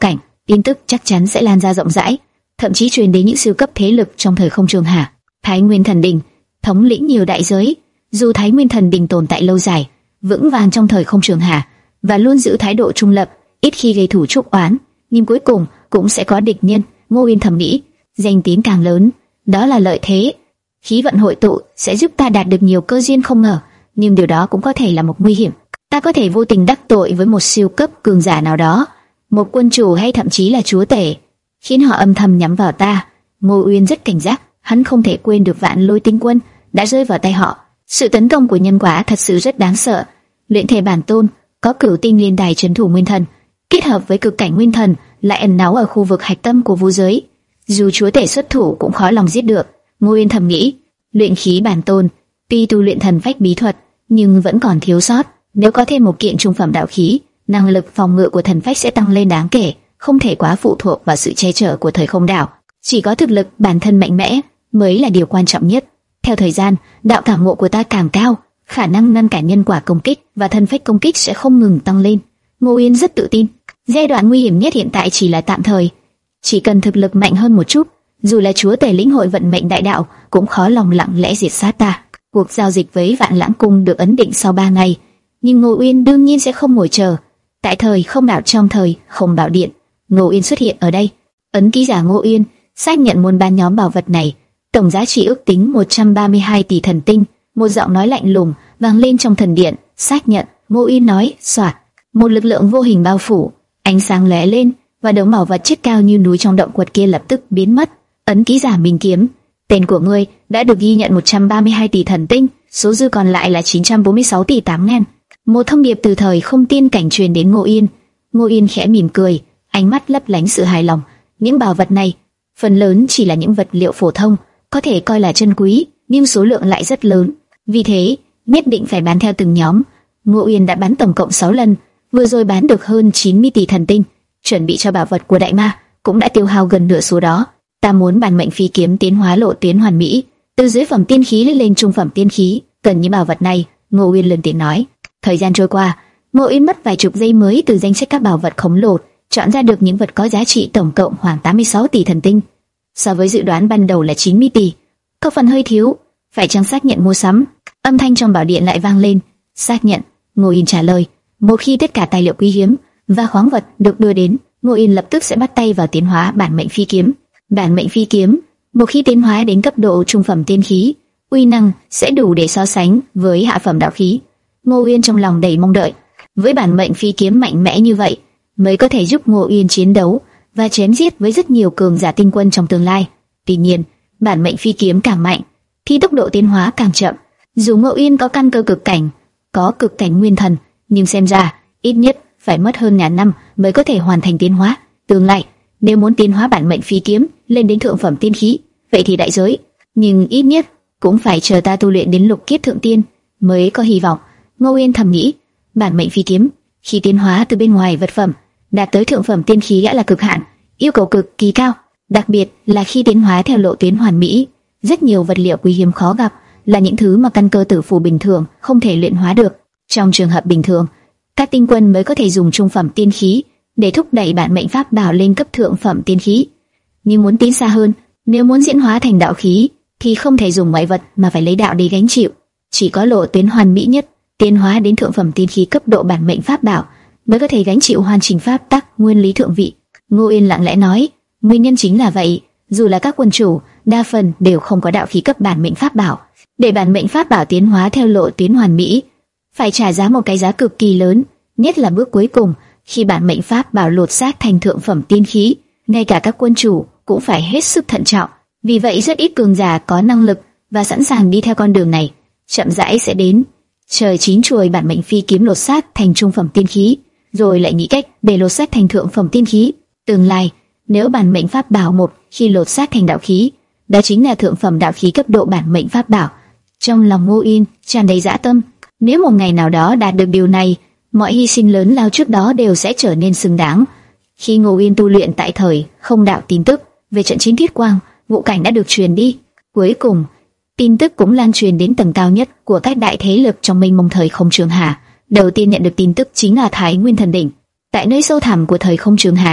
tin tức chắc chắn sẽ lan ra rộng rãi, thậm chí truyền đến những siêu cấp thế lực trong thời không trường hạ. Thái Nguyên Thần Đình, thống lĩnh nhiều đại giới. Dù Thái Nguyên Thần Đình tồn tại lâu dài, vững vàng trong thời không trường hạ và luôn giữ thái độ trung lập, ít khi gây thủ chuốc oán, nhưng cuối cùng cũng sẽ có địch nhân. Ngô Uyên thầm nghĩ, danh tiếng càng lớn, đó là lợi thế. Khí vận hội tụ sẽ giúp ta đạt được nhiều cơ duyên không ngờ, nhưng điều đó cũng có thể là một nguy hiểm. Ta có thể vô tình đắc tội với một siêu cấp cường giả nào đó, một quân chủ hay thậm chí là chúa tể, khiến họ âm thầm nhắm vào ta. Ngô Uyên rất cảnh giác, hắn không thể quên được Vạn Lôi Tinh Quân đã rơi vào tay họ. Sự tấn công của nhân quả thật sự rất đáng sợ. Luyện thể bản tôn có cửu tinh liên đài trấn thủ nguyên thần, kết hợp với cực cảnh nguyên thần lại ẩn náu ở khu vực hạch tâm của vũ giới. Dù chúa tể xuất thủ cũng khó lòng giết được. Ngô Uyên thầm nghĩ, luyện khí bản tôn tuy tu luyện thần phách bí thuật nhưng vẫn còn thiếu sót. Nếu có thêm một kiện trung phẩm đạo khí, năng lực phòng ngự của thần phách sẽ tăng lên đáng kể, không thể quá phụ thuộc vào sự che chở của thời không đạo. Chỉ có thực lực bản thân mạnh mẽ mới là điều quan trọng nhất. Theo thời gian, đạo cảm ngộ của ta càng cao, khả năng ngăn cản nhân quả công kích và thần phách công kích sẽ không ngừng tăng lên. Ngô Uyên rất tự tin, giai đoạn nguy hiểm nhất hiện tại chỉ là tạm thời. Chỉ cần thực lực mạnh hơn một chút, dù là chúa tể lĩnh hội vận mệnh đại đạo cũng khó lòng lặng lẽ diệt sát ta. Cuộc giao dịch với Vạn Lãng Cung được ấn định sau ba ngày, nhưng Ngô Uyên đương nhiên sẽ không ngồi chờ. Tại thời không đạo trong thời không bảo điện, Ngô Uyên xuất hiện ở đây. Ấn ký giả Ngô Uyên xác nhận môn ban nhóm bảo vật này, tổng giá trị ước tính một trăm ba mươi hai tỷ thần tinh. Một giọng nói lạnh lùng vang lên trong thần điện. Xác nhận. Ngô Uyên nói. Xoạt, một lực lượng vô hình bao phủ, ánh sáng lóe lên và đống bảo vật chất cao như núi trong động quật kia lập tức biến mất. Ấn ký giả Minh Kiếm, tên của ngươi đã được ghi nhận một trăm ba mươi hai tỷ thần tinh, số dư còn lại là chín trăm bốn mươi sáu tỷ tám ngàn. Một thông điệp từ thời không tiên cảnh truyền đến Ngô Uyên. Ngô Uyên khẽ mỉm cười, ánh mắt lấp lánh sự hài lòng. Những bảo vật này phần lớn chỉ là những vật liệu phổ thông, có thể coi là chân quý, nhưng số lượng lại rất lớn, vì thế nhất định phải bán theo từng nhóm. Ngô Uyên đã bán tổng cộng sáu lần, vừa rồi bán được hơn chín mươi tỷ thần tinh, chuẩn bị cho bảo vật của đại ma cũng đã tiêu hao gần nửa số đó. Ta muốn bản mệnh phi kiếm tiến hóa lộ tuyến hoàn mỹ, từ dưới phẩm tiên khí lên trung phẩm tiên khí, cần những bảo vật này. Ngô Uyên lớn tiếng nói. Thời gian trôi qua, Ngô Uyên mất vài chục giây mới từ danh sách các bảo vật khổng lồ chọn ra được những vật có giá trị tổng cộng khoảng tám mươi sáu tỷ thần tinh. So với dự đoán ban đầu là chín mươi tỷ, có phần hơi thiếu. Phải chăng xác nhận mua sắm? Âm thanh trong bảo điện lại vang lên. Xác nhận. Ngô Uyên trả lời. Một khi tất cả tài liệu quý hiếm và khoáng vật được đưa đến, Ngô Uyên lập tức sẽ bắt tay vào tiến hóa bản mệnh phi kiếm. Bản mệnh phi kiếm, một khi tiến hóa đến cấp độ trung phẩm tiên khí, uy năng sẽ đủ để so sánh với hạ phẩm đạo khí. Ngô Uyên trong lòng đầy mong đợi. Với bản mệnh phi kiếm mạnh mẽ như vậy, mới có thể giúp Ngô Uyên chiến đấu và chém giết với rất nhiều cường giả tinh quân trong tương lai. Tuy nhiên, bản mệnh phi kiếm càng mạnh thì tốc độ tiến hóa càng chậm. Dù Ngô Uyên có căn cơ cực cảnh, có cực cảnh nguyên thần, nhưng xem ra ít nhất phải mất hơn ngàn năm mới có thể hoàn thành tiến hóa. Tương lai, nếu muốn tiến hóa bản mệnh phi kiếm lên đến thượng phẩm tiên khí, vậy thì đại giới, nhưng ít nhất cũng phải chờ ta tu luyện đến lục kiếp thượng tiên mới có hy vọng. Ngô Uyên thầm nghĩ, bản mệnh phi kiếm khi tiến hóa từ bên ngoài vật phẩm đạt tới thượng phẩm tiên khí đã là cực hạn, yêu cầu cực kỳ cao, đặc biệt là khi tiến hóa theo lộ tuyến hoàn mỹ. Rất nhiều vật liệu quý hiếm khó gặp là những thứ mà căn cơ tử phù bình thường không thể luyện hóa được. Trong trường hợp bình thường, các tinh quân mới có thể dùng trung phẩm tiên khí để thúc đẩy bản mệnh pháp bảo lên cấp thượng phẩm tiên khí. Nhưng muốn tiến xa hơn, nếu muốn diễn hóa thành đạo khí thì không thể dùng ngoại vật mà phải lấy đạo để gánh chịu. Chỉ có lộ tuyến hoàn mỹ nhất, tiến hóa đến thượng phẩm tiên khí cấp độ bản mệnh pháp bảo mới có thể gánh chịu hoàn chỉnh pháp tắc nguyên lý thượng vị. Ngô Uyên lặng lẽ nói, nguyên nhân chính là vậy, dù là các quân chủ, đa phần đều không có đạo khí cấp bản mệnh pháp bảo. Để bản mệnh pháp bảo tiến hóa theo lộ tuyến hoàn mỹ, phải trả giá một cái giá cực kỳ lớn, nhất là bước cuối cùng, khi bản mệnh pháp bảo lột xác thành thượng phẩm tiên khí, ngay cả các quân chủ cũng phải hết sức thận trọng. Vì vậy rất ít cường giả có năng lực và sẵn sàng đi theo con đường này. Chậm rãi sẽ đến, chờ chín chuôi bản mệnh phi kiếm lột xác thành trung phẩm tiên khí, rồi lại nghĩ cách để lột xác thành thượng phẩm tiên khí. Tương lai, nếu bản mệnh pháp bảo một khi lột xác thành đạo khí, đó chính là thượng phẩm đạo khí cấp độ bản mệnh pháp bảo. Trong lòng Ngô Uyên tràn đầy dã tâm, nếu một ngày nào đó đạt được điều này, mọi hy sinh lớn lao trước đó đều sẽ trở nên xứng đáng. Khi Ngô Uyên tu luyện tại thời không đạo, tin tức về trận chiến Thiết Quang, Ngũ Cảnh đã được truyền đi. Cuối cùng, tin tức cũng lan truyền đến tầng cao nhất của các đại thế lực trong mênh mông thời không trường hà. Đầu tiên nhận được tin tức chính là Thái Nguyên Thần Đỉnh. Tại nơi sâu thẳm của thời không trường hà,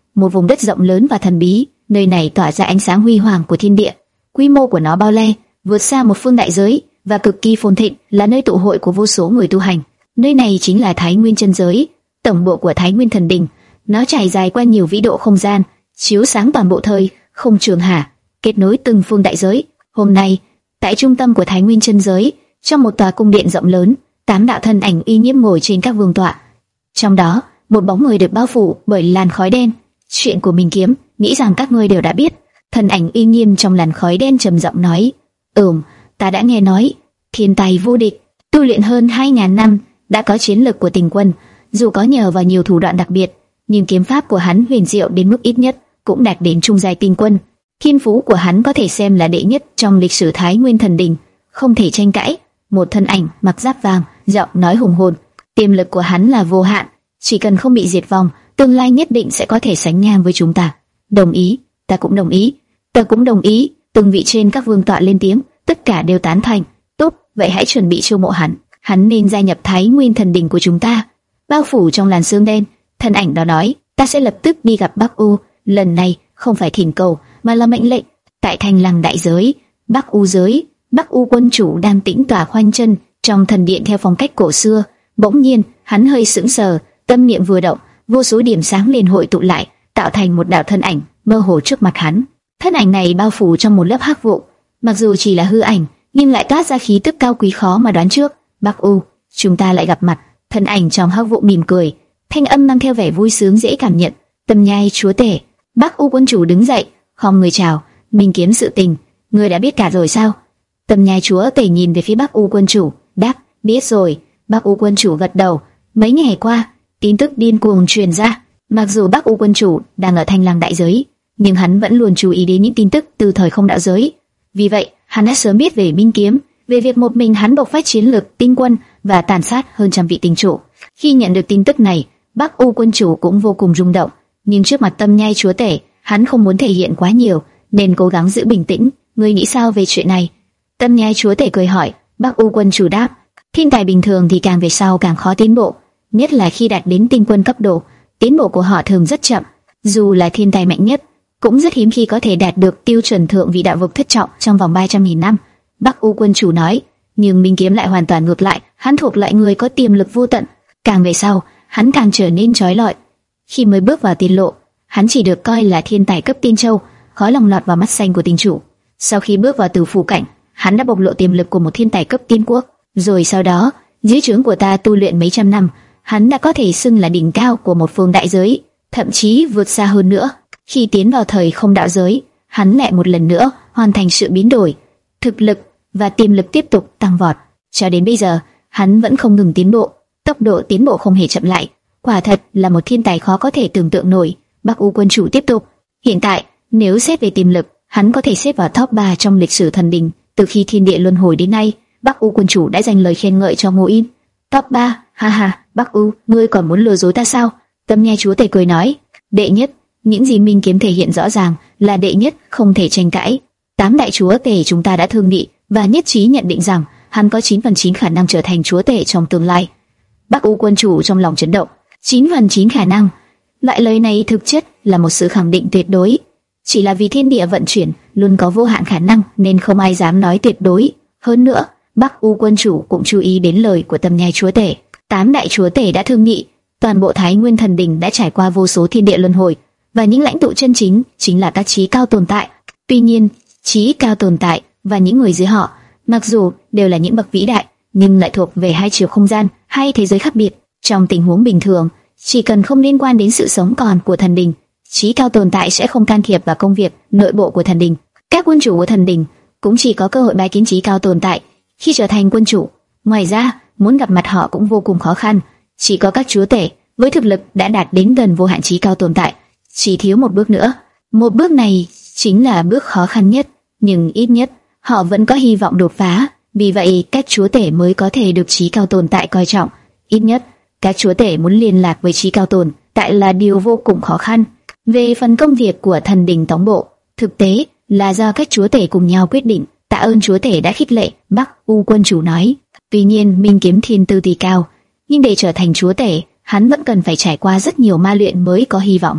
một vùng đất rộng lớn và thần bí. Nơi này tỏa ra ánh sáng huy hoàng của thiên địa. Quy mô của nó bao la, vượt xa một phương đại giới và cực kỳ phồn thịnh, là nơi tụ hội của vô số người tu hành. Nơi này chính là Thái Nguyên chân giới, tổng bộ của Thái Nguyên thần đình. Nó trải dài qua nhiều vĩ độ không gian, chiếu sáng toàn bộ thời không trường hạ, kết nối từng phương đại giới. Hôm nay, tại trung tâm của Thái Nguyên chân giới, trong một tòa cung điện rộng lớn, tám đạo thân ảnh uy nghiêm ngồi trên các vương tọa. Trong đó, một bóng người được bao phủ bởi làn khói đen. Chuyện của Minh Kiếm, nghĩ rằng các ngươi đều đã biết. Thân ảnh uy nghiêm trong làn khói đen trầm giọng nói: "Ừm, ta đã nghe nói, thiên tài vô địch, tu luyện hơn hai ngàn năm, đã có chiến lực của Tình Quân. Dù có nhờ vào nhiều thủ đoạn đặc biệt, nhưng kiếm pháp của hắn huyền diệu đến mức ít nhất cũng đạt đến trung giai Tinh Quân. Thiên phú của hắn có thể xem là đệ nhất trong lịch sử Thái Nguyên thần đình, không thể tranh cãi." Một thân ảnh mặc giáp vàng, giọng nói hùng hồn: "Tiềm lực của hắn là vô hạn, chỉ cần không bị diệt vong, tương lai nhất định sẽ có thể sánh ngang với chúng ta." "Đồng ý, ta cũng đồng ý, ta cũng đồng ý." Từng vị trên các vương tọa lên tiếng, tất cả đều tán thành. "Tốt, vậy hãy chuẩn bị chiêu mộ hắn, hắn nên gia nhập Thái Nguyên thần đình của chúng ta." Bao phủ trong làn sương đen, thân ảnh đó nói: "Ta sẽ lập tức đi gặp Bắc U, lần này không phải thỉnh cầu mà là mệnh lệnh." Tại Thanh Lăng đại giới, Bắc U giới, Bắc U quân chủ đang tĩnh tọa khoanh chân trong thần điện theo phong cách cổ xưa. Bỗng nhiên, hắn hơi sững sờ, tâm niệm vừa động, vô số điểm sáng liền hội tụ lại, tạo thành một đạo thân ảnh mơ hồ trước mặt hắn. Thân ảnh này bao phủ trong một lớp hắc vụ, mặc dù chỉ là hư ảnh, nhưng lại toát ra khí tức cao quý khó mà đoán trước. "Bắc U, chúng ta lại gặp mặt." Thân ảnh trong hắc vụ mỉm cười, thanh âm mang theo vẻ vui sướng dễ cảm nhận. "Tâm nhai chúa tể." Bắc U quân chủ đứng dậy, khom người chào: "Minh Kiếm sự tình, ngươi đã biết cả rồi sao?" Tâm nhai chúa tể nhìn về phía Bắc U quân chủ, đáp: "Biết rồi." Bắc U quân chủ gật đầu. Mấy ngày qua, tin tức điên cuồng truyền ra. Mặc dù Bắc U quân chủ đang ở Thanh Lăng đại giới, nhưng hắn vẫn luôn chú ý đến những tin tức từ thời không đạo giới. Vì vậy, hắn đã sớm biết về Minh Kiếm, về việc một mình hắn bộc phát chiến lực Tinh Quân và tàn sát hơn trăm vị tinh chủ. Khi nhận được tin tức này, Bắc U quân chủ cũng vô cùng rung động, nhưng trước mặt Tâm nhai chúa tể, hắn không muốn thể hiện quá nhiều, nên cố gắng giữ bình tĩnh. "Ngươi nghĩ sao về chuyện này?" Tâm nhai chúa tể cười hỏi. Bắc U quân chủ đáp: "Thiên tài bình thường thì càng về sau càng khó tiến bộ, nhất là khi đạt đến Tinh Quân cấp độ, tiến bộ của họ thường rất chậm. Dù là thiên tài mạnh nhất, cũng rất hiếm khi có thể đạt được tiêu chuẩn thượng vị đạo vực thất trọng trong vòng ba trăm nghìn năm." Bắc U quân chủ nói. Nhưng Minh Kiếm lại hoàn toàn ngược lại, hắn thuộc loại người có tiềm lực vô tận, càng về sau, hắn càng trở nên chói lọi. Khi mới bước vào tiên lộ, hắn chỉ được coi là thiên tài cấp tiên châu, khó lòng lọt vào mắt xanh của tinh chủ. Sau khi bước vào tử phủ cảnh, hắn đã bộc lộ tiềm lực của một thiên tài cấp tiên quốc. Rồi sau đó, dưới trướng của ta tu luyện mấy trăm năm, hắn đã có thể xưng là đỉnh cao của một phương đại giới, thậm chí vượt xa hơn nữa. Khi tiến vào thời không đạo giới, hắn lại một lần nữa hoàn thành sự biến đổi, thực lực và tiềm lực tiếp tục tăng vọt. Cho đến bây giờ, hắn vẫn không ngừng tiến bộ, tốc độ tiến bộ không hề chậm lại. Quả thật là một thiên tài khó có thể tưởng tượng nổi. Bắc U quân chủ tiếp tục: "Hiện tại, nếu xét về tiềm lực, hắn có thể xếp vào top ba trong lịch sử thần đình. Từ khi thiên địa luân hồi đến nay, Bắc U quân chủ đã dành lời khen ngợi cho Ngô Yên." "Top ba? Ha ha, Bắc U, ngươi còn muốn lừa dối ta sao?" Tâm nhai chúa tể cười nói: "Đệ nhất, những gì Minh Kiếm thể hiện rõ ràng là đệ nhất, không thể tranh cãi. Tám đại chúa tể chúng ta đã thương nghị và nhất trí nhận định rằng hắn có chín phần chín khả năng trở thành chúa tể trong tương lai." Bắc U quân chủ trong lòng chấn động. chín phần chín khả năng? Loại lời này thực chất là một sự khẳng định tuyệt đối. Chỉ là vì thiên địa vận chuyển luôn có vô hạn khả năng nên không ai dám nói tuyệt đối. Hơn nữa, Bắc U quân chủ cũng chú ý đến lời của Tâm nhai chúa tể. Tám đại chúa tể đã thương nghị, toàn bộ Thái Nguyên thần đình đã trải qua vô số thiên địa luân hồi, và những lãnh tụ chân chính chính là các chí cao tồn tại. Tuy nhiên, chí cao tồn tại và những người dưới họ, mặc dù đều là những bậc vĩ đại, nhưng lại thuộc về hai chiều không gian, hai thế giới khác biệt. Trong tình huống bình thường, chỉ cần không liên quan đến sự sống còn của thần đình, chí cao tồn tại sẽ không can thiệp vào công việc nội bộ của thần đình. Các quân chủ của thần đình cũng chỉ có cơ hội bái kiến chí cao tồn tại khi trở thành quân chủ. Ngoài ra, muốn gặp mặt họ cũng vô cùng khó khăn. Chỉ có các chúa tể với thực lực đã đạt đến gần vô hạn chí cao tồn tại, chỉ thiếu một bước nữa. Một bước này chính là bước khó khăn nhất, nhưng ít nhất họ vẫn có hy vọng đột phá. Vì vậy, các chúa tể mới có thể được chí cao tồn tại coi trọng. Ít nhất, các chúa tể muốn liên lạc với chí cao tồn tại là điều vô cùng khó khăn. Về phần công việc của thần đình tổng bộ, thực tế là do các chúa tể cùng nhau quyết định. Tạ ơn chúa tể đã khích lệ, Bắc U quân chủ nói. Tuy nhiên, Minh Kiếm thiên tư tuy cao, nhưng để trở thành chúa tể, hắn vẫn cần phải trải qua rất nhiều ma luyện mới có hy vọng.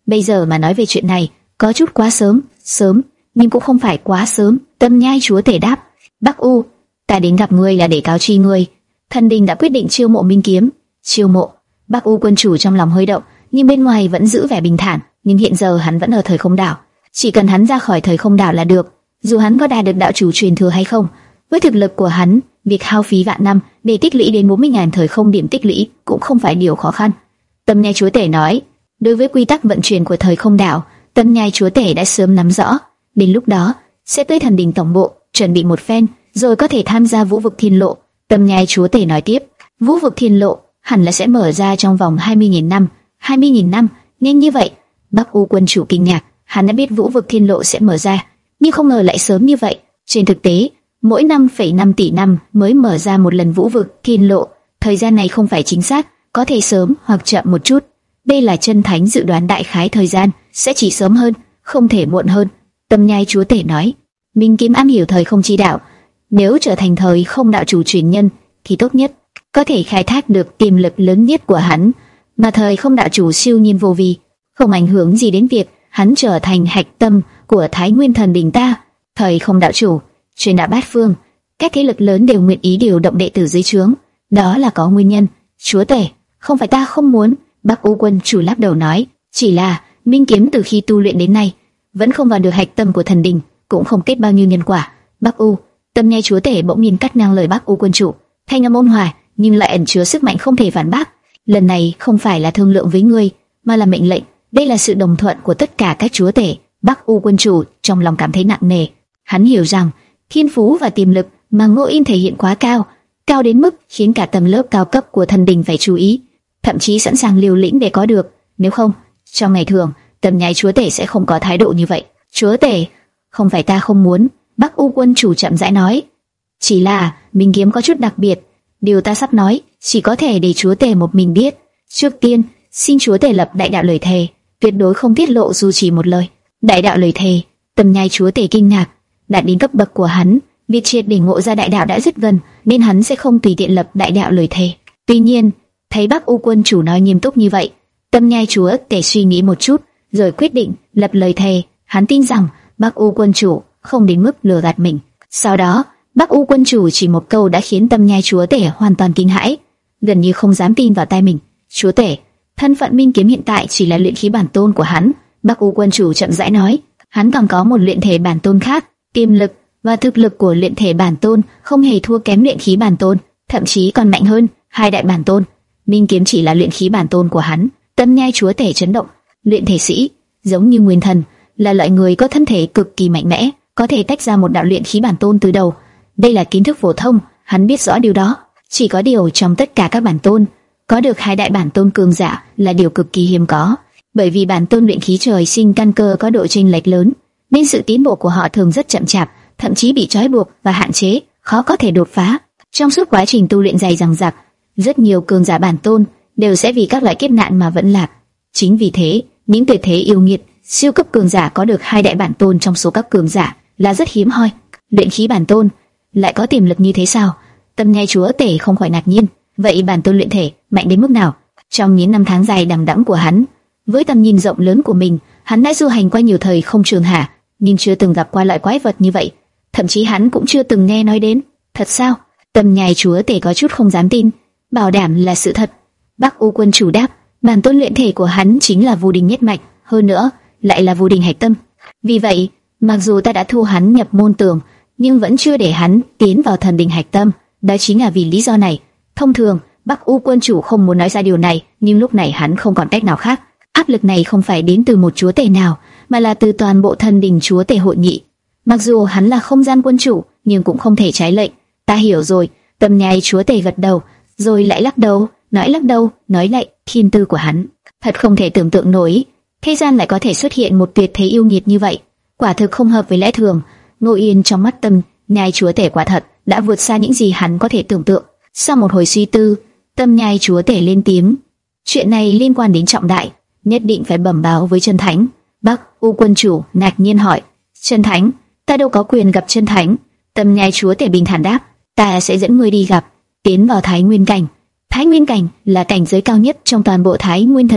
Bây giờ mà nói về chuyện này, có chút quá sớm, sớm, nhưng cũng không phải quá sớm. Tâm nhai chúa tể đáp, Bắc U, ta đến gặp ngươi là để cáo tri ngươi. Thần đình đã quyết định chiêu mộ Minh Kiếm. Chiêu mộ? Bắc U quân chủ trong lòng hơi động, nhưng bên ngoài vẫn giữ vẻ bình thản. Nhưng hiện giờ hắn vẫn ở thời không đảo, chỉ cần hắn ra khỏi thời không đảo là được. Dù hắn có đạt được đạo chủ truyền thừa hay không, với thực lực của hắn, việc hao phí vạn năm để tích lũy đến bốn mươi nghìn thời không điểm tích lũy cũng không phải điều khó khăn. Tâm nhai chúa tể nói, đối với quy tắc vận chuyển của thời không đảo, Tâm nhai chúa tể đã sớm nắm rõ. Đến lúc đó sẽ tới thần đình tổng bộ chuẩn bị một phen, rồi có thể tham gia vũ vực thiên lộ. Tâm nhai chúa tể nói tiếp, vũ vực thiên lộ hẳn là sẽ mở ra trong vòng hai mươi nghìn năm. hai mươi nghìn năm? Nhanh như vậy? Bắc U quân chủ kinh ngạc, hắn đã biết vũ vực thiên lộ sẽ mở ra, nhưng không ngờ lại sớm như vậy. Trên thực tế, mỗi năm phẩy năm tỷ năm mới mở ra một lần vũ vực thiên lộ, thời gian này không phải chính xác, có thể sớm hoặc chậm một chút. Đây là chân thánh dự đoán đại khái thời gian sẽ chỉ sớm hơn, không thể muộn hơn. Tâm nhai chúa tể nói, Minh Kiếm am hiểu thời không chi đạo, nếu trở thành thời không đạo chủ truyền nhân thì tốt nhất có thể khai thác được tiềm lực lớn nhất của hắn, mà thời không đạo chủ siêu nhiên vô vi, không ảnh hưởng gì đến việc hắn trở thành hạch tâm của Thái Nguyên thần đình ta. Thời không đạo chủ truyền đạo bát phương, các thế lực lớn đều nguyện ý điều động đệ tử dưới trướng, đó là có nguyên nhân. Chúa tể, không phải ta không muốn. Bắc U quân chủ lắc đầu nói, chỉ là Minh Kiếm từ khi tu luyện đến nay vẫn không vào được hạch tâm của thần đình, cũng không kết bao nhiêu nhân quả. Bắc U, Tâm nhai chúa tể bỗng nhiên cắt ngang lời Bắc U quân chủ, thanh âm ôn hòa nhưng lại ẩn chứa sức mạnh không thể phản bác. Lần này không phải là thương lượng với ngươi, mà là mệnh lệnh. Đây là sự đồng thuận của tất cả các chúa tể. Bắc U quân chủ trong lòng cảm thấy nặng nề. Hắn hiểu rằng thiên phú và tiềm lực mà Ngô Yên thể hiện quá cao, cao đến mức khiến cả tầng lớp cao cấp của thần đình phải chú ý, thậm chí sẵn sàng liều lĩnh để có được. Nếu không, trong ngày thường, Tâm nhai chúa tể sẽ không có thái độ như vậy. Chúa tể, không phải ta không muốn. Bắc U quân chủ chậm rãi nói, chỉ là Minh Kiếm có chút đặc biệt, điều ta sắp nói chỉ có thể để chúa tể một mình biết. Trước tiên, xin chúa tể lập đại đạo lời thề, tuyệt đối không tiết lộ dù chỉ một lời. Đại đạo lời thề? Tâm nhai chúa tể kinh ngạc. Đạt đến cấp bậc của hắn, việc triệt để ngộ ra đại đạo đã rất gần, nên hắn sẽ không tùy tiện lập đại đạo lời thề. Tuy nhiên, thấy Bắc U quân chủ nói nghiêm túc như vậy, Tâm nhai chúa tể suy nghĩ một chút, rồi quyết định lập lời thề. Hắn tin rằng Bắc U quân chủ không đến mức lừa gạt mình. Sau đó, Bắc U quân chủ chỉ một câu đã khiến Tâm nhai chúa tể hoàn toàn kinh hãi, gần như không dám tin vào tai mình. Chúa tể, thân phận Minh Kiếm hiện tại chỉ là luyện khí bản tôn của hắn. Bắc U quân chủ chậm rãi nói, hắn còn có một luyện thể bản tôn khác, tiềm lực và thực lực của luyện thể bản tôn không hề thua kém luyện khí bản tôn, thậm chí còn mạnh hơn hai đại bản tôn. Minh Kiếm chỉ là luyện khí bản tôn của hắn. Tâm nhai chúa tể chấn động. Luyện thể sĩ giống như nguyên thần, là loại người có thân thể cực kỳ mạnh mẽ, có thể tách ra một đạo luyện khí bản tôn từ đầu. Đây là kiến thức phổ thông, hắn biết rõ điều đó. Chỉ có điều trong tất cả các bản tôn, có được hai đại bản tôn cường giả là điều cực kỳ hiếm có. Bởi vì bản tôn luyện khí trời sinh căn cơ có độ chênh lệch lớn, nên sự tiến bộ của họ thường rất chậm chạp, thậm chí bị trói buộc và hạn chế, khó có thể đột phá. Trong suốt quá trình tu luyện dày dằng dặc, rất nhiều cường giả bản tôn đều sẽ vì các loại kiếp nạn mà vẫn lạc. Chính vì thế, những tuyệt thế yêu nghiệt, siêu cấp cường giả có được hai đại bản tôn trong số các cường giả là rất hiếm hoi. Luyện khí bản tôn lại có tiềm lực như thế sao? Tâm nhai chúa tể không khỏi ngạc nhiên. Vậy bản tôn luyện thể mạnh đến mức nào? Trong những năm tháng dài đằng đẵng của hắn, với tầm nhìn rộng lớn của mình, hắn đã du hành qua nhiều thời không trường hạ, nhưng chưa từng gặp qua loại quái vật như vậy. Thậm chí hắn cũng chưa từng nghe nói đến. Thật sao? Tâm nhai chúa tể có chút không dám tin. Bảo đảm là sự thật. Bắc U quân chủ đáp, bản tôn luyện thể của hắn chính là vô đình nhất mạch, hơn nữa lại là vô đình hạch tâm. Vì vậy, mặc dù ta đã thu hắn nhập môn tường, nhưng vẫn chưa để hắn tiến vào thần đình hạch tâm. Đó chính là vì lý do này. Thông thường, Bắc U quân chủ không muốn nói ra điều này, nhưng lúc này hắn không còn cách nào khác. Áp lực này không phải đến từ một chúa tể nào, mà là từ toàn bộ thần đình chúa tể hội nghị. Mặc dù hắn là không gian quân chủ, nhưng cũng không thể trái lệnh. Ta hiểu rồi. Tâm nhai chúa tể gật đầu, rồi lại lắc đầu, nói lắc đầu, nói lại thiên tư của hắn. Thật không thể tưởng tượng nổi, thế gian lại có thể xuất hiện một tuyệt thế yêu nghiệt như vậy. Quả thực không hợp với lẽ thường. Ngô Yên trong mắt Tâm nhai chúa tể quả thật đã vượt xa những gì hắn có thể tưởng tượng. Sau một hồi suy tư, Tâm nhai chúa tể lên tiếng, chuyện này liên quan đến trọng đại, nhất định phải bẩm báo với chân thánh. Bắc U quân chủ ngạc nhiên hỏi, chân thánh? Ta đâu có quyền gặp chân thánh. Tâm nhai chúa tể bình thản đáp, ta sẽ dẫn ngươi đi gặp, tiến vào Thái Nguyên cảnh. Thái Nguyên cảnh là cảnh giới cao nhất trong toàn bộ Thái Nguyên thần đình,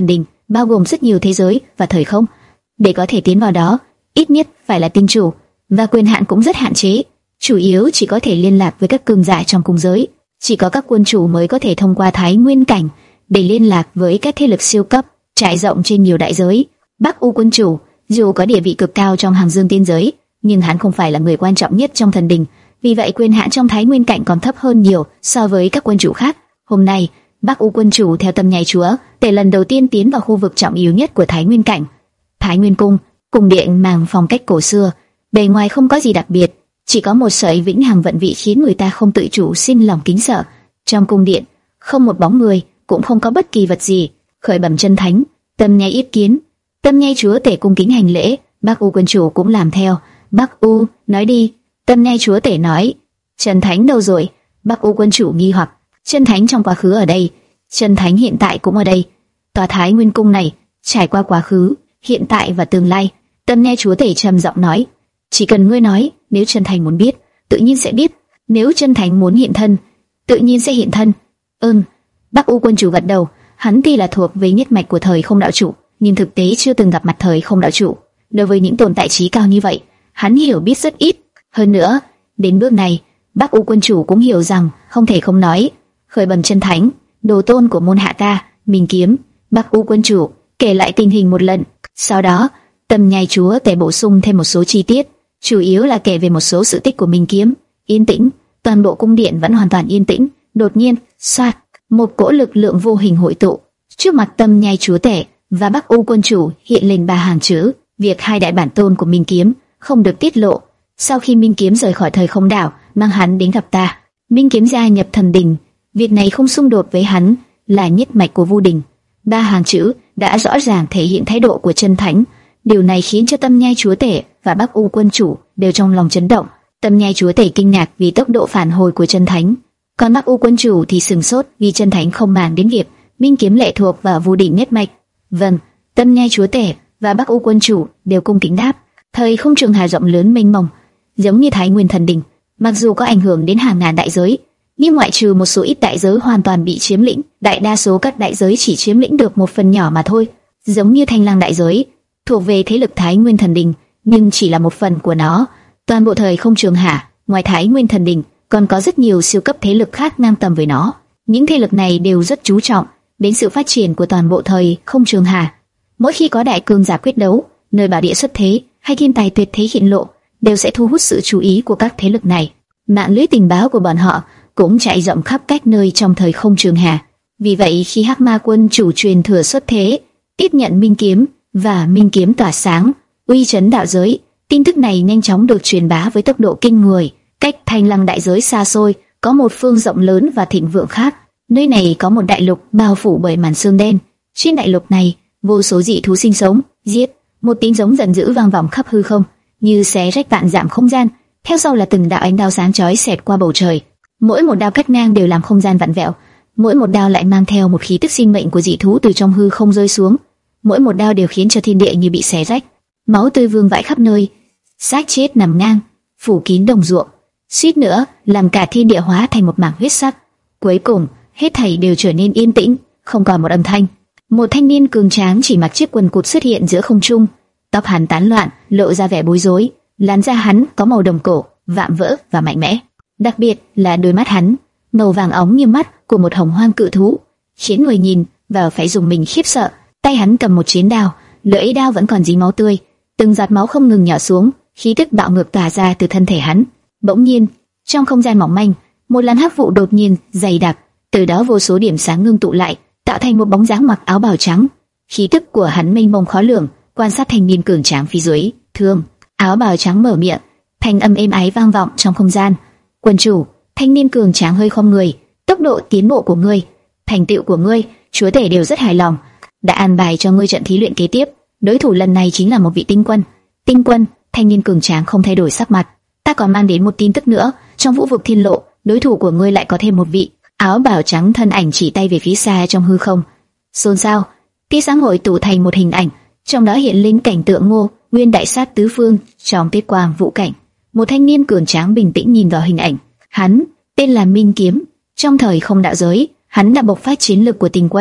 bao gồm rất nhiều thế giới và thời không. Để có thể tiến vào đó, ít nhất phải là tinh chủ, và quyền hạn cũng rất hạn chế, chủ yếu chỉ có thể liên lạc với các cường giả trong cung giới. Chỉ có các quân chủ mới có thể thông qua Thái Nguyên cảnh để liên lạc với các thế lực siêu cấp trải rộng trên nhiều đại giới. Bắc U quân chủ dù có địa vị cực cao trong hàng dương tiên giới, nhưng hắn không phải là người quan trọng nhất trong thần đình, vì vậy quyền hạn trong Thái Nguyên cảnh còn thấp hơn nhiều so với các quân chủ khác. Hôm nay, Bắc U quân chủ theo tâm nhai chúa để lần đầu tiên tiến vào khu vực trọng yếu nhất của Thái Nguyên cảnh. Thái Nguyên cung, cung điện mang phong cách cổ xưa, bề ngoài không có gì đặc biệt, chỉ có một sợi vĩnh hằng vận vị khiến người ta không tự chủ sinh lòng kính sợ. Trong cung điện, không một bóng người, cũng không có bất kỳ vật gì. Khởi bẩm chân thánh, tâm nhai yết kiến. Tâm nhai chúa tể cung kính hành lễ, Bắc U quân chủ cũng làm theo. Bắc U, nói đi. Tâm nhai chúa tể nói. Chân thánh đâu rồi? Bắc U quân chủ nghi hoặc. Chân thánh trong quá khứ ở đây, chân thánh hiện tại cũng ở đây. Tòa Thái Nguyên cung này trải qua quá khứ, hiện tại và tương lai. Tâm nhai chúa tể trầm giọng nói. Chỉ cần ngươi nói, nếu chân thánh muốn biết, tự nhiên sẽ biết. Nếu chân thánh muốn hiện thân, tự nhiên sẽ hiện thân. Ừm. Bắc U quân chủ gật đầu. Hắn tuy là thuộc về nhất mạch của thời không đạo chủ, nhưng thực tế chưa từng gặp mặt thời không đạo chủ. Đối với những tồn tại trí cao như vậy, hắn hiểu biết rất ít. Hơn nữa, đến bước này, Bắc U quân chủ cũng hiểu rằng không thể không nói. Khởi bẩm chân thánh, đồ tôn của môn hạ ta, Minh Kiếm. Bắc U quân chủ kể lại tình hình một lần. Sau đó, tâm nhai chúa tể bổ sung thêm một số chi tiết, chủ yếu là kể về một số sự tích của Minh Kiếm. Yên tĩnh, toàn bộ cung điện vẫn hoàn toàn yên tĩnh. Đột nhiên, xoạt, một cỗ lực lượng vô hình hội tụ trước mặt tâm nhai chúa tể và Bắc U quân chủ, hiện lên ba hàng chữ: việc hai đại bản tôn của Minh Kiếm không được tiết lộ. Sau khi Minh Kiếm rời khỏi thời không đảo, mang hắn đến gặp ta. Minh Kiếm gia nhập thần đình, việc này không xung đột với hắn, là nhất mạch của Vu Đình. Ba hàng chữ đã rõ ràng thể hiện thái độ của chân thánh. Điều này khiến cho tâm nhai chúa tể và Bắc U quân chủ đều trong lòng chấn động. Tâm nhai chúa tể kinh ngạc vì tốc độ phản hồi của chân thánh, còn Bắc U quân chủ thì sừng sốt vì chân thánh không màng đến việc Minh Kiếm lệ thuộc vào Vu Đình nhất mạch. Vâng. Tâm nhai chúa tể và Bắc U quân chủ đều cung kính đáp. Thời không trường hà rộng lớn mênh mông, giống như Thái Nguyên thần đình, mặc dù có ảnh hưởng đến hàng ngàn đại giới, nhưng ngoại trừ một số ít đại giới hoàn toàn bị chiếm lĩnh, đại đa số các đại giới chỉ chiếm lĩnh được một phần nhỏ mà thôi. Giống như Thanh Lăng đại giới, thuộc về thế lực Thái Nguyên thần đình, nhưng chỉ là một phần của nó. Toàn bộ thời không trường hà, ngoài Thái Nguyên thần đình, còn có rất nhiều siêu cấp thế lực khác ngang tầm với nó. Những thế lực này đều rất chú trọng đến sự phát triển của toàn bộ thời không trường hà. Mỗi khi có đại cường giả quyết đấu, nơi bảo địa xuất thế hay thiên tài tuyệt thế hiện lộ, đều sẽ thu hút sự chú ý của các thế lực này. Mạng lưới tình báo của bọn họ cũng chạy rộng khắp các nơi trong thời không trường hà. Vì vậy, khi Hắc Ma quân chủ truyền thừa xuất thế, tiếp nhận Minh Kiếm và Minh Kiếm tỏa sáng, uy chấn đạo giới, tin tức này nhanh chóng được truyền bá với tốc độ kinh người. Cách Thanh Lăng đại giới xa xôi, có một phương rộng lớn và thịnh vượng khác. Nơi này có một đại lục bao phủ bởi màn sương đen. Trên đại lục này, vô số dị thú sinh sống, giết. Một tiếng giống giận dữ vang vọng khắp hư không, như xé rách vạn dặm không gian. Theo sau là từng đạo ánh đao sáng chói xẹt qua bầu trời. Mỗi một đao cắt ngang đều làm không gian vặn vẹo. Mỗi một đao lại mang theo một khí tức sinh mệnh của dị thú từ trong hư không rơi xuống. Mỗi một đao đều khiến cho thiên địa như bị xé rách. Máu tươi vương vãi khắp nơi, xác chết nằm ngang, phủ kín đồng ruộng, suýt nữa làm cả thiên địa hóa thành một mảng huyết sắc. Cuối cùng, hết thảy đều trở nên yên tĩnh, không còn một âm thanh. Một thanh niên cường tráng chỉ mặc chiếc quần cụt xuất hiện giữa không trung, tóc hắn tán loạn, lộ ra vẻ bối rối. Làn da hắn có màu đồng cổ, vạm vỡ và mạnh mẽ. Đặc biệt là đôi mắt hắn, màu vàng óng như mắt của một hồng hoang cự thú, khiến người nhìn vào phải dùng mình khiếp sợ. Tay hắn cầm một chiến đao, lưỡi đao vẫn còn dính máu tươi, từng giọt máu không ngừng nhỏ xuống, khí tức bạo ngược tỏa ra từ thân thể hắn. Bỗng nhiên, trong không gian mỏng manh, một làn hắc vụ đột nhiên dày đặc, từ đó vô số điểm sáng ngưng tụ lại, tạo thành một bóng dáng mặc áo bào trắng. Khí tức của hắn mênh mông khó lường. Quan sát thanh niên cường tráng phía dưới, thương, áo bào trắng mở miệng, thanh âm êm ái vang vọng trong không gian. Quân chủ, thanh niên cường tráng hơi khom người. Tốc độ tiến bộ của ngươi, thành tựu của ngươi, chúa tể đều rất hài lòng. Đã an bài cho ngươi trận thí luyện kế tiếp. Đối thủ lần này chính là một vị tinh quân. Tinh quân, thanh niên cường tráng không thay đổi sắc mặt. Ta còn mang đến một tin tức nữa. Trong vũ vực thiên lộ, đối thủ của ngươi lại có thêm một vị. Áo bào trắng thân ảnh chỉ tay về phía xa trong hư không. Xôn xao, tia sáng hội tụ thành một hình ảnh, trong đó hiện lên cảnh tượng Ngô Nguyên đại sát tứ phương trong tiết quang vũ cảnh. Một thanh niên cường tráng bình tĩnh nhìn vào hình ảnh. Hắn tên là Minh Kiếm. Trong thời không đạo giới, hắn đã bộc phát chiến lực của tinh quân,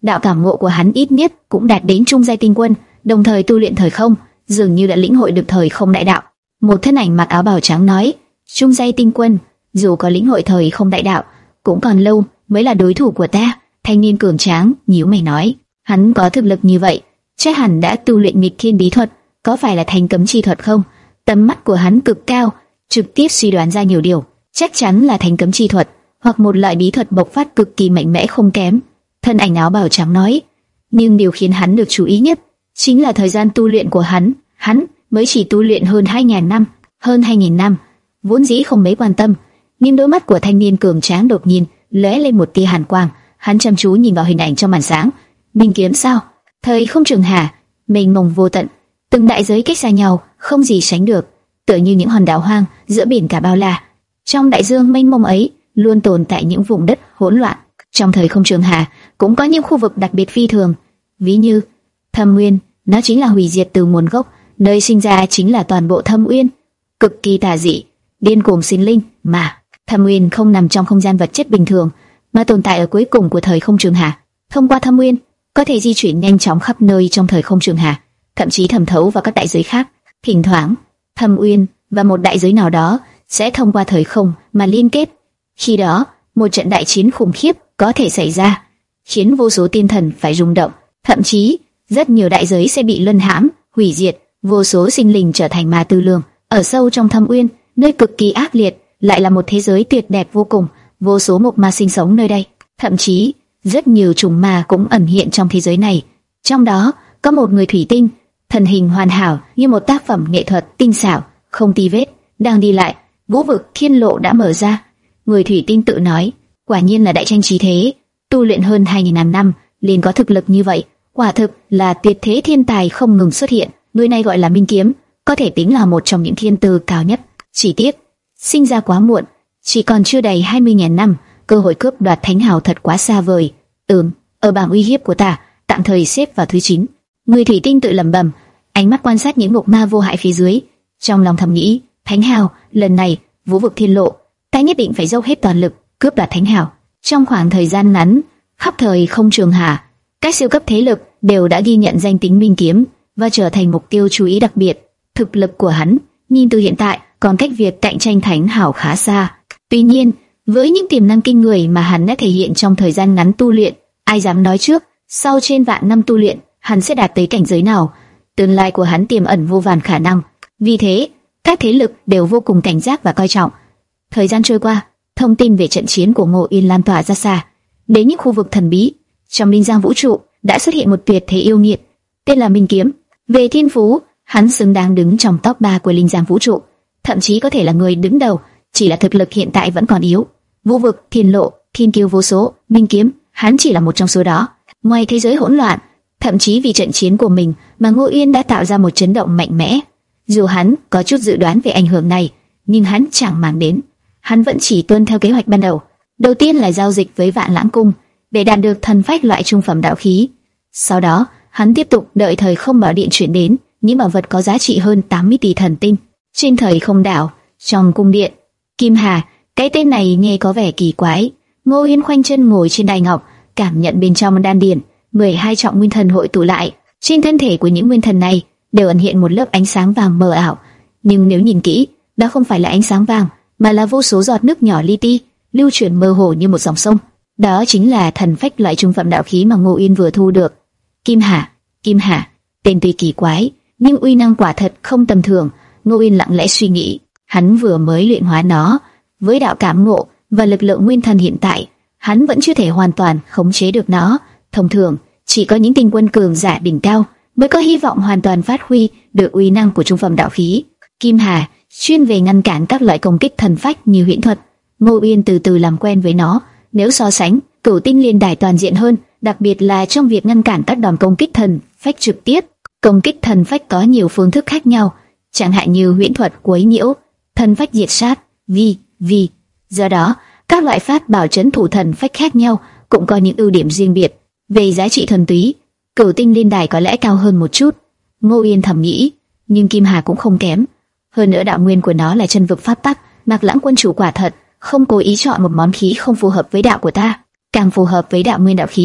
đạo cảm ngộ của hắn ít nhất cũng đạt đến trung giai tinh quân, đồng thời tu luyện thời không, dường như đã lĩnh hội được thời không đại đạo. Một thân ảnh mặc áo bào trắng nói, trung giai tinh quân, dù có lĩnh hội thời không đại đạo, cũng còn lâu mới là đối thủ của ta. Thanh niên cường tráng nhíu mày nói, hắn có thực lực như vậy, chắc hẳn đã tu luyện nghịch thiên bí thuật, có phải là thành cấm chi thuật không? Tầm mắt của hắn cực cao, trực tiếp suy đoán ra nhiều điều, chắc chắn là thành cấm chi thuật, hoặc một loại bí thuật bộc phát cực kỳ mạnh mẽ không kém. Thân ảnh áo bào trắng nói, nhưng điều khiến hắn được chú ý nhất chính là thời gian tu luyện của hắn. Hắn mới chỉ tu luyện hơn hai nghìn năm, hơn hai nghìn năm, vốn dĩ không mấy quan tâm. Nhưng đôi mắt của thanh niên cường tráng đột nhiên lóe lên một tia hàn quang, hắn chăm chú nhìn vào hình ảnh trong màn sáng. Minh kiếm sao? Thời không trường hà, mênh mông vô tận, từng đại giới cách xa nhau, không gì sánh được, tựa như những hòn đảo hoang giữa biển cả bao la. Trong đại dương mênh mông ấy, luôn tồn tại những vùng đất hỗn loạn. Trong thời không trường hà, cũng có những khu vực đặc biệt phi thường, ví như Thâm Nguyên, nó chính là hủy diệt từ nguồn gốc, nơi sinh ra chính là toàn bộ Thâm Uyên, cực kỳ tà dị, điên cuồng sinh linh. Mà Thâm Nguyên không nằm trong không gian vật chất bình thường, mà tồn tại ở cuối cùng của thời không trường hà. Thông qua Thâm Nguyên, có thể di chuyển nhanh chóng khắp nơi trong thời không trường hà, thậm chí thẩm thấu vào các đại giới khác. Thỉnh thoảng, Thâm Uyên và một đại giới nào đó sẽ thông qua thời không mà liên kết. Khi đó, một trận đại chiến khủng khiếp có thể xảy ra, khiến vô số tiên thần phải rung động. Thậm chí, rất nhiều đại giới sẽ bị luân hãm, hủy diệt, vô số sinh linh trở thành ma tư lương. Ở sâu trong Thâm Uyên, nơi cực kỳ ác liệt, lại là một thế giới tuyệt đẹp vô cùng, vô số mộc ma sinh sống nơi đây. Thậm chí, rất nhiều chủng ma cũng ẩn hiện trong thế giới này. Trong đó, có một người thủy tinh, thân hình hoàn hảo như một tác phẩm nghệ thuật tinh xảo, không tì vết, đang đi lại. Vũ vực thiên lộ đã mở ra. Người thủy tinh tự nói, quả nhiên là đại tranh trí thế, tu luyện hơn hai nghìn năm, liền có thực lực như vậy, quả thực là tuyệt thế thiên tài không ngừng xuất hiện. Người này gọi là Minh Kiếm, có thể tính là một trong những thiên tư cao nhất. Chỉ tiếc, sinh ra quá muộn, chỉ còn chưa đầy hai mươi nghìn năm, cơ hội cướp đoạt thánh hào thật quá xa vời. Ừm, ở bảng uy hiếp của ta, tạm thời xếp vào thứ chín. Người thủy tinh tự lẩm bẩm, ánh mắt quan sát những ngục ma vô hại phía dưới, trong lòng thầm nghĩ, thánh hào, lần này, vũ vực thiên lộ, ta nhất định phải dốc hết toàn lực cướp đoạt thánh hào. Trong khoảng thời gian ngắn, khắp thời không trường hà, các siêu cấp thế lực đều đã ghi nhận danh tính Minh Kiếm và trở thành mục tiêu chú ý đặc biệt. Thực lực của hắn, nhìn từ hiện tại, còn cách việc cạnh tranh thánh hào khá xa. Tuy nhiên, với những tiềm năng kinh người mà hắn đã thể hiện trong thời gian ngắn tu luyện, ai dám nói trước, sau trên vạn năm tu luyện, hắn sẽ đạt tới cảnh giới nào? Tương lai của hắn tiềm ẩn vô vàn khả năng. Vì thế, các thế lực đều vô cùng cảnh giác và coi trọng. Thời gian trôi qua, thông tin về trận chiến của Ngô Uyên lan tỏa ra xa, đến những khu vực thần bí. Trong Linh Giang vũ trụ đã xuất hiện một tuyệt thế yêu nghiệt, tên là Minh Kiếm. Về thiên phú, hắn xứng đáng đứng trong top ba của Linh Giang vũ trụ, thậm chí có thể là người đứng đầu. Chỉ là thực lực hiện tại vẫn còn yếu. Vũ vực, thiên lộ, thiên kiêu vô số, Minh Kiếm, hắn chỉ là một trong số đó. Ngoài thế giới hỗn loạn, thậm chí vì trận chiến của mình mà Ngô Uyên đã tạo ra một chấn động mạnh mẽ. Dù hắn có chút dự đoán về ảnh hưởng này, nhưng hắn chẳng màng đến. Hắn vẫn chỉ tuân theo kế hoạch ban đầu. Đầu tiên là giao dịch với Vạn Lãng Cung để đạt được thần phách loại trung phẩm đạo khí. Sau đó, hắn tiếp tục đợi thời không bảo điện chuyển đến những bảo vật có giá trị hơn tám mươi tỷ thần tinh. Trên thời không đảo, trong cung điện Kim Hà, cái tên này nghe có vẻ kỳ quái. Ngô Uyên khoanh chân ngồi trên đài ngọc, cảm nhận bên trong đan điền, mười hai trọng nguyên thần hội tụ lại. Trên thân thể của những nguyên thần này đều ẩn hiện một lớp ánh sáng vàng mờ ảo, nhưng nếu nhìn kỹ, đó không phải là ánh sáng vàng, mà là vô số giọt nước nhỏ li ti, lưu chuyển mơ hồ như một dòng sông. Đó chính là thần phách loại trung phẩm đạo khí mà Ngô Uyên vừa thu được. Kim Hà, Kim Hà, tên tuy kỳ quái, nhưng uy năng quả thật không tầm thường. Ngô Uyên lặng lẽ suy nghĩ, hắn vừa mới luyện hóa nó, với đạo cảm ngộ và lực lượng nguyên thần hiện tại, hắn vẫn chưa thể hoàn toàn khống chế được nó. Thông thường, chỉ có những tinh quân cường giả đỉnh cao mới có hy vọng hoàn toàn phát huy được uy năng của trung phẩm đạo khí. Kim Hà chuyên về ngăn cản các loại công kích thần phách như huyễn thuật. Ngô Uyên từ từ làm quen với nó. Nếu so sánh, Cửu Tinh Liên Đài toàn diện hơn, đặc biệt là trong việc ngăn cản các đòn công kích thần phách trực tiếp. Công kích thần phách có nhiều phương thức khác nhau, chẳng hạn như huyễn thuật, quấy nhiễu, thần phách diệt sát, vi vi. Do đó, các loại pháp bảo trấn thủ thần phách khác nhau cũng có những ưu điểm riêng biệt. Về giá trị thuần túy, Cửu Tinh Liên Đài có lẽ cao hơn một chút, Ngô Uyên thầm nghĩ, nhưng Kim Hà cũng không kém. Hơn nữa đạo nguyên của nó là chân vực pháp tắc, Mạc Lãng quân chủ quả thật không cố ý chọn một món khí không phù hợp với đạo của ta, càng phù hợp với đạo nguyên đạo khí.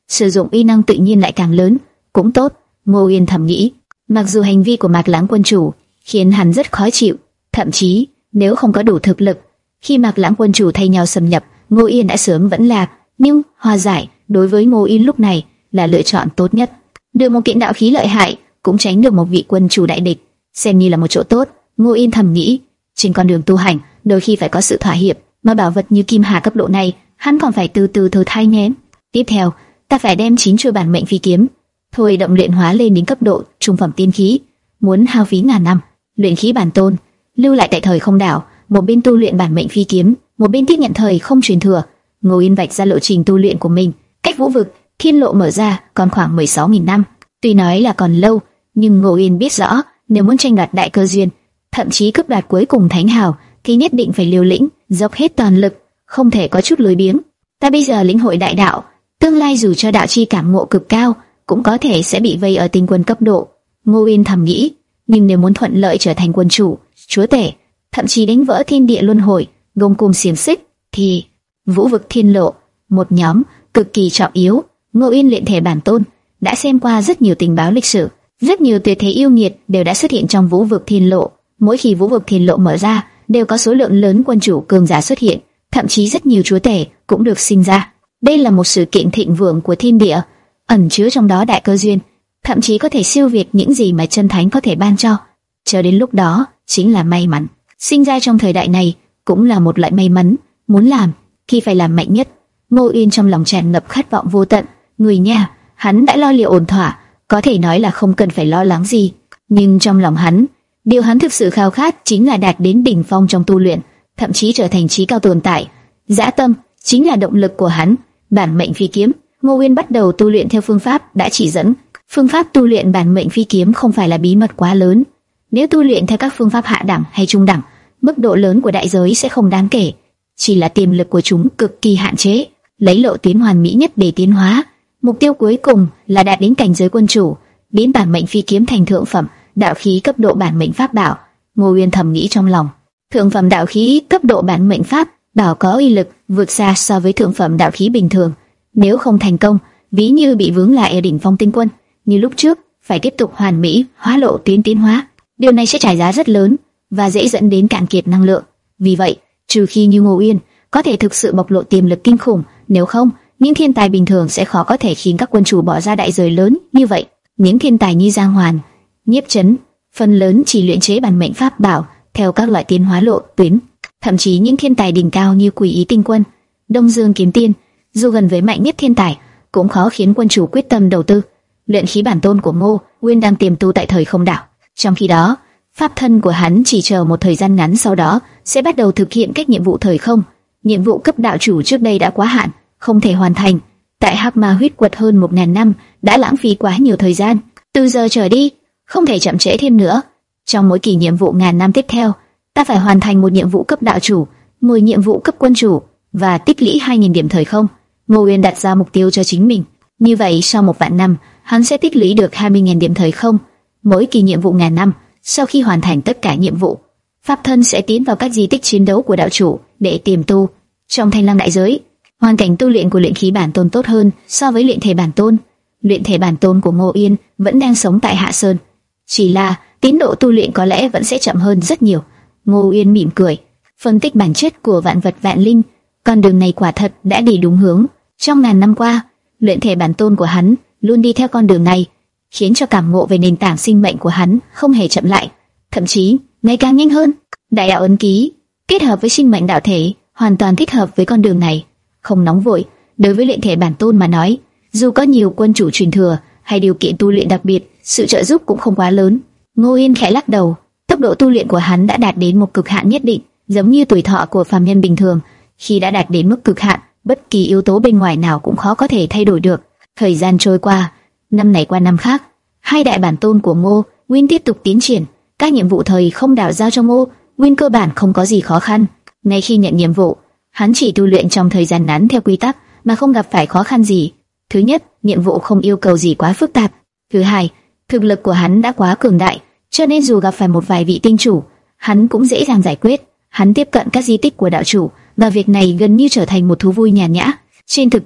sử dụng uy năng tự nhiên lại càng lớn. Cũng tốt, Ngô Uyên thầm nghĩ. Mặc dù hành vi của Mạc Lãng quân chủ khiến hắn rất khó chịu, thậm chí nếu không có đủ thực lực, khi Mạc Lãng quân chủ thay nhau xâm nhập, Ngô Uyên đã sớm vẫn lạc. Nhưng hòa giải đối với Ngô Uyên lúc này là lựa chọn tốt nhất. Được một kiện đạo khí lợi hại, cũng tránh được một vị quân chủ đại địch, xem như là một chỗ tốt. Ngô Uyên thầm nghĩ, trên con đường tu hành, đôi khi phải có sự thỏa hiệp, mà bảo vật như kim hà cấp độ này, hắn còn phải từ từ thử thai nhén. Tiếp theo, ta phải đem chín chuôi bản mệnh phi kiếm thôi động luyện hóa lên đến cấp độ trung phẩm tiên khí, muốn hao phí ngàn năm. Luyện khí bản tôn lưu lại tại thời không đảo, một bên tu luyện bản mệnh phi kiếm, một bên tiếp nhận thời không truyền thừa. Ngô Uyên vạch ra lộ trình tu luyện của mình, cách vũ vực thiên lộ mở ra còn khoảng mười sáu nghìn năm. Tuy nói là còn lâu, nhưng Ngô Uyên biết rõ, nếu muốn tranh đoạt đại cơ duyên, thậm chí cướp đoạt cuối cùng thánh hào, thì nhất định phải liều lĩnh, dốc hết toàn lực, không thể có chút lười biếng. Ta bây giờ lĩnh hội đại đạo, tương lai dù cho đạo chi cảm ngộ cực cao, cũng có thể sẽ bị vây ở tinh quân cấp độ. Ngô Uyên thầm nghĩ, nhưng nếu muốn thuận lợi trở thành quân chủ, chúa tể, thậm chí đánh vỡ thiên địa luân hồi, gông cùng xiềng xích, thì vũ vực thiên lộ, một nhóm cực kỳ trọng yếu. Ngô Uyên luyện thể bản tôn đã xem qua rất nhiều tình báo lịch sử, rất nhiều tuyệt thế yêu nghiệt đều đã xuất hiện trong vũ vực thiên lộ. Mỗi khi vũ vực thiên lộ mở ra, đều có số lượng lớn quân chủ cường giả xuất hiện, thậm chí rất nhiều chúa tể cũng được sinh ra. Đây là một sự kiện thịnh vượng của thiên địa, ẩn chứa trong đó đại cơ duyên, thậm chí có thể siêu việt những gì mà chân thánh có thể ban cho. Cho đến lúc đó, chính là may mắn. Sinh ra trong thời đại này cũng là một loại may mắn. Muốn làm, khi phải làm mạnh nhất. Ngô Uyên trong lòng tràn ngập khát vọng vô tận. Người nha, hắn đã lo liệu ổn thỏa, có thể nói là không cần phải lo lắng gì. Nhưng trong lòng hắn, điều hắn thực sự khao khát chính là đạt đến đỉnh phong trong tu luyện, thậm chí trở thành chí cao tồn tại. Dã tâm chính là động lực của hắn. Bản mệnh phi kiếm, Ngô Uyên bắt đầu tu luyện theo phương pháp đã chỉ dẫn. Phương pháp tu luyện bản mệnh phi kiếm không phải là bí mật quá lớn. Nếu tu luyện theo các phương pháp hạ đẳng hay trung đẳng, mức độ lớn của đại giới sẽ không đáng kể, chỉ là tiềm lực của chúng cực kỳ hạn chế. Lấy lộ tuyến hoàn mỹ nhất để tiến hóa, mục tiêu cuối cùng là đạt đến cảnh giới quân chủ, biến bản mệnh phi kiếm thành thượng phẩm đạo khí cấp độ bản mệnh pháp bảo. Ngô Uyên thầm nghĩ trong lòng, thượng phẩm đạo khí cấp độ bản mệnh pháp bảo có uy lực vượt xa so với thượng phẩm đạo khí bình thường. Nếu không thành công, ví như bị vướng lại ở đỉnh phong tinh quân, như lúc trước, phải tiếp tục hoàn mỹ hóa lộ tuyến tiến hóa. Điều này sẽ trả giá rất lớn và dễ dẫn đến cạn kiệt năng lượng. Vì vậy, trừ khi như Ngô Uyên có thể thực sự bộc lộ tiềm lực kinh khủng, nếu không, những thiên tài bình thường sẽ khó có thể khiến các quân chủ bỏ ra đại giới lớn như vậy. Những thiên tài như Giang Hoàn, Nhiếp Chấn, phần lớn chỉ luyện chế bản mệnh pháp bảo theo các loại tiến hóa lộ tuyến. Thậm chí những thiên tài đỉnh cao như Quỷ Ý Tinh Quân, Đông Dương Kiếm Tiên, dù gần với mạnh nhất thiên tài, cũng khó khiến quân chủ quyết tâm đầu tư. Luyện khí bản tôn của Ngô Uyên đang tiềm tu tại thời không đảo. Trong khi đó, pháp thân của hắn chỉ chờ một thời gian ngắn sau đó sẽ bắt đầu thực hiện các nhiệm vụ thời không. Nhiệm vụ cấp đạo chủ trước đây đã quá hạn, không thể hoàn thành. Tại Hắc Ma huyết quật hơn một ngàn năm đã lãng phí quá nhiều thời gian. Từ giờ trở đi, không thể chậm trễ thêm nữa. Trong mỗi kỳ nhiệm vụ ngàn năm tiếp theo, ta phải hoàn thành một nhiệm vụ cấp đạo chủ, mười nhiệm vụ cấp quân chủ và tích lũy hai nghìn điểm thời không. Ngô Uyên đặt ra mục tiêu cho chính mình. Như vậy sau một vạn năm, hắn sẽ tích lũy được hai mươi nghìn điểm thời không. Mỗi kỳ nhiệm vụ ngàn năm, sau khi hoàn thành tất cả nhiệm vụ, pháp thân sẽ tiến vào các di tích chiến đấu của đạo chủ để tiềm tu. Trong Thanh Lăng đại giới, hoàn cảnh tu luyện của luyện khí bản tôn tốt hơn so với luyện thể bản tôn. Luyện thể bản tôn của Ngô Uyên vẫn đang sống tại Hạ Sơn, chỉ là tiến độ tu luyện có lẽ vẫn sẽ chậm hơn rất nhiều. Ngô Uyên mỉm cười, phân tích bản chất của vạn vật vạn linh, con đường này quả thật đã đi đúng hướng. Trong ngàn năm qua, luyện thể bản tôn của hắn luôn đi theo con đường này, khiến cho cảm ngộ về nền tảng sinh mệnh của hắn không hề chậm lại, thậm chí ngày càng nhanh hơn. Đại đạo ấn ký kết hợp với sinh mệnh đạo thể hoàn toàn thích hợp với con đường này. Không nóng vội, đối với luyện thể bản tôn mà nói, dù có nhiều quân chủ truyền thừa hay điều kiện tu luyện đặc biệt, sự trợ giúp cũng không quá lớn. Ngô Uyên khẽ lắc đầu, tốc độ tu luyện của hắn đã đạt đến một cực hạn nhất định, giống như tuổi thọ của phàm nhân bình thường. Khi đã đạt đến mức cực hạn, bất kỳ yếu tố bên ngoài nào cũng khó có thể thay đổi được. Thời gian trôi qua, năm này qua năm khác, hai đại bản tôn của Ngô Uyên tiếp tục tiến triển. Các nhiệm vụ thời không đảo giao cho Ngô Uyên cơ bản không có gì khó khăn. Ngay khi nhận nhiệm vụ, hắn chỉ tu luyện trong thời gian ngắn theo quy tắc mà không gặp phải khó khăn gì. Thứ nhất, nhiệm vụ không yêu cầu gì quá phức tạp. Thứ hai, thực lực của hắn đã quá cường đại, cho nên dù gặp phải một vài vị tinh chủ, hắn cũng dễ dàng giải quyết. Hắn tiếp cận các di tích của đạo chủ, và việc này gần như trở thành một thú vui nhàn nhã. Trên thực tế,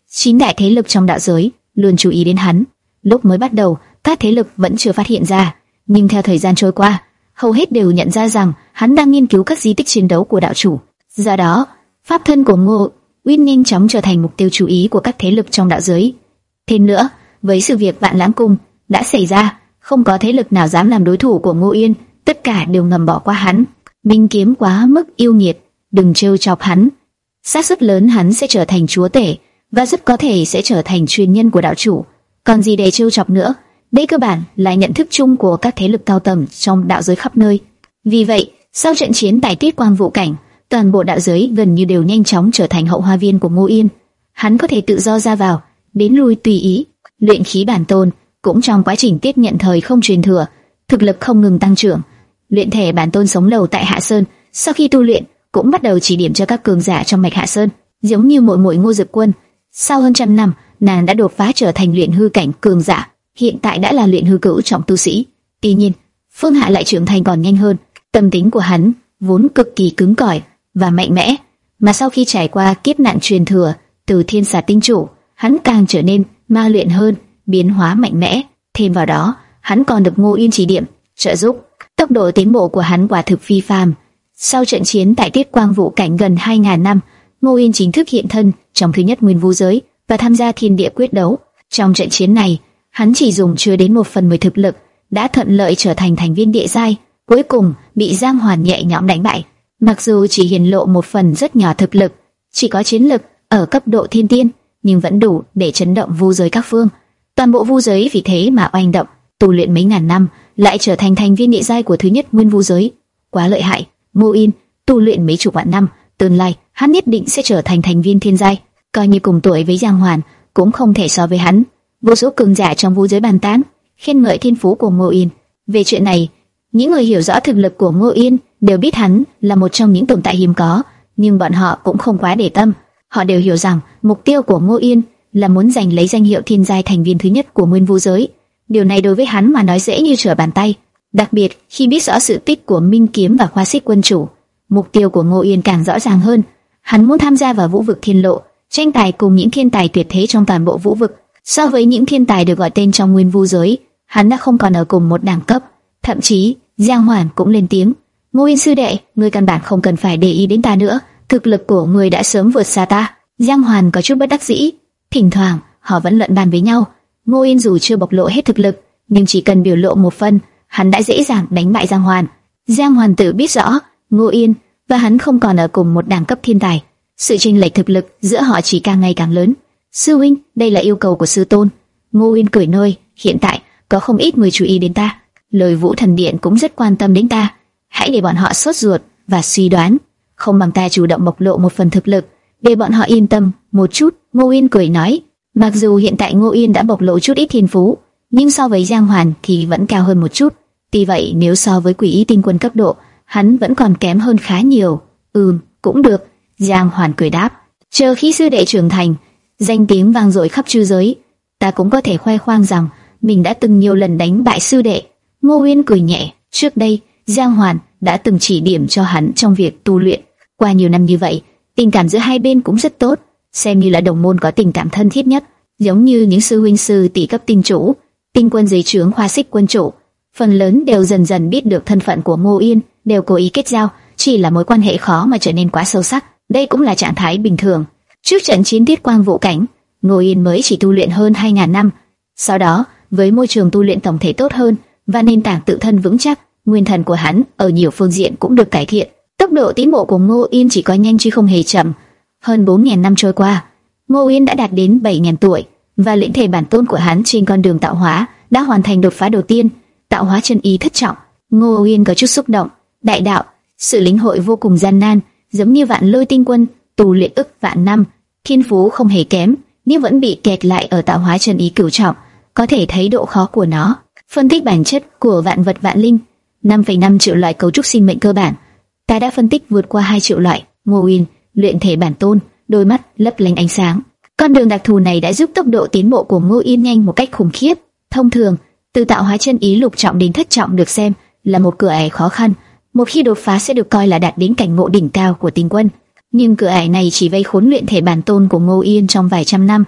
Chín đại thế lực trong đạo giới luôn chú ý đến hắn. Lúc mới bắt đầu, các thế lực vẫn chưa phát hiện ra, nhưng theo thời gian trôi qua, hầu hết đều nhận ra rằng hắn đang nghiên cứu các di tích chiến đấu của đạo chủ. Do đó, pháp thân của Ngô Uyên nhanh chóng trở thành mục tiêu chú ý của các thế lực trong đạo giới. Thêm nữa, với sự việc Vạn Lãng Cung đã xảy ra, không có thế lực nào dám làm đối thủ của Ngô Uyên, tất cả đều ngầm bỏ qua hắn. Minh kiếm quá mức yêu nghiệt, đừng trêu chọc hắn. Xác suất lớn hắn sẽ trở thành chúa tể và rất có thể sẽ trở thành truyền nhân của đạo chủ. Còn gì để trêu chọc nữa? Đây cơ bản là nhận thức chung của các thế lực cao tầng trong đạo giới khắp nơi. Vì vậy, sau trận chiến tại Tuyết Quang Vũ Cảnh, toàn bộ đạo giới gần như đều nhanh chóng trở thành hậu hoa viên của Ngô Uyên. Hắn có thể tự do ra vào, đến lui tùy ý. Luyện khí bản tôn cũng trong quá trình tiếp nhận thời không truyền thừa, thực lực không ngừng tăng trưởng. Luyện thể bản tôn sống lâu tại Hạ Sơn, sau khi tu luyện cũng bắt đầu chỉ điểm cho các cường giả trong mạch Hạ Sơn, giống như muội muội Ngô Dực Quân. Sau hơn trăm năm, nàng đã đột phá trở thành luyện hư cảnh cường giả, hiện tại đã là luyện hư cửu trọng tu sĩ. Tuy nhiên, Phương Hạ lại trưởng thành còn nhanh hơn. Tâm tính của hắn vốn cực kỳ cứng cỏi và mạnh mẽ, mà sau khi trải qua kiếp nạn truyền thừa từ Thiên Xà Tinh Chủ, hắn càng trở nên ma luyện hơn, biến hóa mạnh mẽ. Thêm vào đó, hắn còn được Ngô Uyên chỉ điểm, trợ giúp. Tốc độ tiến bộ của hắn quả thực phi phàm. Sau trận chiến tại Tiết Quang Vũ Cảnh gần hai nghìn năm, Ngô Uyên chính thức hiện thân trong thứ nhất Nguyên Vũ giới và tham gia thiên địa quyết đấu. Trong trận chiến này, hắn chỉ dùng chưa đến một phần mười thực lực đã thuận lợi trở thành thành viên địa giai, cuối cùng bị Giang Hoàn nhẹ nhõm đánh bại. Mặc dù chỉ hiển lộ một phần rất nhỏ thực lực, chỉ có chiến lực ở cấp độ thiên tiên, nhưng vẫn đủ để chấn động vu giới các phương. Toàn bộ vu giới vì thế mà oanh động, tu luyện mấy ngàn năm lại trở thành thành viên địa giai của thứ nhất Nguyên Vũ giới. Quá lợi hại. Ngô Uyên tu luyện mấy chục vạn năm, tương lai hắn nhất định sẽ trở thành thành viên thiên giai, coi như cùng tuổi với Giang Hoàn cũng không thể so với hắn. Vô số cường giả trong vu giới bàn tán, khen ngợi thiên phú của Ngô Uyên. Về chuyện này, những người hiểu rõ thực lực của Ngô Uyên đều biết hắn là một trong những tồn tại hiếm có, nhưng bọn họ cũng không quá để tâm. Họ đều hiểu rằng mục tiêu của Ngô Uyên là muốn giành lấy danh hiệu thiên giai thành viên thứ nhất của Nguyên Vũ giới. Điều này đối với hắn mà nói dễ như trở bàn tay. Đặc biệt khi biết rõ sự tích của Minh Kiếm và Khoa Xích Quân Chủ, mục tiêu của Ngô Uyên càng rõ ràng hơn. Hắn muốn tham gia vào Vũ vực Thiên Lộ, tranh tài cùng những thiên tài tuyệt thế trong toàn bộ Vũ vực. So với những thiên tài được gọi tên trong Nguyên Vũ giới, hắn đã không còn ở cùng một đẳng cấp. Thậm chí Giang Hoàn cũng lên tiếng: Ngô Uyên sư đệ, ngươi căn bản không cần phải để ý đến ta nữa, thực lực của ngươi đã sớm vượt xa ta. Giang Hoàn có chút bất đắc dĩ. Thỉnh thoảng họ vẫn luận bàn với nhau. Ngô Uyên dù chưa bộc lộ hết thực lực, nhưng chỉ cần biểu lộ một phần, hắn đã dễ dàng đánh bại Giang Hoàn. Giang Hoàn tự biết rõ Ngô Uyên và hắn không còn ở cùng một đẳng cấp thiên tài, sự chênh lệch thực lực giữa họ chỉ càng ngày càng lớn. Sư huynh, đây là yêu cầu của sư tôn. Ngô Uyên cười nơi, hiện tại có không ít người chú ý đến ta, Lời Vũ Thần Điện cũng rất quan tâm đến ta. Hãy để bọn họ sốt ruột và suy đoán, không bằng ta chủ động bộc lộ một phần thực lực, để bọn họ yên tâm một chút. Ngô Uyên cười nói, mặc dù hiện tại Ngô Uyên đã bộc lộ chút ít thiên phú, nhưng so với Giang Hoàn thì vẫn cao hơn một chút. Tuy vậy, nếu so với Quỷ Y Tinh Quân cấp độ, hắn vẫn còn kém hơn khá nhiều. Ừm, cũng được. Giang Hoàn cười đáp, chờ khi sư đệ trưởng thành, danh tiếng vang dội khắp chư giới, ta cũng có thể khoe khoang rằng mình đã từng nhiều lần đánh bại sư đệ. Ngô Uyên cười nhẹ, trước đây Giang Hoàn đã từng chỉ điểm cho hắn trong việc tu luyện. Qua nhiều năm như vậy, tình cảm giữa hai bên cũng rất tốt, xem như là đồng môn có tình cảm thân thiết nhất, giống như những sư huynh sư tỷ cấp tinh chủ, tinh quân dưới trướng Khoa Xích Quân Chủ. Phần lớn đều dần dần biết được thân phận của Ngô Uyên, đều cố ý kết giao, chỉ là mối quan hệ khó mà trở nên quá sâu sắc. Đây cũng là trạng thái bình thường. Trước trận chiến Tiết Quang Vũ Cảnh, Ngô Uyên mới chỉ tu luyện hơn hai nghìn năm. Sau đó, với môi trường tu luyện tổng thể tốt hơn và nền tảng tự thân vững chắc, nguyên thần của hắn ở nhiều phương diện cũng được cải thiện. Tốc độ tiến bộ của Ngô Uyên chỉ có nhanh chứ không hề chậm. Hơn bốn nghìn năm trôi qua, Ngô Uyên đã đạt đến bảy nghìn tuổi, và lĩnh thể bản tôn của hắn trên con đường tạo hóa đã hoàn thành đột phá đầu tiên, tạo hóa chân ý thất trọng. Ngô Uyên có chút xúc động. Đại đạo, sự lĩnh hội vô cùng gian nan, giống như Vạn Lôi Tinh Quân tu luyện ức vạn năm, thiên phú không hề kém, nhưng vẫn bị kẹt lại ở tạo hóa chân ý cửu trọng, có thể thấy độ khó của nó. Phân tích bản chất của vạn vật vạn linh, năm phẩy năm triệu loại cấu trúc sinh mệnh cơ bản, ta đã phân tích vượt qua hai triệu loại. Ngô Uyên, luyện thể bản tôn, đôi mắt lấp lánh ánh sáng. Con đường đặc thù này đã giúp tốc độ tiến bộ của Ngô Uyên nhanh một cách khủng khiếp. Thông thường, từ tạo hóa chân ý lục trọng đến thất trọng được xem là một cửa ải khó khăn, một khi đột phá sẽ được coi là đạt đến cảnh ngộ đỉnh cao của tinh quân. Nhưng cửa ải này chỉ vây khốn luyện thể bản tôn của Ngô Uyên trong vài trăm năm,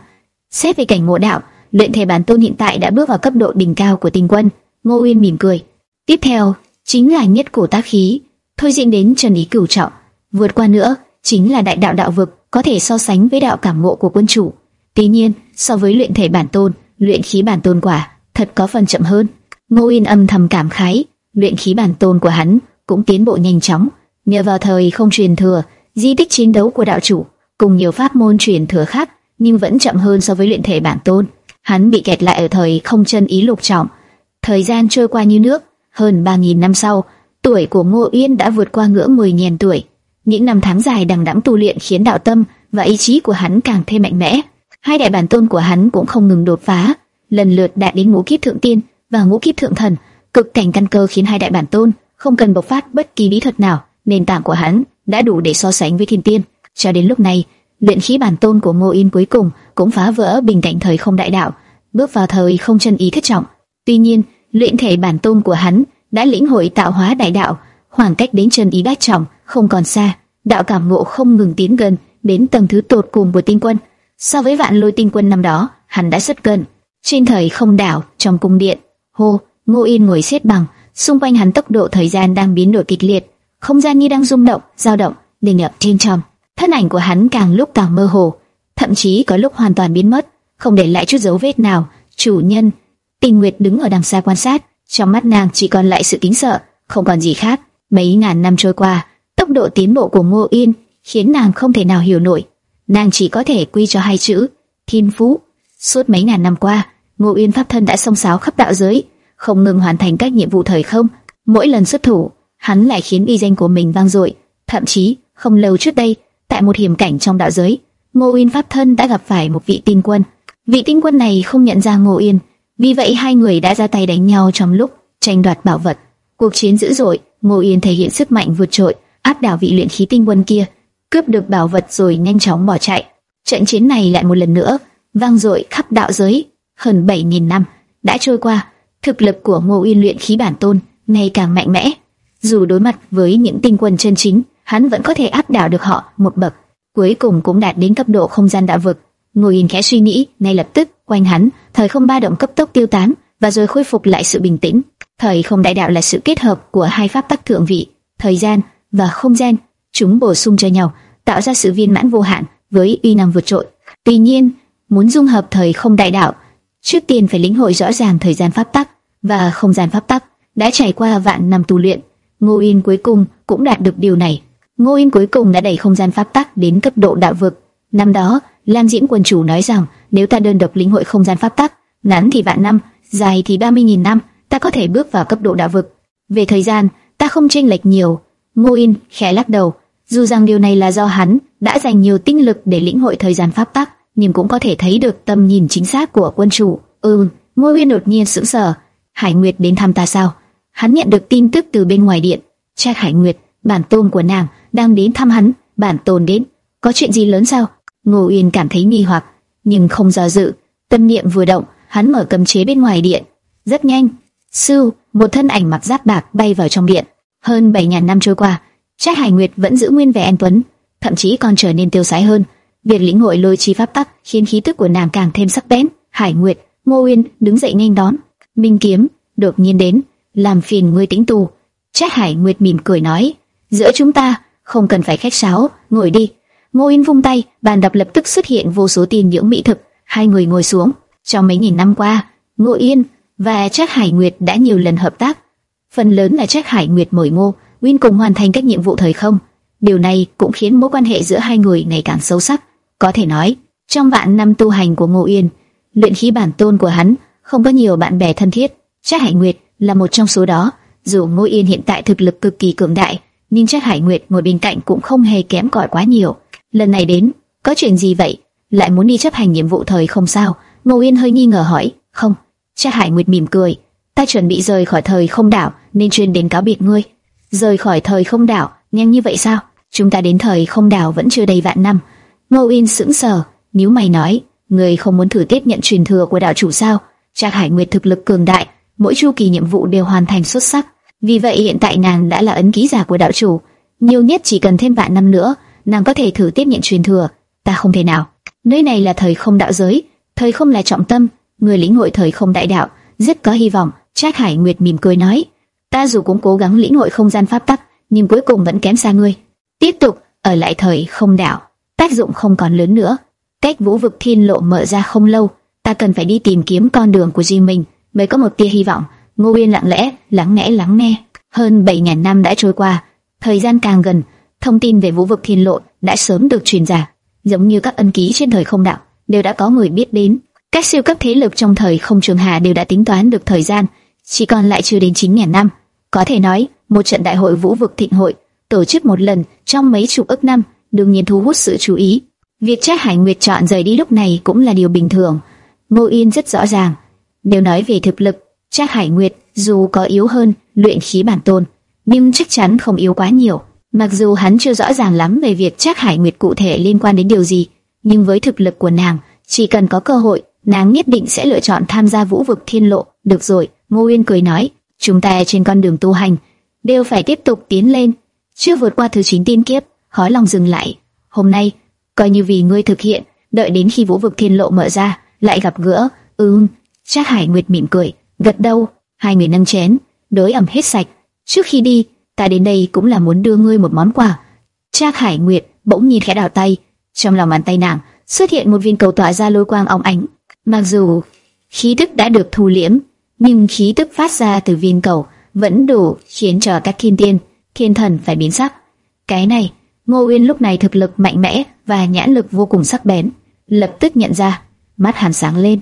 Xét về cảnh ngộ đạo, luyện thể bản tôn hiện tại đã bước vào cấp độ đỉnh cao của tinh quân. Ngô Uyên mỉm cười. Tiếp theo chính là nhất cổ tác khí, thôi diễn đến chân ý cửu trọng. Vượt qua nữa chính là đại đạo đạo vực, có thể so sánh với đạo cảm ngộ của quân chủ. Tuy nhiên, so với luyện thể bản tôn, luyện khí bản tôn quả thật có phần chậm hơn. Ngô Uyên âm thầm cảm khái, luyện khí bản tôn của hắn cũng tiến bộ nhanh chóng, nhờ vào thời không truyền thừa, di tích chiến đấu của đạo chủ cùng nhiều pháp môn truyền thừa khác, nhưng vẫn chậm hơn so với luyện thể bản tôn. Hắn bị kẹt lại ở thời không chân ý lục trọng. Thời gian trôi qua như nước, hơn ba nghìn năm sau, tuổi của Ngô Uyên đã vượt qua ngưỡng mười nghìn tuổi. Những năm tháng dài đằng đẵng tu luyện khiến đạo tâm và ý chí của hắn càng thêm mạnh mẽ. Hai đại bản tôn của hắn cũng không ngừng đột phá, lần lượt đạt đến ngũ kiếp thượng tiên và ngũ kiếp thượng thần. Cực cảnh căn cơ khiến hai đại bản tôn không cần bộc phát bất kỳ bí thuật nào, nền tảng của hắn đã đủ để so sánh với thiên tiên. Cho đến lúc này, luyện khí bản tôn của Ngô Uyên cuối cùng cũng phá vỡ bình cảnh thời không đại đạo, bước vào thời không chân ý thất trọng. Tuy nhiên, luyện thể bản tôn của hắn đã lĩnh hội tạo hóa đại đạo, khoảng cách đến chân ý bát trọng không còn xa, đạo cảm ngộ không ngừng tiến gần đến tầng thứ tột cùng của tinh quân. So với Vạn Lôi tinh quân năm đó, hắn đã rất gần. Trên thời không đảo, trong cung điện, hô, Ngô Uyên ngồi xếp bằng, xung quanh hắn tốc độ thời gian đang biến đổi kịch liệt, không gian như đang rung động, dao động, đình ngập thiên trầm. Thân ảnh của hắn càng lúc càng mơ hồ, thậm chí có lúc hoàn toàn biến mất, không để lại chút dấu vết nào. Chủ nhân, Tinh Nguyệt đứng ở đằng xa quan sát, trong mắt nàng chỉ còn lại sự kính sợ, không còn gì khác. Mấy ngàn năm trôi qua, tốc độ tiến bộ của Ngô Uyên khiến nàng không thể nào hiểu nổi. Nàng chỉ có thể quy cho hai chữ: thiên phú. Suốt mấy ngàn năm qua, Ngô Uyên pháp thân đã xông xáo khắp đạo giới, không ngừng hoàn thành các nhiệm vụ thời không. Mỗi lần xuất thủ, hắn lại khiến uy danh của mình vang dội. Thậm chí, không lâu trước đây, tại một hiểm cảnh trong đạo giới, Ngô Uyên pháp thân đã gặp phải một vị tinh quân. Vị tinh quân này không nhận ra Ngô Uyên, vì vậy hai người đã ra tay đánh nhau trong lúc tranh đoạt bảo vật. Cuộc chiến dữ dội, Ngô Uyên thể hiện sức mạnh vượt trội, áp đảo vị luyện khí tinh quân kia, cướp được bảo vật rồi nhanh chóng bỏ chạy. Trận chiến này lại một lần nữa vang dội khắp đạo giới. Hơn bảy nghìn năm đã trôi qua, thực lực của Ngô Uyên luyện khí bản tôn ngày càng mạnh mẽ. Dù đối mặt với những tinh quân chân chính, hắn vẫn có thể áp đảo được họ một bậc, cuối cùng cũng đạt đến cấp độ không gian đạo vực. Ngô Uyên khẽ suy nghĩ, ngay lập tức quanh hắn thời không ba động cấp tốc tiêu tán và rồi khôi phục lại sự bình tĩnh. Thời không đại đạo là sự kết hợp của hai pháp tắc thượng vị, thời gian và không gian, chúng bổ sung cho nhau, tạo ra sự viên mãn vô hạn với uy năng vượt trội. Tuy nhiên, muốn dung hợp thời không đại đạo, trước tiên phải lĩnh hội rõ ràng thời gian pháp tắc và không gian pháp tắc. Đã trải qua vạn năm tu luyện, Ngô Uyên cuối cùng cũng đạt được điều này. Ngô Uyên cuối cùng đã đẩy không gian pháp tắc đến cấp độ đạo vực. Năm đó, Lam Diễm quân chủ nói rằng, nếu ta đơn độc lĩnh hội không gian pháp tắc, ngắn thì vạn năm, dài thì ba mươi nghìn năm, ta có thể bước vào cấp độ đạo vực. Về thời gian, ta không chênh lệch nhiều. Ngô Uyên khẽ lắc đầu, dù rằng điều này là do hắn đã dành nhiều tinh lực để lĩnh hội thời gian pháp tắc, nhưng cũng có thể thấy được tầm nhìn chính xác của quân chủ. Ừ, Ngô Uyên đột nhiên sững sờ. Hải Nguyệt đến thăm ta sao? Hắn nhận được tin tức từ bên ngoài điện. Trác Hải Nguyệt, bản tôn của nàng, đang đến thăm hắn. Bản tôn đến, có chuyện gì lớn sao? Ngô Uyên cảm thấy nghi hoặc, nhưng không do dự. Tâm niệm vừa động, hắn mở cấm chế bên ngoài điện. Rất nhanh, sư, một thân ảnh mặc giáp bạc bay vào trong điện. Hơn bảy nghìn năm trôi qua, Trác Hải Nguyệt vẫn giữ nguyên vẻ anh tuấn, thậm chí còn trở nên tiêu sái hơn. Việc lĩnh hội lôi chi pháp tắc khiến khí tức của nàng càng thêm sắc bén. Hải Nguyệt, Ngô Uyên đứng dậy nghênh đón. Minh Kiếm đột nhiên đến, làm phiền ngươi tĩnh tu. Trác Hải Nguyệt mỉm cười nói, giữa chúng ta không cần phải khách sáo, ngồi đi. Ngô Uyên vung tay, bàn đọc lập tức xuất hiện vô số tiên nhưỡng mỹ thực. Hai người ngồi xuống. Trong mấy nghìn năm qua, Ngô Uyên và Trác Hải Nguyệt đã nhiều lần hợp tác. Phần lớn là Trác Hải Nguyệt mời Ngô Uyên cùng hoàn thành các nhiệm vụ thời không. Điều này cũng khiến mối quan hệ giữa hai người ngày càng sâu sắc. Có thể nói, trong vạn năm tu hành của Ngô Uyên, luyện khí bản tôn của hắn không có nhiều bạn bè thân thiết. Trác Hải Nguyệt là một trong số đó. Dù Ngô Uyên hiện tại thực lực cực kỳ cường đại, nhưng Trác Hải Nguyệt ngồi bên cạnh cũng không hề kém cỏi quá nhiều. Lần này đến, có chuyện gì vậy? Lại muốn đi chấp hành nhiệm vụ thời không sao? Ngô Uyên hơi nghi ngờ hỏi. Không. Trác Hải Nguyệt mỉm cười. Ta chuẩn bị rời khỏi thời không đảo, nên chuyên đến cáo biệt ngươi. Rời khỏi thời không đảo, nhanh như vậy sao? Chúng ta đến thời không đảo vẫn chưa đầy vạn năm. Ngô Uyên sững sờ, nhíu mày nói, ngươi không muốn thử tiếp nhận truyền thừa của đạo chủ sao? Trác Hải Nguyệt thực lực cường đại, mỗi chu kỳ nhiệm vụ đều hoàn thành xuất sắc. Vì vậy hiện tại nàng đã là ấn ký giả của đạo chủ, nhiều nhất chỉ cần thêm vạn năm nữa, nàng có thể thử tiếp nhận truyền thừa. Ta không thể nào. Nơi này là thời không đạo giới, Thời không là trọng tâm, người lĩnh hội thời không đại đạo rất có hy vọng. Trác Hải Nguyệt mỉm cười nói, ta dù cũng cố gắng lĩnh hội không gian pháp tắc, nhưng cuối cùng vẫn kém xa ngươi. Tiếp tục ở lại thời không đạo, tác dụng không còn lớn nữa. Cách vũ vực thiên lộ mở ra không lâu, ta cần phải đi tìm kiếm con đường của riêng mình, mới có một tia hy vọng. Ngô Uyên lặng lẽ, lắng nghe lắng nghe. Hơn bảy ngàn năm đã trôi qua, thời gian càng gần, thông tin về vũ vực thiên lộ đã sớm được truyền ra, giống như các ân ký trên thời không đạo đều đã có người biết đến. Các siêu cấp thế lực trong thời không trường hà đều đã tính toán được thời gian, chỉ còn lại chưa đến chín ngàn năm. Có thể nói, một trận đại hội vũ vực thịnh hội tổ chức một lần trong mấy chục ức năm, đương nhiên thu hút sự chú ý. Việc Trác Hải Nguyệt chọn rời đi lúc này cũng là điều bình thường. Ngô Yên rất rõ ràng, nếu nói về thực lực, Trác Hải Nguyệt dù có yếu hơn luyện khí bản tôn, nhưng chắc chắn không yếu quá nhiều. Mặc dù hắn chưa rõ ràng lắm về việc Trác Hải Nguyệt cụ thể liên quan đến điều gì, nhưng với thực lực của nàng, chỉ cần có cơ hội, nàng nhất định sẽ lựa chọn tham gia vũ vực thiên lộ. Được rồi, Ngô Uyên cười nói, chúng ta trên con đường tu hành đều phải tiếp tục tiến lên, chưa vượt qua thứ chín tiên kiếp, khó lòng dừng lại. Hôm nay coi như vì ngươi thực hiện, đợi đến khi vũ vực thiên lộ mở ra lại gặp gỡ. Ừm. Trác Hải Nguyệt mỉm cười, gật đầu. Hai người nâng chén, đối ẩm hết sạch. Trước khi đi, ta đến đây cũng là muốn đưa ngươi một món quà. Trác Hải Nguyệt bỗng nhìn khẽ đảo tay, trong lòng bàn tay nàng xuất hiện một viên cầu tỏa ra lôi quang óng ánh. Mặc dù khí tức đã được thu liễm, nhưng khí tức phát ra từ viên cầu vẫn đủ khiến cho các thiên tiên, thiên thần phải biến sắc. Cái này, Ngô Uyên lúc này thực lực mạnh mẽ và nhãn lực vô cùng sắc bén, lập tức nhận ra, mắt hắn sáng lên.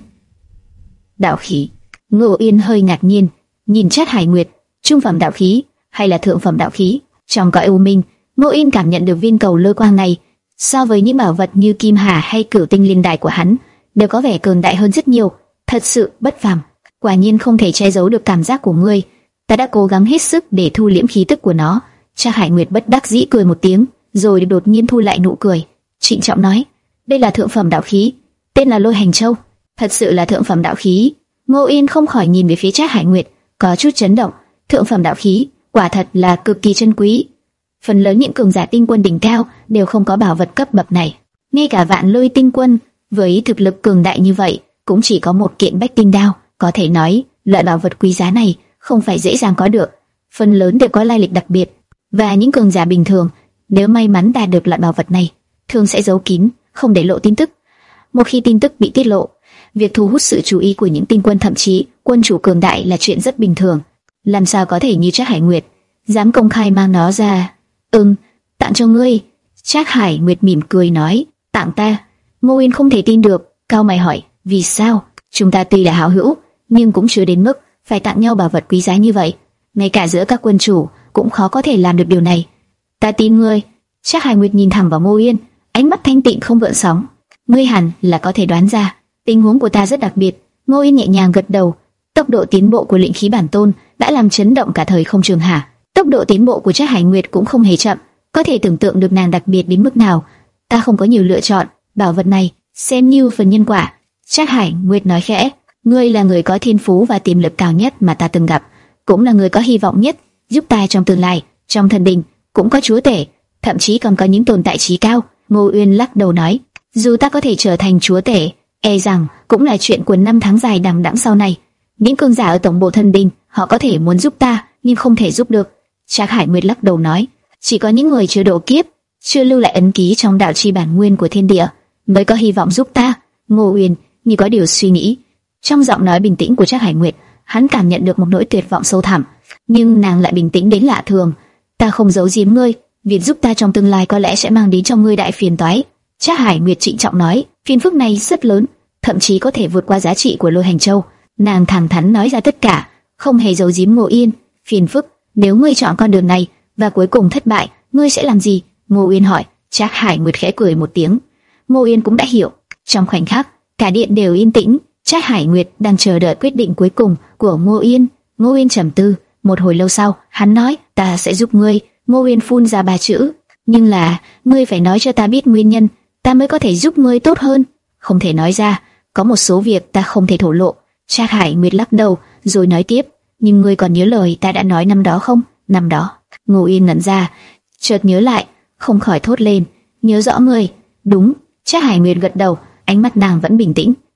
Đạo khí. Ngô Uyên hơi ngạc nhiên, nhìn Trác Hải Nguyệt, trung phẩm đạo khí hay là thượng phẩm đạo khí? Trong cõi u minh, Ngô Uyên cảm nhận được viên cầu lôi quang này, so với những bảo vật như kim hà hay cửu tinh liên đài của hắn, đều có vẻ cường đại hơn rất nhiều, thật sự bất phàm. Quả nhiên không thể che giấu được cảm giác của ngươi, ta đã cố gắng hết sức để thu liễm khí tức của nó. Trác Hải Nguyệt bất đắc dĩ cười một tiếng, rồi đột nhiên thu lại nụ cười, trịnh trọng nói, đây là thượng phẩm đạo khí, tên là Lôi Hành Châu. Thật sự là thượng phẩm đạo khí? Ngô Uyên không khỏi nhìn về phía Trác Hải Nguyệt, có chút chấn động. Thượng phẩm đạo khí, quả thật là cực kỳ chân quý. Phần lớn những cường giả tinh quân đỉnh cao đều không có bảo vật cấp bậc này. Ngay cả Vạn Lôi tinh quân với thực lực cường đại như vậy cũng chỉ có một kiện Bách Tinh đao. Có thể nói, loại bảo vật quý giá này không phải dễ dàng có được. Phần lớn đều có lai lịch đặc biệt, và những cường giả bình thường nếu may mắn đạt được loại bảo vật này, thường sẽ giấu kín, không để lộ tin tức. Một khi tin tức bị tiết lộ, việc thu hút sự chú ý của những tinh quân, thậm chí quân chủ cường đại là chuyện rất bình thường. Làm sao có thể như Trác Hải Nguyệt dám công khai mang nó ra? Ừm, tặng cho ngươi. Trác Hải Nguyệt mỉm cười nói, tặng ta? Ngô Uyên không thể tin được, cau mày hỏi, vì sao? Chúng ta tuy là hảo hữu, nhưng cũng chưa đến mức phải tặng nhau bảo vật quý giá như vậy. Ngay cả giữa các quân chủ cũng khó có thể làm được điều này. Ta tin ngươi. Trác Hải Nguyệt nhìn thẳng vào Ngô Uyên, ánh mắt thanh tịnh không gợn sóng. Ngươi hẳn là có thể đoán ra, tình huống của ta rất đặc biệt. Ngô Uyên nhẹ nhàng gật đầu. Tốc độ tiến bộ của luyện khí bản tôn đã làm chấn động cả thời không trường hà. Tốc độ tiến bộ của Trác Hải Nguyệt cũng không hề chậm, có thể tưởng tượng được nàng đặc biệt đến mức nào. Ta không có nhiều lựa chọn, bảo vật này xem như phần nhân quả. Trác Hải Nguyệt nói khẽ, ngươi là người có thiên phú và tiềm lực cao nhất mà ta từng gặp, cũng là người có hy vọng nhất giúp ta trong tương lai. Trong thần đình cũng có chúa tể, thậm chí còn có những tồn tại trí cao. Ngô Uyên lắc đầu nói, dù ta có thể trở thành chúa tể, e rằng cũng là chuyện của năm tháng dài đằng đẵng sau này. Những cường giả ở tổng bộ thần đình, họ có thể muốn giúp ta, nhưng không thể giúp được. Trác Hải Nguyệt lắc đầu nói, chỉ có những người chưa độ kiếp, chưa lưu lại ấn ký trong đạo chi bản nguyên của thiên địa mới có hy vọng giúp ta. Ngô Uyên như có điều suy nghĩ, trong giọng nói bình tĩnh của Trác Hải Nguyệt, hắn cảm nhận được một nỗi tuyệt vọng sâu thẳm, nhưng nàng lại bình tĩnh đến lạ thường. Ta không giấu giếm ngươi, việc giúp ta trong tương lai có lẽ sẽ mang đến cho ngươi đại phiền toái. Trác Hải Nguyệt trịnh trọng nói, phiền phức này rất lớn, thậm chí có thể vượt qua giá trị của Lôi Hành Châu. Nàng thẳng thắn nói ra tất cả, không hề giấu giếm Ngô Uyên. Phiền phức, nếu ngươi chọn con đường này và cuối cùng thất bại, ngươi sẽ làm gì? Ngô Uyên hỏi. Trác Hải Nguyệt khẽ cười một tiếng. Ngô Uyên cũng đã hiểu. Trong khoảnh khắc, cả điện đều yên tĩnh. Trác Hải Nguyệt đang chờ đợi quyết định cuối cùng của Ngô Uyên. Ngô Uyên trầm tư. Một hồi lâu sau, hắn nói, ta sẽ giúp ngươi. Ngô Uyên phun ra ba chữ, nhưng là ngươi phải nói cho ta biết nguyên nhân, ta mới có thể giúp ngươi tốt hơn. Không thể nói ra, có một số việc ta không thể thổ lộ. Trác Hải Nguyệt lắc đầu, rồi nói tiếp, nhưng ngươi còn nhớ lời ta đã nói năm đó không? Năm đó? Ngô Uyên ngẩn ra, chợt nhớ lại, không khỏi thốt lên, nhớ rõ ngươi. Đúng. Trác Hải Nguyệt gật đầu, ánh mắt nàng vẫn bình tĩnh,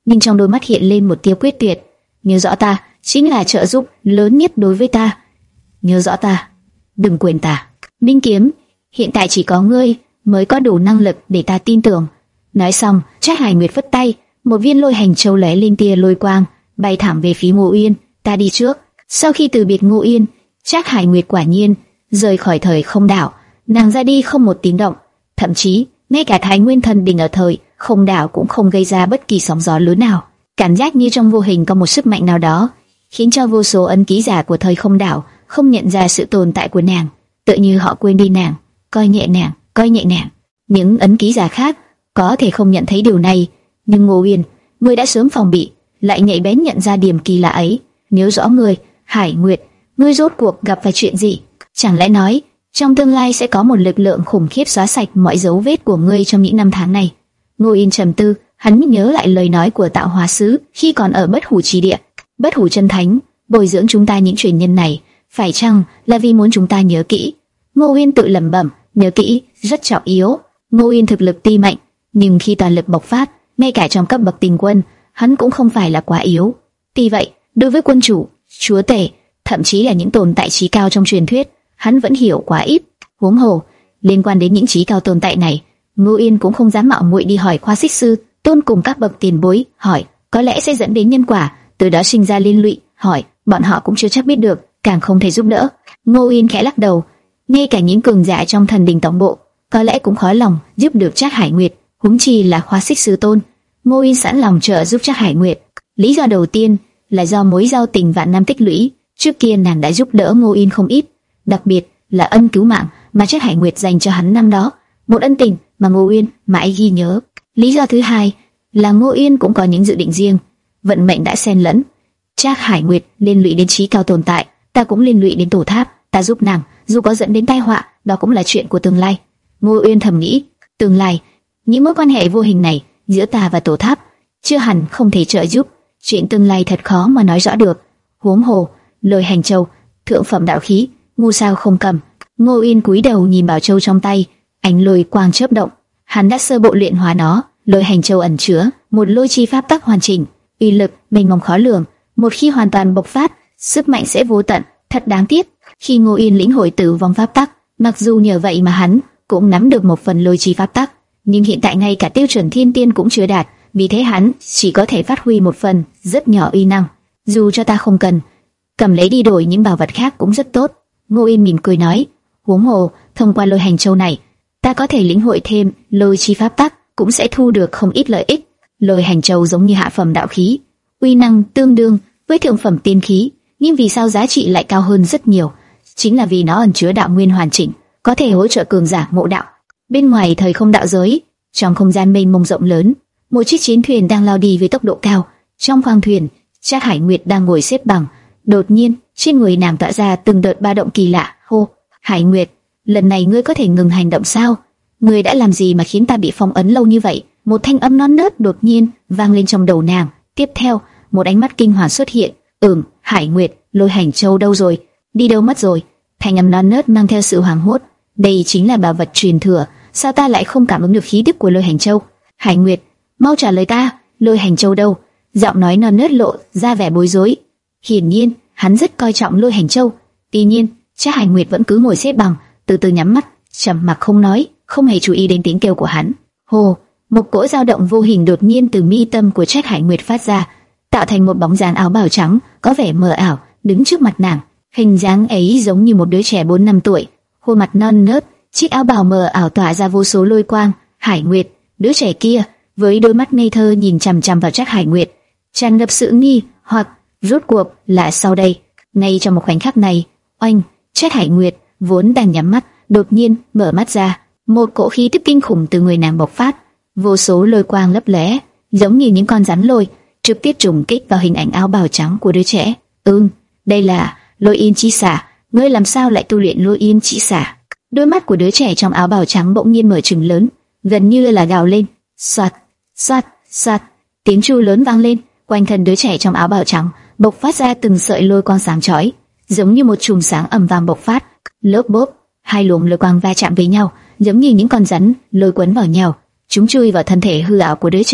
nhưng trong đôi mắt hiện lên một tia quyết tuyệt. Nhớ rõ ta chính là trợ giúp lớn nhất đối với ta. Nhớ rõ ta, đừng quên ta. Minh Kiếm, hiện tại chỉ có ngươi mới có đủ năng lực để ta tin tưởng. Nói xong, Trác Hải Nguyệt phất tay, một viên lôi hành châu lóe lên tia lôi quang, bay thẳng về phía Ngô Uyên. Ta đi trước. Sau khi từ biệt Ngô Uyên, Trác Hải Nguyệt quả nhiên rời khỏi thời không đảo. Nàng ra đi không một tiếng động, thậm chí ngay cả Thái Nguyên Thần Đình ở thời không đảo cũng không gây ra bất kỳ sóng gió lớn nào. Cảm giác như trong vô hình có một sức mạnh nào đó khiến cho vô số ấn ký giả của thời không đảo không nhận ra sự tồn tại của nàng, tựa như họ quên đi nàng, coi nhẹ nàng, coi nhẹ nàng. Những ấn ký giả khác có thể không nhận thấy điều này, nhưng Ngô Uyên, ngươi đã sớm phòng bị, lại nhạy bén nhận ra điểm kỳ lạ ấy. Nhớ rõ ngươi, Hải Nguyệt, ngươi rốt cuộc gặp phải chuyện gì? Chẳng lẽ nói trong tương lai sẽ có một lực lượng khủng khiếp xóa sạch mọi dấu vết của ngươi trong những năm tháng này? Ngô Uyên trầm tư, hắn nhớ lại lời nói của Tạo Hóa Sứ khi còn ở Bất Hủ Chi Địa. Bất Hủ Chân Thánh bồi dưỡng chúng ta những truyền nhân này, phải chăng là vì muốn chúng ta nhớ kỹ? Ngô Uyên tự lẩm bẩm, nhớ kỹ rất trọng yếu. Ngô Uyên thực lực tuy mạnh, nhưng khi toàn lực bộc phát, ngay cả trong cấp bậc tình quân, hắn cũng không phải là quá yếu. Tuy vậy, đối với quân chủ, chúa tể, thậm chí là những tồn tại trí cao trong truyền thuyết, hắn vẫn hiểu quá ít. Huống hồ, liên quan đến những trí cao tồn tại này, Ngô Uyên cũng không dám mạo muội đi hỏi Khoa Xích Sư Tôn cùng các bậc tiền bối, hỏi có lẽ sẽ dẫn đến nhân quả, từ đó sinh ra liên lụy. Hỏi bọn họ cũng chưa chắc biết được, càng không thể giúp đỡ. Ngô Uyên khẽ lắc đầu, ngay cả những cường giả trong thần đình tổng bộ có lẽ cũng khó lòng giúp được Trác Hải Nguyệt, huống chi là Khoa Xích Sư Tôn. Ngô Uyên sẵn lòng trợ giúp Trác Hải Nguyệt. Lý do đầu tiên là do mối giao tình vạn năm tích lũy, trước kia nàng đã giúp đỡ Ngô Uyên không ít, đặc biệt là ân cứu mạng mà Trác Hải Nguyệt dành cho hắn năm đó, một ân tình mà Ngô Uyên mãi ghi nhớ. Lý do thứ hai là Ngô Uyên cũng có những dự định riêng, vận mệnh đã xen lẫn. Trác Hải Nguyệt liên lụy đến trí cao tồn tại, ta cũng liên lụy đến tổ tháp, ta giúp nàng, dù có dẫn đến tai họa, đó cũng là chuyện của tương lai. Ngô Uyên thầm nghĩ, tương lai, những mối quan hệ vô hình này giữa ta và tổ tháp chưa hẳn không thể trợ giúp. Chuyện tương lai thật khó mà nói rõ được. Huống hồ, lôi hành châu, thượng phẩm đạo khí, ngu sao không cầm. Ngô Uyên cúi đầu nhìn bảo châu trong tay, ánh lôi quang chớp động. Hắn đã sơ bộ luyện hóa nó. Lôi hành châu ẩn chứa một lôi chi pháp tắc hoàn chỉnh, uy lực mênh mông khó lường. Một khi hoàn toàn bộc phát, sức mạnh sẽ vô tận. Thật đáng tiếc, khi Ngô Uyên lĩnh hội tử vong pháp tắc, mặc dù nhờ vậy mà hắn cũng nắm được một phần lôi chi pháp tắc, nhưng hiện tại ngay cả tiêu chuẩn thiên tiên cũng chưa đạt, vì thế hắn chỉ có thể phát huy một phần rất nhỏ uy năng. Dù cho ta không cần, cầm lấy đi đổi những bảo vật khác cũng rất tốt. Ngô Uyên mỉm cười nói, huống hồ thông qua lôi hành châu này, ta có thể lĩnh hội thêm lôi chi pháp tắc, cũng sẽ thu được không ít lợi ích. Lôi hành châu giống như hạ phẩm đạo khí, uy năng tương đương với thượng phẩm tiên khí, nhưng vì sao giá trị lại cao hơn rất nhiều? Chính là vì nó ẩn chứa đạo nguyên hoàn chỉnh, có thể hỗ trợ cường giả ngộ đạo. Bên ngoài thời không đạo giới, trong không gian mênh mông rộng lớn, một chiếc chiến thuyền đang lao đi với tốc độ cao. Trong khoang thuyền, Trác Hải Nguyệt đang ngồi xếp bằng. Đột nhiên, trên người nàng tỏa ra từng đợt ba động kỳ lạ. Hô, Hải Nguyệt, lần này ngươi có thể ngừng hành động sao? Ngươi đã làm gì mà khiến ta bị phong ấn lâu như vậy? Một thanh âm non nớt đột nhiên vang lên trong đầu nàng. Tiếp theo, một ánh mắt kinh hoàng xuất hiện. Ừm, Hải Nguyệt, lôi hành châu đâu rồi? Đi đâu mất rồi? Thanh âm non nớt mang theo sự hoảng hốt. Đây chính là bảo vật truyền thừa, sao ta lại không cảm ứng được khí tức của lôi hành châu? Hải Nguyệt, mau trả lời ta, lôi hành châu đâu? Giọng nói non nớt lộ ra vẻ bối rối. Hiển nhiên, hắn rất coi trọng lôi hành châu. Tuy nhiên, Trác Hải Nguyệt vẫn cứ ngồi xếp bằng, từ từ nhắm mắt, trầm mặc không nói, không hề chú ý đến tiếng kêu của hắn. Hồ, một cỗ dao động vô hình đột nhiên từ mi tâm của Trác Hải Nguyệt phát ra, tạo thành một bóng dáng áo bào trắng, có vẻ mờ ảo, đứng trước mặt nàng. Hình dáng ấy giống như một đứa trẻ bốn năm tuổi, khuôn mặt non nớt, chiếc áo bào mờ ảo tỏa ra vô số lôi quang. Hải Nguyệt, đứa trẻ kia, với đôi mắt ngây thơ nhìn chằm chằm vào Trác Hải Nguyệt, tràn ngập sự nghi hoặc. Rốt cuộc là sau đây, ngay trong một khoảnh khắc này, oanh, Trác Hải Nguyệt vốn đang nhắm mắt, đột nhiên mở mắt ra, một cỗ khí tức kinh khủng từ người nàng bộc phát, vô số lôi quang lấp lóe, giống như những con rắn lôi, trực tiếp trùng kích vào hình ảnh áo bào trắng của đứa trẻ. Ừm, đây là Lôi Yên Chi Xả, ngươi làm sao lại tu luyện Lôi Yên Chi Xả? Đôi mắt của đứa trẻ trong áo bào trắng bỗng nhiên mở trừng lớn, gần như là gào lên. Soạt, soạt, soạt, tiếng chu lớn vang lên, quanh thân đứa trẻ trong áo bào trắng bộc phát ra từng sợi lôi quang sáng chói, giống như một chùm sáng ầm vang bộc phát. Lốp bốp, hai luồng lôi quang va chạm với nhau, giống như những con rắn lôi cuốn vào nhau. Chúng chui vào thân thể hư ảo của đứa trẻ,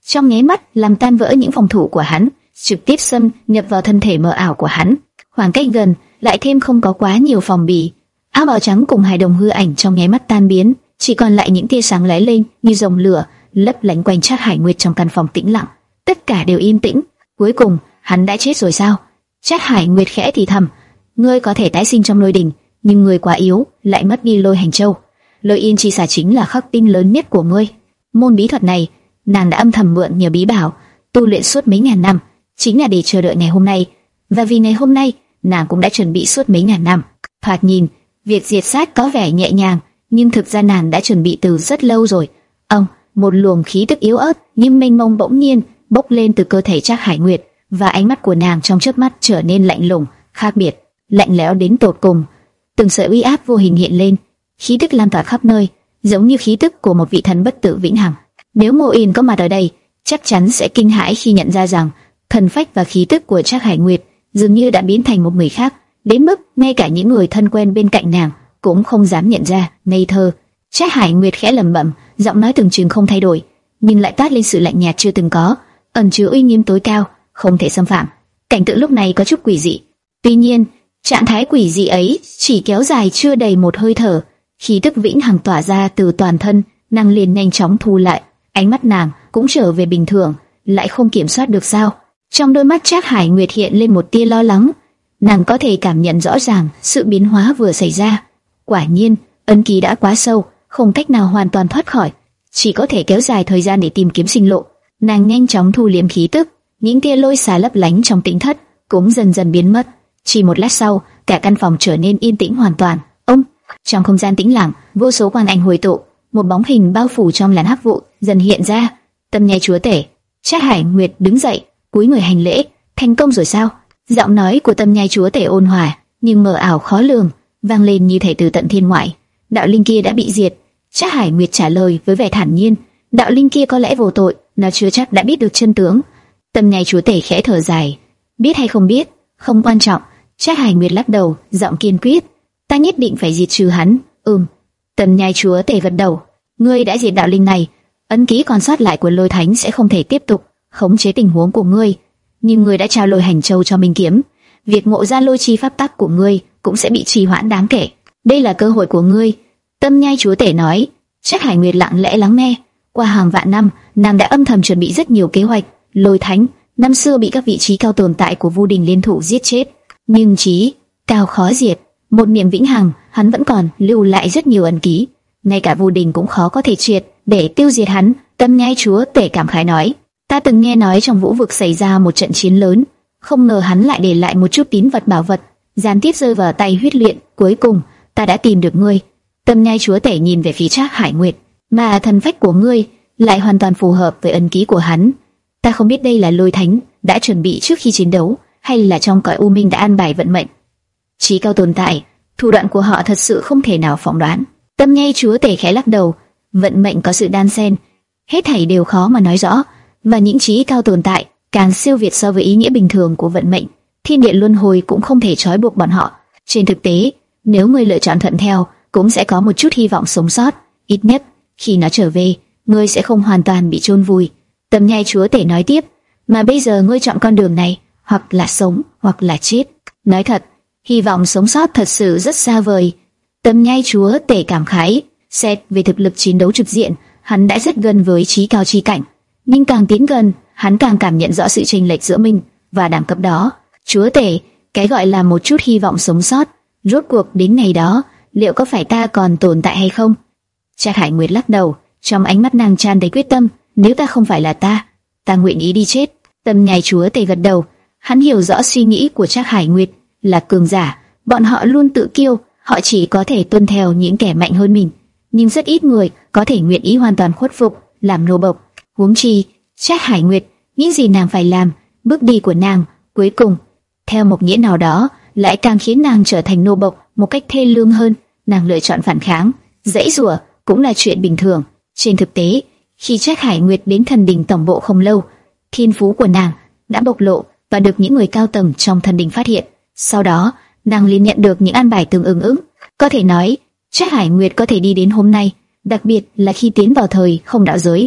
trong nháy mắt làm tan vỡ những phòng thủ của hắn, trực tiếp xâm nhập vào thân thể mờ ảo của hắn. Khoảng cách gần, lại thêm không có quá nhiều phòng bị, áo bào trắng cùng hài đồng hư ảnh trong nháy mắt tan biến, chỉ còn lại những tia sáng lóe lên như dòng lửa, lấp lánh quanh Trác Hải Nguyệt trong căn phòng tĩnh lặng. Tất cả đều yên tĩnh. Cuối cùng, hắn đã chết rồi sao? Trác Hải Nguyệt khẽ thì thầm, ngươi có thể tái sinh trong lôi đình, nhưng ngươi quá yếu, lại mất đi lôi hành châu. Lôi yên chi xà chính là khắc tinh lớn nhất của ngươi. Môn bí thuật này, nàng đã âm thầm mượn nhờ bí bảo, tu luyện suốt mấy ngàn năm, chính là để chờ đợi ngày hôm nay. Và vì ngày hôm nay, nàng cũng đã chuẩn bị suốt mấy ngàn năm. Thoạt nhìn, việc diệt sát có vẻ nhẹ nhàng, nhưng thực ra nàng đã chuẩn bị từ rất lâu rồi. Ông, một luồng khí tức yếu ớt nhưng mênh mông bỗng nhiên bốc lên từ cơ thể Trác Hải Nguyệt, và ánh mắt của nàng trong chớp mắt trở nên lạnh lùng, khác biệt, lạnh lẽo đến tột cùng. Từng sợi uy áp vô hình hiện lên, khí tức lan tỏa khắp nơi, giống như khí tức của một vị thần bất tử vĩnh hằng. Nếu Mộ Yên có mặt ở đây, chắc chắn sẽ kinh hãi khi nhận ra rằng thần phách và khí tức của Trác Hải Nguyệt dường như đã biến thành một người khác, đến mức ngay cả những người thân quen bên cạnh nàng cũng không dám nhận ra. Ngây thơ. Trác Hải Nguyệt khẽ lẩm bẩm, giọng nói từng chừng không thay đổi, nhưng lại toát lên sự lạnh nhạt chưa từng có, ẩn chứa uy nghiêm tối cao, không thể xâm phạm. Cảnh tượng lúc này có chút quỷ dị. Tuy nhiên, trạng thái quỷ dị ấy chỉ kéo dài chưa đầy một hơi thở, khí tức vĩnh hằng tỏa ra từ toàn thân, nàng liền nhanh chóng thu lại, ánh mắt nàng cũng trở về bình thường, lại không kiểm soát được sao? Trong đôi mắt Trác Hải Nguyệt hiện lên một tia lo lắng, nàng có thể cảm nhận rõ ràng sự biến hóa vừa xảy ra. Quả nhiên, ấn ký đã quá sâu, không cách nào hoàn toàn thoát khỏi, chỉ có thể kéo dài thời gian để tìm kiếm sinh lộ. Nàng nhanh chóng thu liễm khí tức, những tia lôi xà lấp lánh trong tĩnh thất cũng dần dần biến mất. Chỉ một lát sau, cả căn phòng trở nên yên tĩnh hoàn toàn. Ông, trong không gian tĩnh lặng, vô số quan ảnh hồi tụ, một bóng hình bao phủ trong làn hắc vụ dần hiện ra. Tâm nhai chúa tể. Trác Hải Nguyệt đứng dậy, cúi người hành lễ. Thành công rồi sao? Giọng nói của tâm nhai chúa tể ôn hòa nhưng mờ ảo khó lường, vang lên như thể từ tận thiên ngoại. Đạo linh kia đã bị diệt. Trác Hải Nguyệt trả lời với vẻ thản nhiên. Đạo linh kia có lẽ vô tội, nó chưa chắc đã biết được chân tướng. Tâm nhai chúa tể khẽ thở dài. Biết hay không biết, không quan trọng. Trác Hải Nguyệt lắc đầu, giọng kiên quyết. Ta nhất định phải diệt trừ hắn. Ừm. Tâm nhai chúa tể gật đầu. Ngươi đã diệt đạo linh này, ấn ký còn sót lại của lôi thánh sẽ không thể tiếp tục khống chế tình huống của ngươi. Nhưng ngươi đã trao lôi hành châu cho Minh Kiếm, việc ngộ ra lôi chi pháp tắc của ngươi cũng sẽ bị trì hoãn đáng kể. Đây là cơ hội của ngươi. Tâm nhai chúa tể nói. Trác Hải Nguyệt lặng lẽ lắng nghe. Qua hàng vạn năm, nàng đã âm thầm chuẩn bị rất nhiều kế hoạch. Lôi thánh năm xưa bị các vị trí cao tồn tại của Vu Đình liên thủ giết chết, nhưng trí cao khó diệt, một niệm vĩnh hằng, hắn vẫn còn lưu lại rất nhiều ấn ký, ngay cả Vu Đình cũng khó có thể triệt để tiêu diệt hắn. Tâm nhai chúa tể cảm khái nói, ta từng nghe nói trong vũ vực xảy ra một trận chiến lớn, không ngờ hắn lại để lại một chút tín vật bảo vật, gián tiếp rơi vào tay huyết luyện. Cuối cùng ta đã tìm được ngươi. Tâm nhai chúa tể nhìn về phía Trác Hải Nguyệt, mà thần phách của ngươi lại hoàn toàn phù hợp với ấn ký của hắn. Ta không biết đây là lôi thánh đã chuẩn bị trước khi chiến đấu, hay là trong cõi u minh đã an bài vận mệnh. Chí cao tồn tại, thủ đoạn của họ thật sự không thể nào phỏng đoán. Tâm nhai chúa tể khẽ lắc đầu, vận mệnh có sự đan xen, hết thảy đều khó mà nói rõ, và những chí cao tồn tại càng siêu việt so với ý nghĩa bình thường của vận mệnh. Thiên địa luân hồi cũng không thể trói buộc bọn họ. Trên thực tế, nếu ngươi lựa chọn thuận theo, cũng sẽ có một chút hy vọng sống sót. Ít nhất khi nó trở về, ngươi sẽ không hoàn toàn bị chôn vùi. Tâm nhai chúa tể nói tiếp, mà bây giờ ngươi chọn con đường này, hoặc là sống, hoặc là chết. Nói thật, hy vọng sống sót thật sự rất xa vời. Tâm nhai chúa tể cảm khái, xét về thực lực chiến đấu trực diện, hắn đã rất gần với chí cao chi cảnh, nhưng càng tiến gần, hắn càng cảm nhận rõ sự chênh lệch giữa mình và đẳng cấp đó. Chúa tể, cái gọi là một chút hy vọng sống sót, rốt cuộc đến ngày đó, liệu có phải ta còn tồn tại hay không? Trác Hải Nguyệt lắc đầu, trong ánh mắt nàng tràn đầy quyết tâm. Nếu ta không phải là ta, ta nguyện ý đi chết. Tâm nhai chúa tể gật đầu, hắn hiểu rõ suy nghĩ của Trác Hải Nguyệt. Là cường giả, bọn họ luôn tự kiêu, họ chỉ có thể tuân theo những kẻ mạnh hơn mình, nhưng rất ít người có thể nguyện ý hoàn toàn khuất phục, làm nô bộc. Huống chi, Trác Hải Nguyệt, những gì nàng phải làm, bước đi của nàng, cuối cùng, theo một nghĩa nào đó, lại càng khiến nàng trở thành nô bộc một cách thê lương hơn. Nàng lựa chọn phản kháng, giãy giụa cũng là chuyện bình thường. Trên thực tế, khi Trác Hải Nguyệt đến thần đình tổng bộ không lâu, thiên phú của nàng đã bộc lộ và được những người cao tầng trong thần đình phát hiện. Sau đó, nàng liền nhận được những an bài tương ứng ứng. Có thể nói, Trác Hải Nguyệt có thể đi đến hôm nay, đặc biệt là khi tiến vào thời không đạo giới,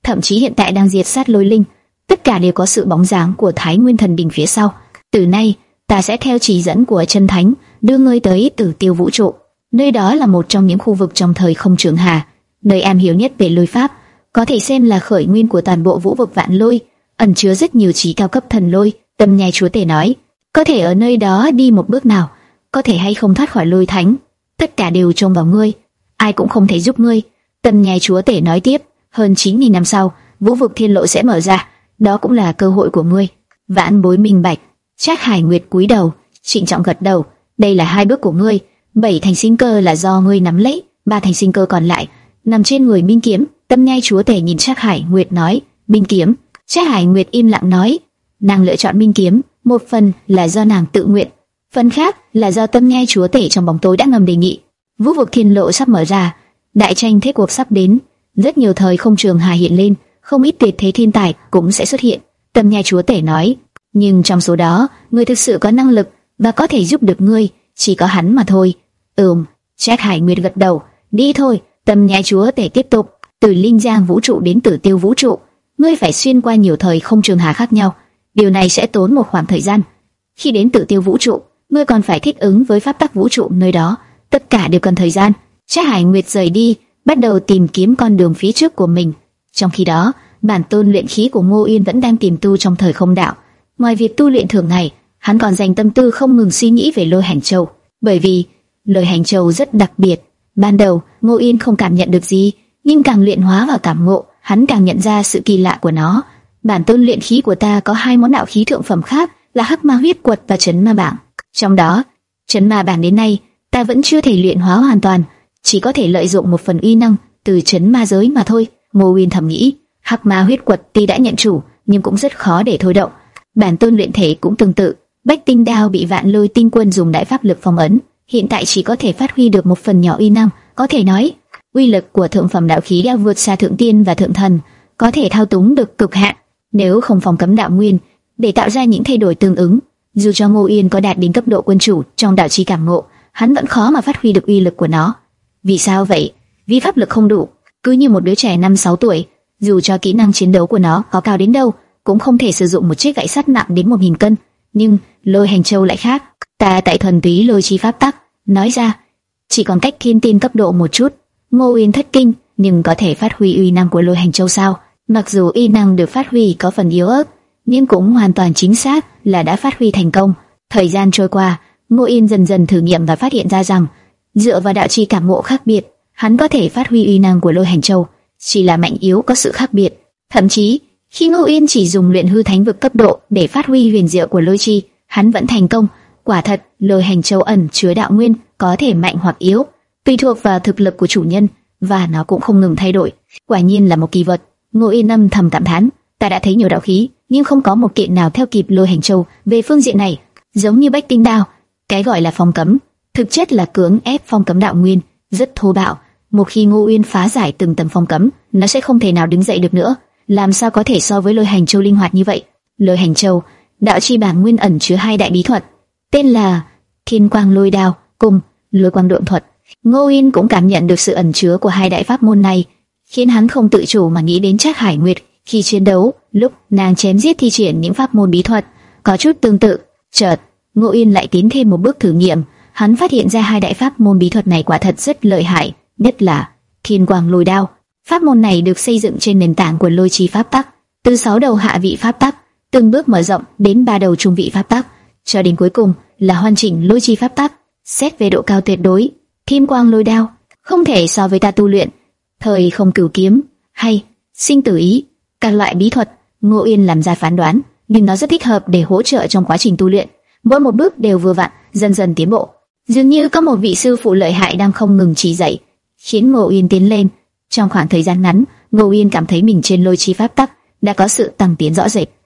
thậm chí hiện tại đang diệt sát lôi linh, tất cả đều có sự bóng dáng của Thái Nguyên Thần Đình phía sau. Từ nay, ta sẽ theo chỉ dẫn của chân thánh đưa ngươi tới Tử Tiêu Vũ trụ. Nơi đó là một trong những khu vực trong thời không trường hà, nơi am hiểu nhất về lôi pháp, có thể xem là khởi nguyên của toàn bộ vũ vực vạn lôi, ẩn chứa rất nhiều trí cao cấp thần lôi. Tâm Nhai Chúa Tể nói, có thể ở nơi đó đi một bước nào, có thể hay không thoát khỏi lôi thánh, tất cả đều trông vào ngươi, ai cũng không thể giúp ngươi. Tâm Nhai Chúa Tể nói tiếp, hơn chín nghìn năm sau, vũ vực thiên lộ sẽ mở ra, đó cũng là cơ hội của ngươi. Vãn Bối minh bạch. Trác Hải Nguyệt cúi đầu, trịnh trọng gật đầu, đây là hai bước của ngươi, bảy thành sinh cơ là do ngươi nắm lấy, ba thành sinh cơ còn lại nằm trên người Minh Kiếm. Tâm Nhai Chúa Tể nhìn Trác Hải Nguyệt nói, Minh Kiếm. Trác Hải Nguyệt im lặng nói, nàng lựa chọn Minh Kiếm, một phần là do nàng tự nguyện, phần khác là do Tâm Nhai Chúa Tể trong bóng tối đã ngầm đề nghị. Vũ vực thiên lộ sắp mở ra, đại tranh thế cuộc sắp đến, rất nhiều thời không trường hà hiện lên, không ít tuyệt thế thiên tài cũng sẽ xuất hiện. Tâm Nhai Chúa Tể nói, nhưng trong số đó, người thực sự có năng lực và có thể giúp được ngươi, chỉ có hắn mà thôi. Ừm, Trác Hải Nguyệt gật đầu. Đi thôi. Tâm Nhai Chúa Tể tiếp tục, từ Linh Giang vũ trụ đến Tử Tiêu vũ trụ, ngươi phải xuyên qua nhiều thời không trường hà khác nhau, điều này sẽ tốn một khoảng thời gian. Khi đến Tử Tiêu vũ trụ, ngươi còn phải thích ứng với pháp tắc vũ trụ nơi đó, tất cả đều cần thời gian. Trác Hải Nguyệt rời đi, bắt đầu tìm kiếm con đường phía trước của mình. Trong khi đó, bản tôn luyện khí của Ngô Yên vẫn đang tìm tu trong thời không đạo. Ngoài việc tu luyện thường ngày, hắn còn dành tâm tư không ngừng suy nghĩ về Lôi Hành Châu, bởi vì Lôi Hành Châu rất đặc biệt. Ban đầu, Ngô Yên không cảm nhận được gì, nhưng càng luyện hóa và cảm ngộ, hắn càng nhận ra sự kỳ lạ của nó. Bản tôn luyện khí của ta có hai món đạo khí thượng phẩm khác là Hắc Ma Huyết Quật và Chấn Ma Bảng. Trong đó, Chấn Ma Bảng đến nay ta vẫn chưa thể luyện hóa hoàn toàn, chỉ có thể lợi dụng một phần uy năng từ Chấn Ma giới mà thôi. Ngô Yên thầm nghĩ, Hắc Ma Huyết Quật tuy đã nhận chủ, nhưng cũng rất khó để thôi động. Bản tôn luyện thể cũng tương tự, Bách Tinh Đao bị Vạn Lôi Tinh Quân dùng đại pháp lực phong ấn, hiện tại chỉ có thể phát huy được một phần nhỏ uy năng. Có thể nói, uy lực của thượng phẩm đạo khí đã vượt xa thượng tiên và thượng thần, có thể thao túng được cực hạn. Nếu không phong cấm đạo nguyên để tạo ra những thay đổi tương ứng, dù cho Ngô Yên có đạt đến cấp độ quân chủ trong đạo chi cảm ngộ, hắn vẫn khó mà phát huy được uy lực của nó. Vì sao vậy? Vì pháp lực không đủ. Cứ như một đứa trẻ năm sáu tuổi, dù cho kỹ năng chiến đấu của nó có cao đến đâu, cũng không thể sử dụng một chiếc gậy sắt nặng đến một nghìn cân. Nhưng Lôi Hành Châu lại khác. Ta tại thuần túy lôi chi pháp tắc, nói ra chỉ còn cách thiên tiên cấp độ một chút. Ngô Uyên thất kinh, nhưng có thể phát huy uy năng của Lôi Hành Châu sao? Mặc dù uy năng được phát huy có phần yếu ớt, nhưng cũng hoàn toàn chính xác là đã phát huy thành công. Thời gian trôi qua, Ngô Uyên dần dần thử nghiệm và phát hiện ra rằng, dựa vào đạo chi cảm ngộ khác biệt, hắn có thể phát huy uy năng của Lôi Hành Châu, chỉ là mạnh yếu có sự khác biệt. Thậm chí, khi Ngô Uyên chỉ dùng luyện hư thánh vực cấp độ để phát huy huyền diệu của lôi chi, hắn vẫn thành công. Quả thật, Lôi Hành Châu ẩn chứa đạo nguyên, có thể mạnh hoặc yếu, tùy thuộc vào thực lực của chủ nhân, và nó cũng không ngừng thay đổi. Quả nhiên là một kỳ vật. Ngô Uyên âm thầm cảm thán, ta đã thấy nhiều đạo khí, nhưng không có một kiện nào theo kịp Lôi Hành Châu về phương diện này. Giống như Bách Tinh Đao, cái gọi là phong cấm, thực chất là cưỡng ép phong cấm đạo nguyên, rất thô bạo. Một khi Ngô Uyên phá giải từng tầng phong cấm, nó sẽ không thể nào đứng dậy được nữa. Làm sao có thể so với Lôi Hành Châu linh hoạt như vậy? Lôi Hành Châu, đạo chi bản nguyên ẩn chứa hai đại bí thuật, tên là Thiên Quang Lôi Đao cùng Lôi Quang Độn Thuật. Ngô Uyên cũng cảm nhận được sự ẩn chứa của hai đại pháp môn này, khiến hắn không tự chủ mà nghĩ đến Trác Hải Nguyệt khi chiến đấu, lúc nàng chém giết thi triển những pháp môn bí thuật có chút tương tự. Chợt, Ngô Uyên lại tiến thêm một bước thử nghiệm, hắn phát hiện ra hai đại pháp môn bí thuật này quả thật rất lợi hại, nhất là Thiên Quang Lôi Đao. Pháp môn này được xây dựng trên nền tảng của lôi chi pháp tắc, từ sáu đầu hạ vị pháp tắc, từng bước mở rộng đến ba đầu trung vị pháp tắc, cho đến cuối cùng là hoàn chỉnh lôi chi pháp tắc. Xét về độ cao tuyệt đối, Thiên Quang Lôi Đao không thể so với ta tu luyện Thời Không Cửu Kiếm hay Sinh Tử Ý các loại bí thuật. Ngô Uyên làm ra phán đoán, nhưng nó rất thích hợp để hỗ trợ trong quá trình tu luyện. Mỗi một bước đều vừa vặn, dần dần tiến bộ. Dường như có một vị sư phụ lợi hại đang không ngừng chỉ dạy, khiến Ngô Uyên tiến lên. Trong khoảng thời gian ngắn, Ngô Uyên cảm thấy mình trên lôi chi pháp tắc đã có sự tăng tiến rõ rệt.